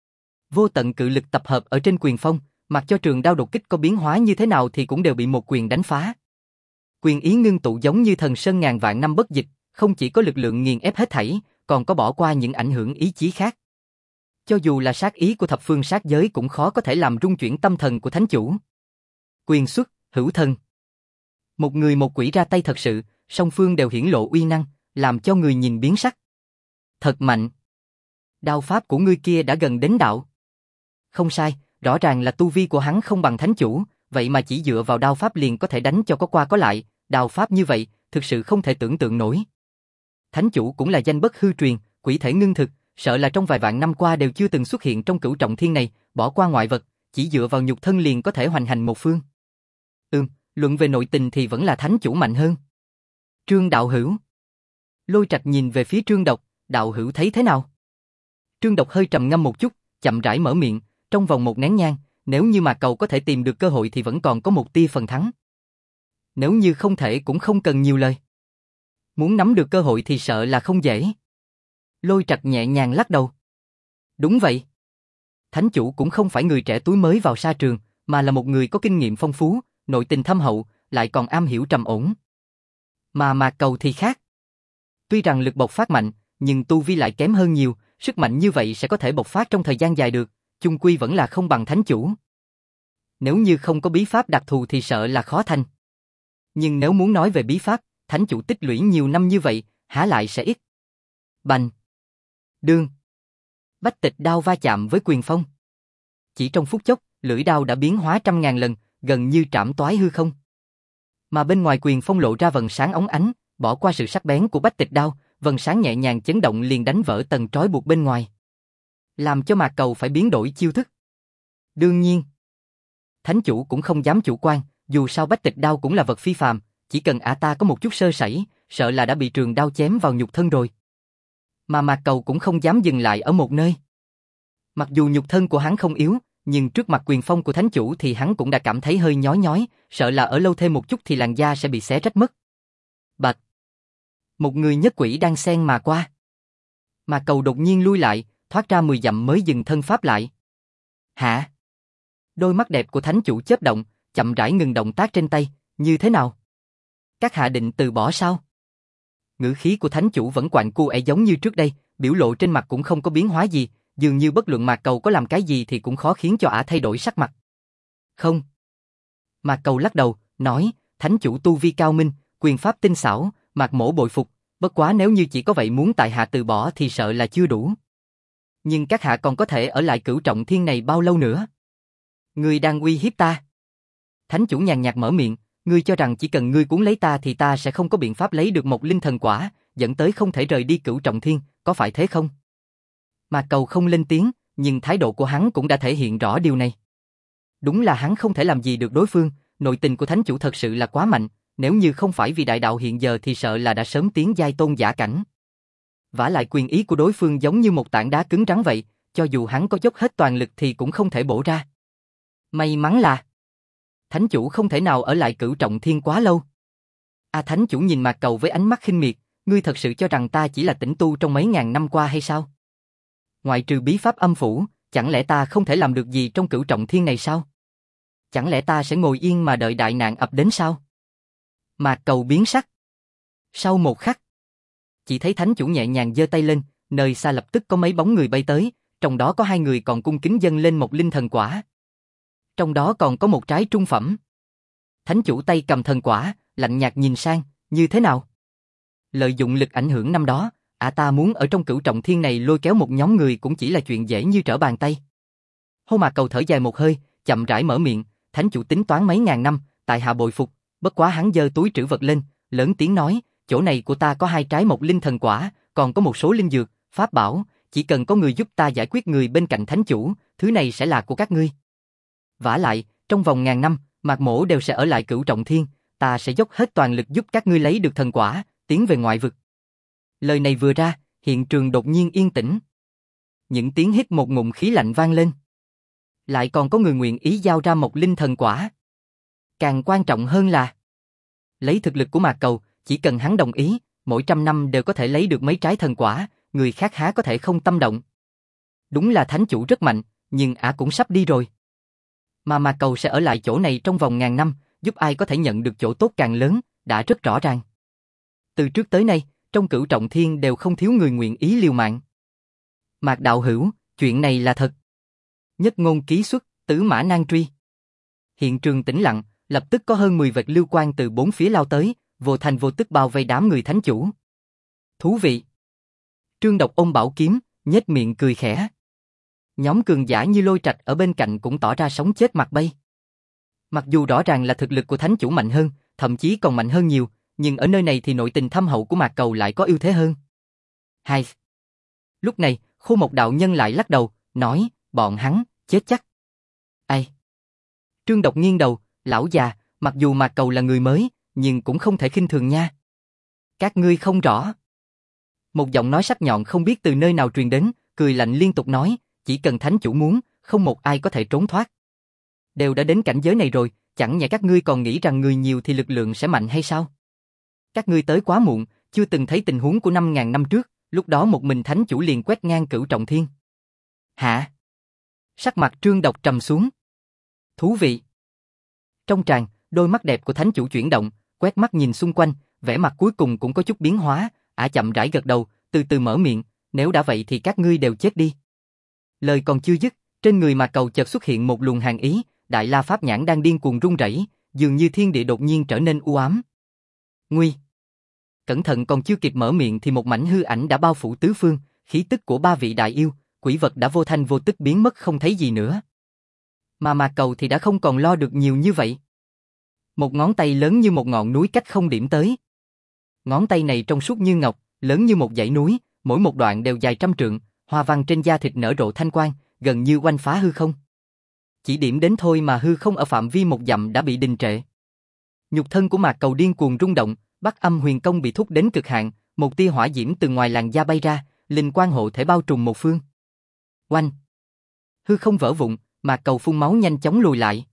Vô tận cự lực tập hợp ở trên quyền phong, mặc cho trường đao đột kích có biến hóa như thế nào thì cũng đều bị một quyền đánh phá. Quyền ý ngưng tụ giống như thần sơn ngàn vạn năm bất dịch, không chỉ có lực lượng nghiền ép hết thảy, còn có bỏ qua những ảnh hưởng ý chí khác. Cho dù là sát ý của thập phương sát giới cũng khó có thể làm rung chuyển tâm thần của thánh chủ. Quyền xuất, hữu thần. Một người một quỷ ra tay thật sự, song phương đều hiển lộ uy năng, làm cho người nhìn biến sắc. Thật mạnh. Đao pháp của ngươi kia đã gần đến đạo. Không sai, rõ ràng là tu vi của hắn không bằng thánh chủ, vậy mà chỉ dựa vào đao pháp liền có thể đánh cho có qua có lại, đao pháp như vậy, thực sự không thể tưởng tượng nổi. Thánh chủ cũng là danh bất hư truyền, quỷ thể ngưng thực, sợ là trong vài vạn năm qua đều chưa từng xuất hiện trong Cửu Trọng Thiên này, bỏ qua ngoại vật, chỉ dựa vào nhục thân liền có thể hoành hành một phương. Luận về nội tình thì vẫn là thánh chủ mạnh hơn. Trương đạo hữu. Lôi Trạch nhìn về phía Trương Độc, đạo hữu thấy thế nào? Trương Độc hơi trầm ngâm một chút, chậm rãi mở miệng, trong vòng một nén nhang, nếu như mà cậu có thể tìm được cơ hội thì vẫn còn có một tia phần thắng. Nếu như không thể cũng không cần nhiều lời. Muốn nắm được cơ hội thì sợ là không dễ. Lôi Trạch nhẹ nhàng lắc đầu. Đúng vậy. Thánh chủ cũng không phải người trẻ túi mới vào sa trường, mà là một người có kinh nghiệm phong phú, nội tình thâm hậu, lại còn am hiểu trầm ổn. Mà Mạc Cầu thì khác. Tuy rằng lực bộc phát mạnh, nhưng tu vi lại kém hơn nhiều, sức mạnh như vậy sẽ có thể bộc phát trong thời gian dài được, chung quy vẫn là không bằng thánh chủ. Nếu như không có bí pháp đặc thù thì sợ là khó thành. Nhưng nếu muốn nói về bí pháp, thánh chủ tích lũy nhiều năm như vậy, há lại sẽ ít. Bành! Đương! Bách Tịch đao va chạm với quyền phong. Chỉ trong phút chốc, lưỡi đao đã biến hóa trăm ngàn lần, gần như trảm toái hư không. Mà bên ngoài quyền phong lộ ra vầng sáng óng ánh, Bỏ qua sự sắc bén của bách tịch đao, vầng sáng nhẹ nhàng chấn động liền đánh vỡ tầng trói buộc bên ngoài, làm cho Mạc Cầu phải biến đổi chiêu thức. Đương nhiên, thánh chủ cũng không dám chủ quan, dù sao bách tịch đao cũng là vật phi phàm, chỉ cần ả ta có một chút sơ sẩy, sợ là đã bị trường đao chém vào nhục thân rồi. Mà Mạc Cầu cũng không dám dừng lại ở một nơi. Mặc dù nhục thân của hắn không yếu, nhưng trước mặt quyền phong của thánh chủ thì hắn cũng đã cảm thấy hơi nhói nhói, sợ là ở lâu thêm một chút thì làn da sẽ bị xé rách mất. Bạch! Một người nhất quỷ đang xen mà qua. Mạc Cầu đột nhiên lui lại, thoát ra 10 dặm mới dừng thân pháp lại. Hả? Đôi mắt đẹp của thánh chủ chớp động, chậm rãi ngừng động tác trên tay, như thế nào? Các hạ định từ bỏ sao? Ngữ khí của thánh chủ vẫn quạnh cu giống như trước đây, biểu lộ trên mặt cũng không có biến hóa gì, dường như bất luận Mạc Cầu có làm cái gì thì cũng khó khiến cho ả thay đổi sắc mặt. Không. Mạc Cầu lắc đầu, nói, thánh chủ tu vi cao minh, quyền pháp tinh xảo, Mạc mỗ bội phục, bất quá nếu như chỉ có vậy muốn tại hạ từ bỏ thì sợ là chưa đủ. Nhưng các hạ còn có thể ở lại Cửu Trọng Thiên này bao lâu nữa? Ngươi đang uy hiếp ta. Thánh chủ nhàn nhạt mở miệng, ngươi cho rằng chỉ cần ngươi cuốn lấy ta thì ta sẽ không có biện pháp lấy được một linh thần quả, dẫn tới không thể rời đi Cửu Trọng Thiên, có phải thế không? Mạc Cầu không lên tiếng, nhưng thái độ của hắn cũng đã thể hiện rõ điều này. Đúng là hắn không thể làm gì được đối phương, nội tình của thánh chủ thật sự là quá mạnh, nếu như không phải vì đại đạo hiện giờ thì sợ là đã sớm tiến giai tôn giả cảnh. Vả lại quyền ý của đối phương giống như một tảng đá cứng rắn vậy, cho dù hắn có dốc hết toàn lực thì cũng không thể bổ ra. May mắn là thánh chủ không thể nào ở lại Cửu Trọng Thiên quá lâu. Thánh chủ nhìn Mạc Cầu với ánh mắt khinh miệt, ngươi thật sự cho rằng ta chỉ là tĩnh tu trong mấy ngàn năm qua hay sao? Ngoại trừ bí pháp âm phủ, chẳng lẽ ta không thể làm được gì trong Cửu Trọng Thiên này sao? Chẳng lẽ ta sẽ ngồi yên mà đợi đại nạn ập đến sao? Mạc Cầu biến sắc. Sau một khắc, chỉ thấy thánh chủ nhẹ nhàng giơ tay lên, nơi xa lập tức có mấy bóng người bay tới, trong đó có 2 người còn cung kính dâng lên một linh thần quả. Trong đó còn có một trái trung phẩm. Thánh chủ tay cầm thần quả, lạnh nhạt nhìn sang, như thế nào? Lợi dụng lực ảnh hưởng năm đó, ta muốn ở trong Cửu Trọng Thiên này lôi kéo một nhóm người cũng chỉ là chuyện dễ như trở bàn tay. Hô Mạc Cầu thở dài một hơi, chậm rãi mở miệng, thánh chủ tính toán mấy ngàn năm, tại hạ bội phục, bất quá hắn giơ túi trữ vật lên, lớn tiếng nói, chỗ này của ta có 2 trái một linh thần quả, còn có một số linh dược, pháp bảo, chỉ cần có người giúp ta giải quyết người bên cạnh thánh chủ, thứ này sẽ là của các ngươi. Vả lại, trong vòng ngàn năm, Mạc mỗ đều sẽ ở lại Cửu Trọng Thiên, ta sẽ dốc hết toàn lực giúp các ngươi lấy được thần quả, tiến về ngoại vực. Lời này vừa ra, hiện trường đột nhiên yên tĩnh. Những tiếng hít một ngụm khí lạnh vang lên. Lại còn có người nguyện ý giao ra một linh thần quả. Càng quan trọng hơn là, lấy thực lực của Mạc Cầu, chỉ cần hắn đồng ý, mỗi 100 năm đều có thể lấy được mấy trái thần quả, người khác há có thể không tâm động. Đúng là thánh chủ rất mạnh, nhưng ả cũng sắp đi rồi. Mà Mạc Cầu sẽ ở lại chỗ này trong vòng ngàn năm, giúp ai có thể nhận được chỗ tốt càng lớn, đã rất rõ ràng. Từ trước tới nay, trong Cửu Trọng Thiên đều không thiếu người nguyện ý liều mạng. Mạc đạo hữu, chuyện này là thật. Nhất ngôn ký xuất, tứ mã nan truy. Hiện trường tĩnh lặng, lập tức có hơn 10 vệt lưu quang từ 4 phía lao tới, vô thành vô tức bao vây đám người thánh chủ. Thú vị. Trương Độc ôm bảo kiếm, nhếch miệng cười khẽ. Nhóm cường giả như Lôi Trạch ở bên cạnh cũng tỏ ra sống chết mặt bay. Mặc dù rõ ràng là thực lực của thánh chủ mạnh hơn, thậm chí còn mạnh hơn nhiều, nhưng ở nơi này thì nội tình thâm hậu của Mạc Cầu lại có ưu thế hơn. Hai. Lúc này, Khô Mộc đạo nhân lại lắc đầu, nói, bọn hắn, chết chắc. Ai? Trương Độc nghiêng đầu, lão già, mặc dù Mạc Cầu là người mới, nhưng cũng không thể khinh thường nha. Các ngươi không rõ. Một giọng nói sắc nhọn không biết từ nơi nào truyền đến, cười lạnh liên tục nói, chỉ cần thánh chủ muốn, không một ai có thể trốn thoát. Đều đã đến cảnh giới này rồi, chẳng nhẽ các ngươi còn nghĩ rằng người nhiều thì lực lượng sẽ mạnh hay sao? Các ngươi tới quá muộn, chưa từng thấy tình huống của 5.000 năm trước, lúc đó một mình thánh chủ liền quét ngang Cửu Trọng Thiên. Hả? Sắc mặt Trương Độc trầm xuống. Thú vị. Trong tràng, đôi mắt đẹp của thánh chủ chuyển động, quét mắt nhìn xung quanh, vẻ mặt cuối cùng cũng có chút biến hóa, chậm rãi gật đầu, từ từ mở miệng, nếu đã vậy thì các ngươi đều chết đi. Lời còn chưa dứt, trên người Mạc Cầu chợt xuất hiện một luồng hàn ý, Đại La Pháp Nhãn đang điên cuồng rung rẩy, dường như thiên địa đột nhiên trở nên u ám. Nguy! Cẩn thận còn chưa kịp mở miệng thì một mảnh hư ảnh đã bao phủ tứ phương, khí tức của 3 vị đại yêu, quỷ vật đã vô thanh vô tức biến mất không thấy gì nữa. Mà Mạc Cầu thì đã không còn lo được nhiều như vậy. Một ngón tay lớn như một ngọn núi cách không điểm tới. Ngón tay này trong suốt như ngọc, lớn như một dãy núi, mỗi một đoạn đều dài trăm trượng, hoa văn trên da thịt nở rộ thanh quang, gần như oanh phá hư không. Chỉ điểm đến thôi mà hư không ở phạm vi 1 dặm đã bị đình trệ. Nhục thân của Mạc Cầu điên cuồng rung động, Bắc Âm Huyền Công bị thúc đến cực hạn, một tia hỏa diễm từ ngoài làn da bay ra, linh quang hộ thể bao trùm một phương. Oanh! Hư không vỡ vụn, Mạc Cầu phun máu nhanh chóng lùi lại.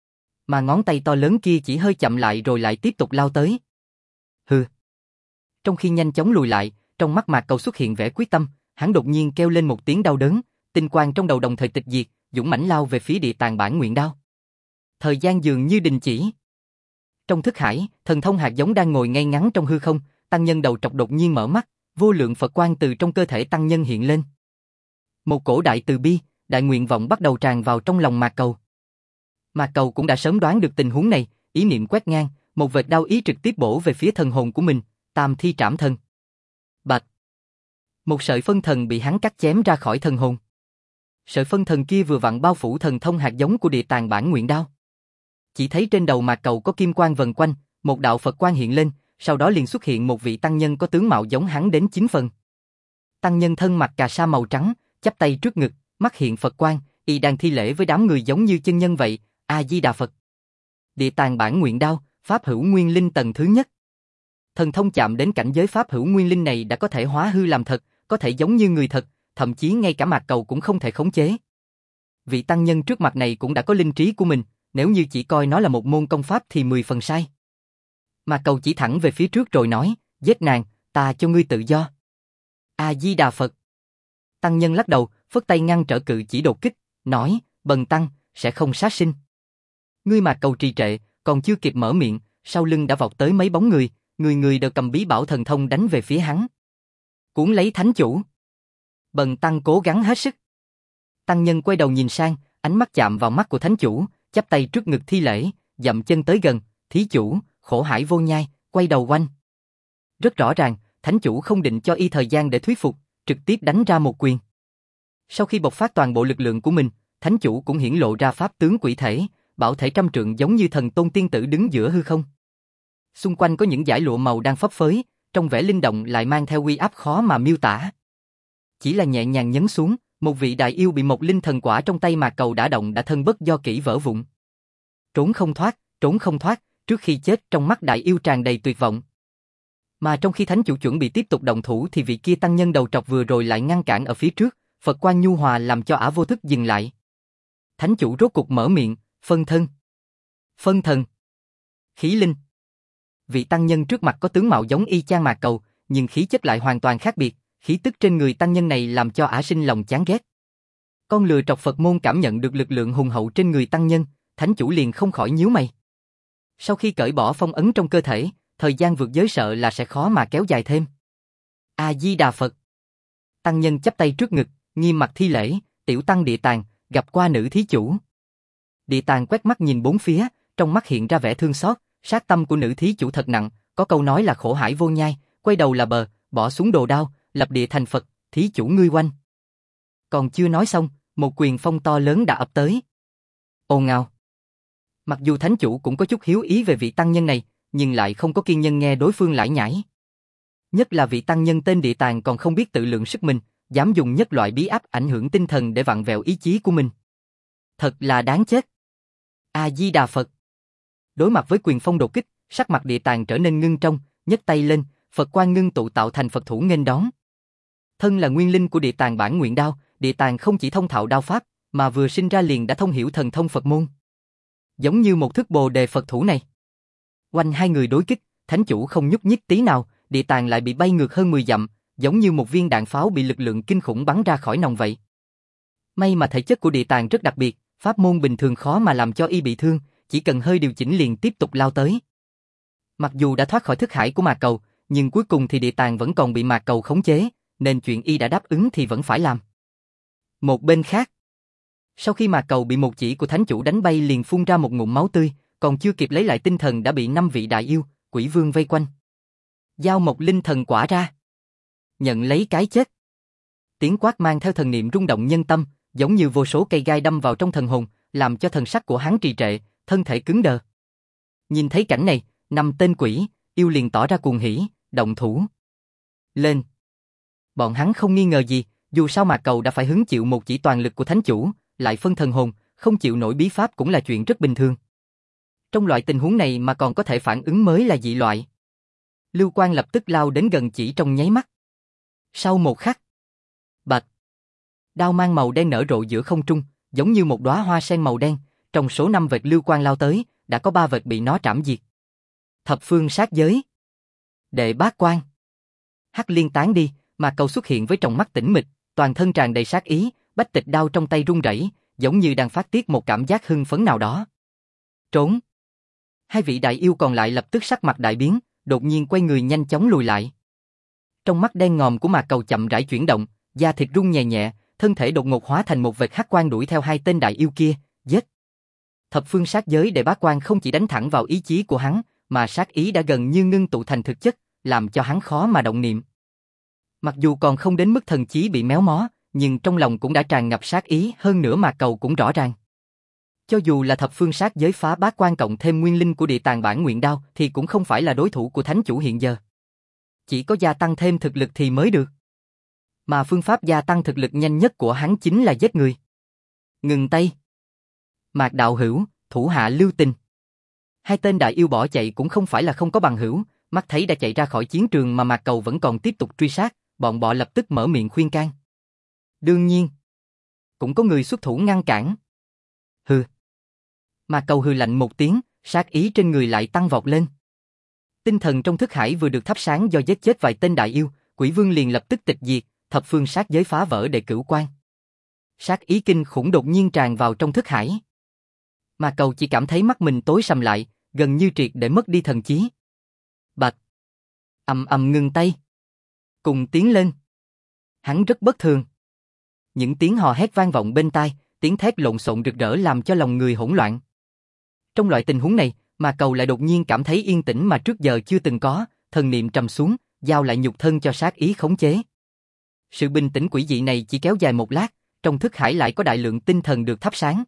Mà ngón tay to lớn kia chỉ hơi chậm lại rồi lại tiếp tục lao tới. Hừ! Trong khi nhanh chóng lùi lại, trong mắt Mạc Cầu xuất hiện vẻ quyết tâm, hắn đột nhiên kêu lên một tiếng đau đớn, tinh quang trong đầu đồng thời tịch diệt, dũng mãnh lao về phía Địa Tạng Bản Nguyện Đao. Thời gian dường như đình chỉ. Trong thức hải, thần thông hạt giống đang ngồi ngay ngắn trong hư không, tăng nhân đầu trọc đột nhiên mở mắt, vô lượng Phật quang từ trong cơ thể tăng nhân hiện lên. Một cổ đại từ bi, đại nguyện vọng bắt đầu tràn vào trong lòng Mạc Cầu. Mạc Cầu cũng đã sớm đoán được tình huống này, ý niệm quét ngang, một vệt đao ý trực tiếp bổ về phía thần hồn của mình, Tam Thi Trảm Thân. Bạch! Một sợi phân thần bị hắn cắt chém ra khỏi thần hồn. Sợi phân thần kia vừa vặn bao phủ thần thông hạt giống của Địa Tạng Bản Nguyện Đao. Chỉ thấy trên đầu Mạc Cầu có kim quang vần quanh, một đạo Phật quang hiện lên, sau đó liền xuất hiện một vị tăng nhân có tướng mạo giống hắn đến 9 phần. Tăng nhân thân mặc cà sa màu trắng, chắp tay trước ngực, mắt hiện Phật quang, y đang thi lễ với đám người giống như chân nhân vậy. A Di Đà Phật. Địa Tạng Bản Nguyện Đao, pháp hữu nguyên linh tầng thứ nhất. Thần thông chạm đến cảnh giới pháp hữu nguyên linh này đã có thể hóa hư làm thật, có thể giống như người thật, thậm chí ngay cả Mạc Cầu cũng không thể khống chế. Vị tăng nhân trước mặt này cũng đã có linh trí của mình, nếu như chỉ coi nó là một môn công pháp thì 10 phần sai. Mạc Cầu chỉ thẳng về phía trước rồi nói, giết nàng, ta cho ngươi tự do. A Di Đà Phật. Tăng nhân lắc đầu, phất tay ngăn trở cự chỉ đột kích, nói, bần tăng, sẽ không sát sinh. Ngươi Mạc Cầu trì trệ, còn chưa kịp mở miệng, sau lưng đã vọt tới mấy bóng người, người người đều cầm bí bảo thần thông đánh về phía hắn. Cuốn lấy thánh chủ. Bần tăng cố gắng hết sức. Tăng nhân quay đầu nhìn sang, ánh mắt chạm vào mắt của thánh chủ, chắp tay trước ngực thi lễ, dậm chân tới gần, thí chủ, khổ hải vô nhai, quay đầu quanh. Rất rõ ràng, thánh chủ không định cho y thời gian để thuyết phục, trực tiếp đánh ra một quyền. Sau khi bộc phát toàn bộ lực lượng của mình, thánh chủ cũng hiển lộ ra pháp tướng quỷ thể, bảo thể trăm trượng giống như thần tôn tiên tử đứng giữa hư không. Xung quanh có những dải lụa màu đang phấp phới, trong vẻ linh động lại mang theo uy áp khó mà miêu tả. Chỉ là nhẹ nhàng nhấn xuống, một vị đại yêu bị một linh thần quả trong tay Mạc Cầu đã động đã thân bất do kỷ vỡ vụn. Trốn không thoát, trước khi chết trong mắt đại yêu tràn đầy tuyệt vọng. Mà trong khi thánh chủ chuẩn bị tiếp tục động thủ thì vị kia tăng nhân đầu trọc vừa rồi lại ngăn cản ở phía trước, Phật quang nhu hòa làm cho ả vô thức dừng lại. Thánh chủ rốt cục mở miệng, phân thần, khí linh. Vị tăng nhân trước mặt có tướng mạo giống y chang Mạc Cầu, nhưng khí chất lại hoàn toàn khác biệt, khí tức trên người tăng nhân này làm cho ả sinh lòng chán ghét. Con lừa trọc Phật môn cảm nhận được lực lượng hùng hậu trên người tăng nhân, thánh chủ liền không khỏi nhíu mày. Sau khi cởi bỏ phong ấn trong cơ thể, thời gian vượt giới sợ là sẽ khó mà kéo dài thêm. A Di Đà Phật. Tăng nhân chắp tay trước ngực, nghiêm mặt thi lễ, tiểu tăng Địa Tạng, gặp qua nữ thí chủ. Địa Tạng quét mắt nhìn bốn phía, trong mắt hiện ra vẻ thương xót, sát tâm của nữ thí chủ thật nặng, có câu nói là khổ hải vô nhai, quay đầu là bờ, bỏ xuống đồ đao, lập địa thành Phật, thí chủ ngươi oanh. Còn chưa nói xong, một quyền phong to lớn đã ập tới. Ồn ào. Mặc dù thánh chủ cũng có chút hiếu ý về vị tăng nhân này, nhưng lại không có kiên nhẫn nghe đối phương lải nhải. Nhất là vị tăng nhân tên Địa Tạng còn không biết tự lượng sức mình, dám dùng nhất loại bí áp ảnh hưởng tinh thần để vặn vẹo ý chí của mình. Thật là đáng chết. A Di Đà Phật. Đối mặt với quyền phong đột kích, sắc mặt Địa Tạng trở nên ngưng trong, nhấc tay lên, Phật quang ngưng tụ tạo thành Phật thủ nghênh đón. Thân là nguyên linh của Địa Tạng Bản Nguyện Đao, Địa Tạng không chỉ thông thạo đao pháp, mà vừa sinh ra liền đã thông hiểu thần thông Phật môn. Giống như một thức Bồ đề Phật thủ này. Quanh hai người đối kích, thánh chủ không nhúc nhích tí nào, Địa Tạng lại bị bay ngược hơn 10 dặm, giống như một viên đạn pháo bị lực lượng kinh khủng bắn ra khỏi nòng vậy. May mà thể chất của Địa Tạng rất đặc biệt, pháp môn bình thường khó mà làm cho y bị thương, chỉ cần hơi điều chỉnh liền tiếp tục lao tới. Mặc dù đã thoát khỏi thức hải của Mạc Cầu, nhưng cuối cùng thì Địa Tạng vẫn còn bị Mạc Cầu khống chế, nên chuyện y đã đáp ứng thì vẫn phải làm. Một bên khác, sau khi Mạc Cầu bị một chỉ của thánh chủ đánh bay liền phun ra một ngụm máu tươi, còn chưa kịp lấy lại tinh thần đã bị 5 vị đại yêu, quỷ vương vây quanh. Giao một linh thần quả ra. Nhận lấy cái chết. Tiếng quát mang theo thần niệm rung động nhân tâm, giống như vô số cây gai đâm vào trong thần hồn, làm cho thần sắc của hắn trì trệ, thân thể cứng đờ. Nhìn thấy cảnh này, 5 tên quỷ, yêu liền tỏ ra cuồng hỉ, động thủ. Lên. Bọn hắn không nghi ngờ gì, dù sao Mạc Cầu đã phải hứng chịu một chỉ toàn lực của thánh chủ, lại phân thần hồn, không chịu nổi bí pháp cũng là chuyện rất bình thường. Trong loại tình huống này mà còn có thể phản ứng mới là dị loại. Lưu Quang lập tức lao đến gần chỉ trong nháy mắt. Sau một khắc, bạch, đao mang màu đen nở rộ giữa không trung, giống như một đóa hoa sen màu đen, trong số 5 vệt Lưu Quang lao tới, đã có 3 vệt bị nó trảm diệt. Thập phương sát giới. Đệ bát quan. Hắc liên tán đi, Mạc Cầu xuất hiện với tròng mắt tĩnh mịch, toàn thân tràn đầy sát ý, bách tịch đao trong tay run rẩy, giống như đang phát tiết một cảm giác hưng phấn nào đó. Trốn. Hai vị đại yêu còn lại lập tức sắc mặt đại biến, đột nhiên quay người nhanh chóng lùi lại. Trong mắt đen ngòm của Mạc Cầu chậm rãi chuyển động, da thịt rung nhẹ nhẹ, thân thể đột ngột hóa thành một vệt hắc quang đuổi theo hai tên đại yêu kia, giết. Thập phương sát giới đệ bát quan không chỉ đánh thẳng vào ý chí của hắn, mà sát ý đã gần như ngưng tụ thành thực chất, làm cho hắn khó mà động niệm. Mặc dù còn không đến mức thần chí bị méo mó, nhưng trong lòng cũng đã tràn ngập sát ý, hơn nữa Mạc Cầu cũng rõ ràng. Cho dù là thập phương sát giới phá bát quan cộng thêm nguyên linh của địa tàng bản nguyện đao thì cũng không phải là đối thủ của thánh chủ hiện giờ. Chỉ có gia tăng thêm thực lực thì mới được. Mà phương pháp gia tăng thực lực nhanh nhất của hắn chính là giết người. Ngừng tay. Mạc đạo hữu, thủ hạ lưu tình. Hai tên đại yêu bỏ chạy cũng không phải là không có bằng hữu, mắt thấy đã chạy ra khỏi chiến trường mà Mạc Cầu vẫn còn tiếp tục truy sát, bọn bọ lập tức mở miệng khuyên can. Đương nhiên, cũng có người xuất thủ ngăn cản. Hừ. Mạc Cầu hừ lạnh một tiếng, sát ý trên người lại tăng vọt lên. Tinh thần trong thức hải vừa được thắp sáng do giết chết vài tên đại yêu, Quỷ Vương liền lập tức tịch diệt, thập phương sát giới phá vỡ đệ cửu quan. Sát ý kinh khủng đột nhiên tràn vào trong thức hải. Mạc Cầu chỉ cảm thấy mắt mình tối sầm lại, gần như triệt để mất đi thần trí. Bạch. Ầm ầm ngừng tay. Cùng tiến lên. Hắn rất bất thường. Những tiếng hò hét vang vọng bên tai, tiếng thét lộn xộn rực rỡ làm cho lòng người hỗn loạn. Trong loại tình huống này, Mạc Cầu lại đột nhiên cảm thấy yên tĩnh mà trước giờ chưa từng có, thần niệm trầm xuống, giao lại nhục thân cho sát ý khống chế. Sự bình tĩnh quỷ dị này chỉ kéo dài một lát, trong thức hải lại có đại lượng tinh thần được thắp sáng.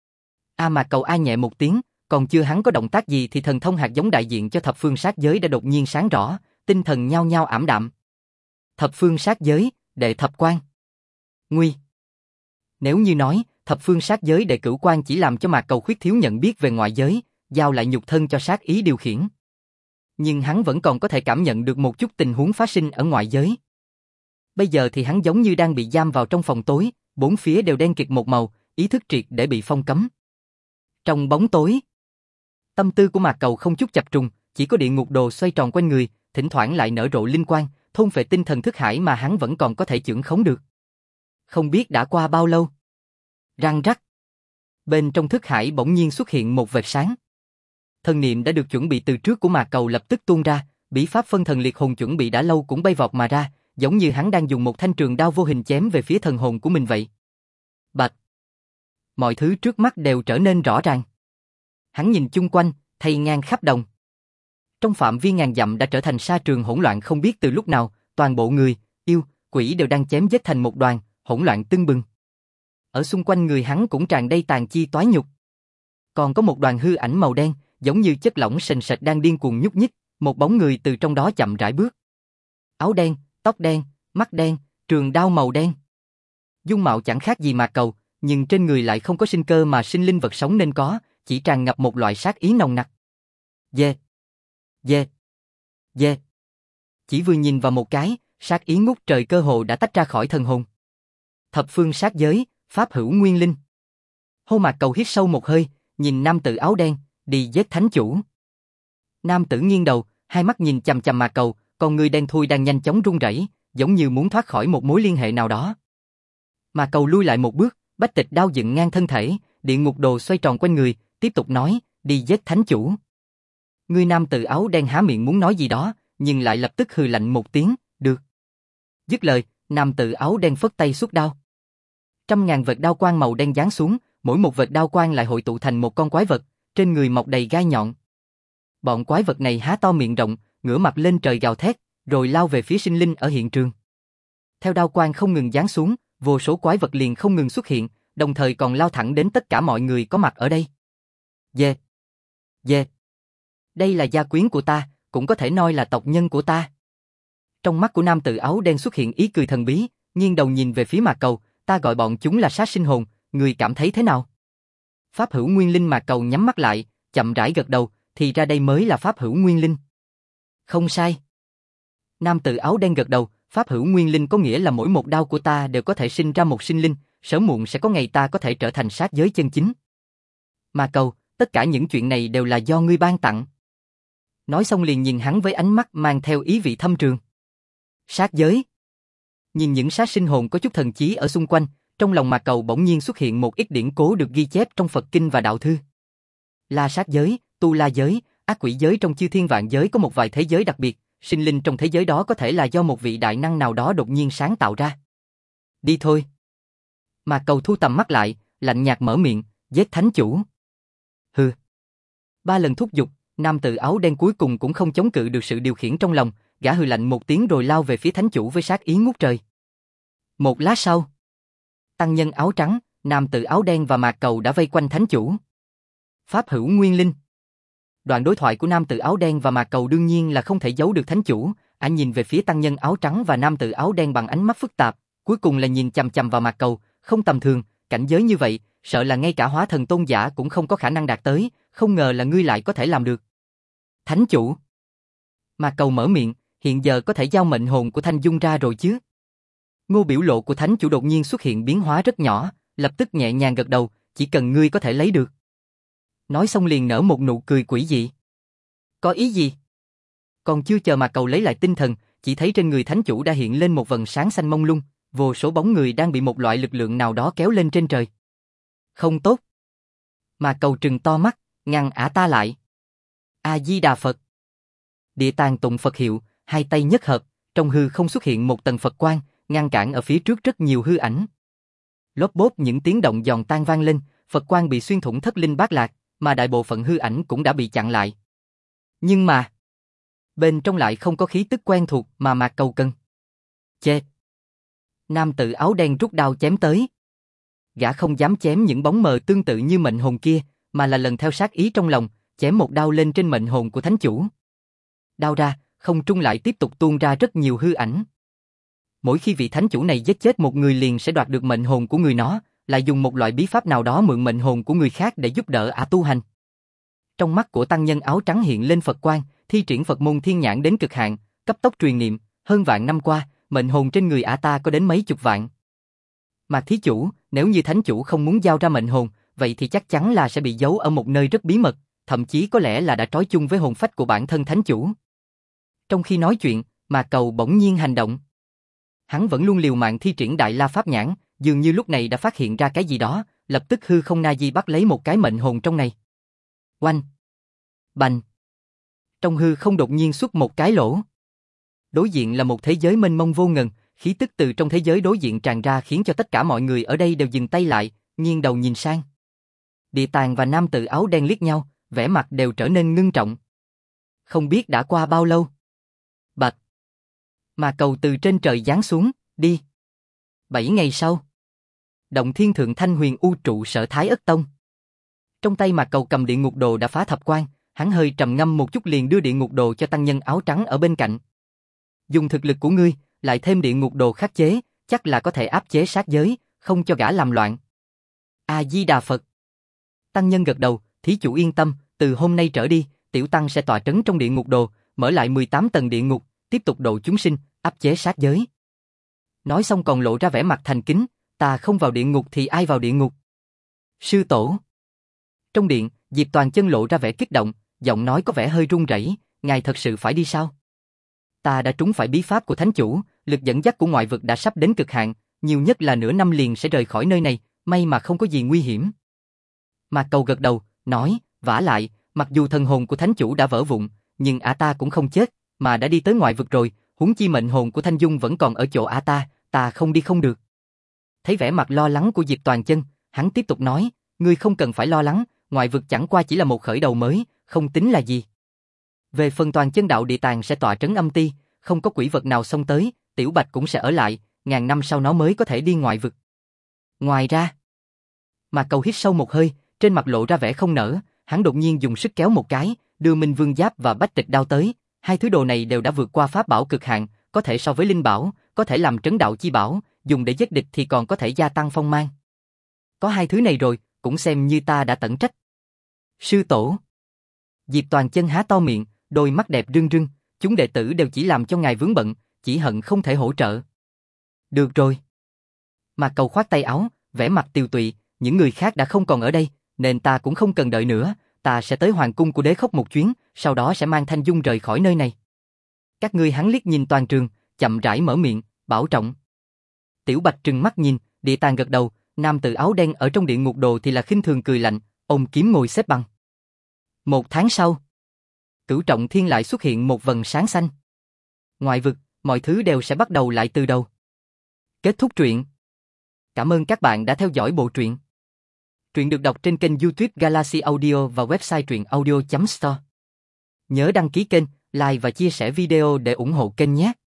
Mạc Cầu a nhẹ một tiếng, còn chưa hắn có động tác gì thì thần thông hạt giống đại diện cho thập phương sát giới đã đột nhiên sáng rõ, tinh thần nhao nhao ảm đạm. Thập phương sát giới, đệ thập quan. Nguy. Nếu như nói, thập phương sát giới đệ cửu quan chỉ làm cho Mạc Cầu khuyết thiếu nhận biết về ngoại giới, giao lại nhục thân cho sát ý điều khiển. Nhưng hắn vẫn còn có thể cảm nhận được một chút tình huống phát sinh ở ngoại giới. Bây giờ thì hắn giống như đang bị giam vào trong phòng tối, bốn phía đều đen kịt một màu, ý thức triệt để bị phong cấm. Trong bóng tối, tâm tư của Mạc Cầu không chút chập trùng, chỉ có địa ngục đồ xoay tròn quanh người, thỉnh thoảng lại nở rộ linh quang, thôn phệ tinh thần thức hải mà hắn vẫn còn có thể chưởng khống được. Không biết đã qua bao lâu. Răng rắc. Bên trong thức hải bỗng nhiên xuất hiện một vệt sáng. Thần niệm đã được chuẩn bị từ trước của Mạc Cầu lập tức tuôn ra, bí pháp phân thần liệt hồn chuẩn bị đã lâu cũng bay vọt mà ra, giống như hắn đang dùng một thanh trường đao vô hình chém về phía thần hồn của mình vậy. Bạch. Mọi thứ trước mắt đều trở nên rõ ràng. Hắn nhìn chung quanh, thay ngang khắp đồng. Trong phạm vi ngàn dặm đã trở thành sa trường hỗn loạn không biết từ lúc nào, toàn bộ người, yêu, quỷ đều đang chém giết thành một đoàn, hỗn loạn tưng bừng. Ở xung quanh người hắn cũng tràn đầy tàn chi toái nhục. Còn có một đoàn hư ảnh màu đen, giống như chất lỏng sền sệt đang điên cuồng nhúc nhích, một bóng người từ trong đó chậm rãi bước. Áo đen, tóc đen, mắt đen, trường đao màu đen. Dung mạo chẳng khác gì Mạc Cầu, nhưng trên người lại không có sinh cơ mà sinh linh vật sống nên có, chỉ tràn ngập một loại sát ý nồng nặc. Dê, dê, dê. Chỉ vừa nhìn vào một cái, sát ý ngút trời cơ hồ đã tách ra khỏi thần hồn. Thập phương sát giới, pháp hữu nguyên linh. Hô Mạc Cầu hít sâu một hơi, nhìn nam tử áo đen, đi giết thánh chủ. Nam tử nghiêng đầu, hai mắt nhìn chằm chằm Mạc Cầu, con người đen thui đang nhanh chóng run rẩy, giống như muốn thoát khỏi một mối liên hệ nào đó. Mạc Cầu lui lại một bước, bách tịch đao dựng ngang thân thể, địa ngục đồ xoay tròn quanh người, tiếp tục nói, đi giết thánh chủ. Người nam tử áo đen há miệng muốn nói gì đó, nhưng lại lập tức hừ lạnh một tiếng, được. Dứt lời, nam tử áo đen phất tay xuất đao. 100.000 vệt đao quang màu đen giáng xuống, mỗi một vệt đao quang lại hội tụ thành một con quái vật, trên người mọc đầy gai nhọn. Bọn quái vật này há to miệng rộng, ngửa mặt lên trời gào thét, rồi lao về phía sinh linh ở hiện trường. Theo đao quang không ngừng giáng xuống, vô số quái vật liền không ngừng xuất hiện, đồng thời còn lao thẳng đến tất cả mọi người có mặt ở đây. Dê, dê. Đây là gia quyến của ta, cũng có thể nói là tộc nhân của ta. Trong mắt của nam tử áo đen xuất hiện ý cười thần bí, nghiêng đầu nhìn về phía Mạc Cầu, ta gọi bọn chúng là sát sinh hồn, người cảm thấy thế nào? Pháp hữu nguyên linh. Mạc Cầu nhắm mắt lại, chậm rãi gật đầu, thì ra đây mới là pháp hữu nguyên linh. Không sai. Nam tử áo đen gật đầu, pháp hữu nguyên linh có nghĩa là mỗi một đao của ta đều có thể sinh ra một sinh linh, sớm muộn sẽ có ngày ta có thể trở thành sát giới chân chính. Mạc Cầu, tất cả những chuyện này đều là do ngươi ban tặng. Nói xong liền nhìn hắn với ánh mắt mang theo ý vị thâm trường. Sát giới. Nhìn những sát sinh hồn có chút thần trí ở xung quanh, trong lòng Mạc Cầu bỗng nhiên xuất hiện một ít điển cố được ghi chép trong Phật Kinh và Đạo Thư. La sát giới, tu la giới, ác quỷ giới. Trong chư thiên vạn giới có một vài thế giới đặc biệt, sinh linh trong thế giới đó có thể là do một vị đại năng nào đó đột nhiên sáng tạo ra. Đi thôi. Mạc Cầu thu tầm mắt lại, lạnh nhạt mở miệng, giết thánh chủ. Hừ. 3 lần thúc giục, nam tử áo đen cuối cùng cũng không chống cự được sự điều khiển trong lòng, gã hừ lạnh một tiếng rồi lao về phía thánh chủ với sát ý ngút trời. Một lát sau, tăng nhân áo trắng, nam tử áo đen và Mạc Cầu đã vây quanh thánh chủ. Pháp hữu nguyên linh. Đoạn đối thoại của nam tử áo đen và Mạc Cầu đương nhiên là không thể giấu được thánh chủ, anh nhìn về phía tăng nhân áo trắng và nam tử áo đen bằng ánh mắt phức tạp, cuối cùng là nhìn chằm chằm vào Mạc Cầu, không tầm thường, cảnh giới như vậy, sợ là ngay cả hóa thần tôn giả cũng không có khả năng đạt tới, không ngờ là ngươi lại có thể làm được. Thánh chủ. Mạc Cầu mở miệng, hiện giờ có thể giao mệnh hồn của Thanh Dung ra rồi chứ? Ngô biểu lộ của thánh chủ đột nhiên xuất hiện biến hóa rất nhỏ, lập tức nhẹ nhàng gật đầu, chỉ cần ngươi có thể lấy được. Nói xong liền nở một nụ cười quỷ dị. Có ý gì? Còn chưa chờ Mạc Cầu lấy lại tinh thần, chỉ thấy trên người thánh chủ đã hiện lên một vầng sáng xanh mông lung, vô số bóng người đang bị một loại lực lượng nào đó kéo lên trên trời. Không tốt. Mạc Cầu trừng to mắt, ngăn ả ta lại. A Di Đà Phật. Địa tàng tụng Phật hiệu, hai tay nhất hợp, trong hư không xuất hiện một tầng Phật quang, ngăn cản ở phía trước rất nhiều hư ảnh. Lốp bốp những tiếng động giòn tan vang lên, Phật quang bị xuyên thủng thất linh bát lạc, mà đại bộ phận hư ảnh cũng đã bị chặn lại. Nhưng mà, bên trong lại không có khí tức quen thuộc mà Mạc Cầu cần. Chê! Nam tử áo đen rút đao chém tới. Gã không dám chém những bóng mờ tương tự như mệnh hồn kia, mà là lần theo sát ý trong lòng, chém một đao lên trên mệnh hồn của thánh chủ. Đao ra, không trung lại tiếp tục tuôn ra rất nhiều hư ảnh. Mỗi khi vị thánh chủ này giết chết một người liền sẽ đoạt được mệnh hồn của người nó, lại dùng một loại bí pháp nào đó mượn mệnh hồn của người khác để giúp đỡ ả tu hành. Trong mắt của tăng nhân áo trắng hiện lên Phật quang, thi triển Phật môn thiên nhãn đến cực hạn, cấp tốc truyền niệm, hơn vạn năm qua, mệnh hồn trên người ả ta có đến mấy chục vạn. Mà thí chủ, nếu như thánh chủ không muốn giao ra mệnh hồn, vậy thì chắc chắn là sẽ bị giấu ở một nơi rất bí mật, thậm chí có lẽ là đã trói chung với hồn phách của bản thân thánh chủ. Trong khi nói chuyện, Mạc Cầu bỗng nhiên hành động. Hắn vẫn luôn liều mạng thi triển Đại La Pháp Nhãn, dường như lúc này đã phát hiện ra cái gì đó, lập tức hư không na di bắt lấy một cái mệnh hồn trong này. Oanh! Bành! Trong hư không đột nhiên xuất một cái lỗ. Đối diện là một thế giới mênh mông vô ngần, khí tức từ trong thế giới đối diện tràn ra khiến cho tất cả mọi người ở đây đều dừng tay lại, nghiêng đầu nhìn sang. Địa tàng và nam tử áo đen liếc nhau, vẻ mặt đều trở nên ngưng trọng. Không biết đã qua bao lâu. Bạch! Mà cầu từ trên trời giáng xuống, đi. 7 ngày sau. Động thiên thượng Thanh Huyền U trụ sở Thái Ất Tông. Trong tay Mạc Cầu cầm địa ngục đồ đã phá thập quan, hắn hơi trầm ngâm một chút liền đưa địa ngục đồ cho tăng nhân áo trắng ở bên cạnh. Dùng thực lực của ngươi, lại thêm địa ngục đồ khắc chế, chắc là có thể áp chế sát giới, không cho gã làm loạn. A Di Đà Phật. Tăng nhân gật đầu, thí chủ yên tâm, từ hôm nay trở đi, tiểu tăng sẽ tọa trấn trong địa ngục đồ, mở lại 18 tầng địa ngục, tiếp tục độ chúng sinh, áp chế sát giới. Nói xong còn lộ ra vẻ mặt thành kính, ta không vào địa ngục thì ai vào địa ngục? Sư tổ. Trong điện, Diệp Toàn Chân lộ ra vẻ kích động, giọng nói có vẻ hơi run rẩy, ngài thật sự phải đi sao? Ta đã trúng phải bí pháp của thánh chủ, lực dẫn dắt của ngoại vực đã sắp đến cực hạn, nhiều nhất là nửa năm liền sẽ rời khỏi nơi này, may mà không có gì nguy hiểm. Mạc Cầu gật đầu, nói, vả lại, mặc dù thần hồn của thánh chủ đã vỡ vụn, nhưng ả ta cũng không chết, mà đã đi tới ngoại vực rồi, huống chi mệnh hồn của Thanh Dung vẫn còn ở chỗ ả ta không đi không được. Thấy vẻ mặt lo lắng của Diệp Toàn Chân, hắn tiếp tục nói, ngươi không cần phải lo lắng, ngoại vực chẳng qua chỉ là một khởi đầu mới, không tính là gì. Về phần Toàn Chân đạo địa tàng sẽ tọa trấn âm ti, không có quỷ vật nào xông tới, Tiểu Bạch cũng sẽ ở lại, ngàn năm sau nó mới có thể đi ngoại vực. Ngoài ra, Mạc Cầu hít sâu một hơi, trên mặt lộ ra vẻ không nỡ, hắn đột nhiên dùng sức kéo một cái, đưa Minh Vương Giáp và Bách Tịch đao tới, hai thứ đồ này đều đã vượt qua pháp bảo cực hạn, có thể so với linh bảo, có thể làm trấn đạo chi bảo, dùng để giết địch thì còn có thể gia tăng phong mang. Có hai thứ này rồi, cũng xem như ta đã tận trách. Sư tổ. Diệp Toàn Chân há to miệng, đôi mắt đẹp rưng rưng, chúng đệ tử đều chỉ làm cho ngài vướng bận, chỉ hận không thể hỗ trợ. Được rồi. Mạc Cầu khoát tay áo, vẻ mặt tiều tụy, những người khác đã không còn ở đây, nên ta cũng không cần đợi nữa, ta sẽ tới hoàng cung của Đế Khốc một chuyến, sau đó sẽ mang Thanh Dung rời khỏi nơi này. Các ngươi. Hắn liếc nhìn toàn trường, chậm rãi mở miệng, bảo trọng. Tiểu Bạch trừng mắt nhìn, Địa Tàng gật đầu, nam tử áo đen ở trong điện ngục đồ thì là khinh thường cười lạnh, ôm kiếm ngồi xếp bằng. 1 tháng sau, Cửu Trọng Thiên lại xuất hiện một vầng sáng xanh. Ngoại vực, mọi thứ đều sẽ bắt đầu lại từ đầu. Kết thúc truyện. Cảm ơn các bạn đã theo dõi bộ truyện. Truyện được đọc trên kênh YouTube Galaxy Audio và website truyện audio.store. Nhớ đăng ký kênh, like và chia sẻ video để ủng hộ kênh nhé.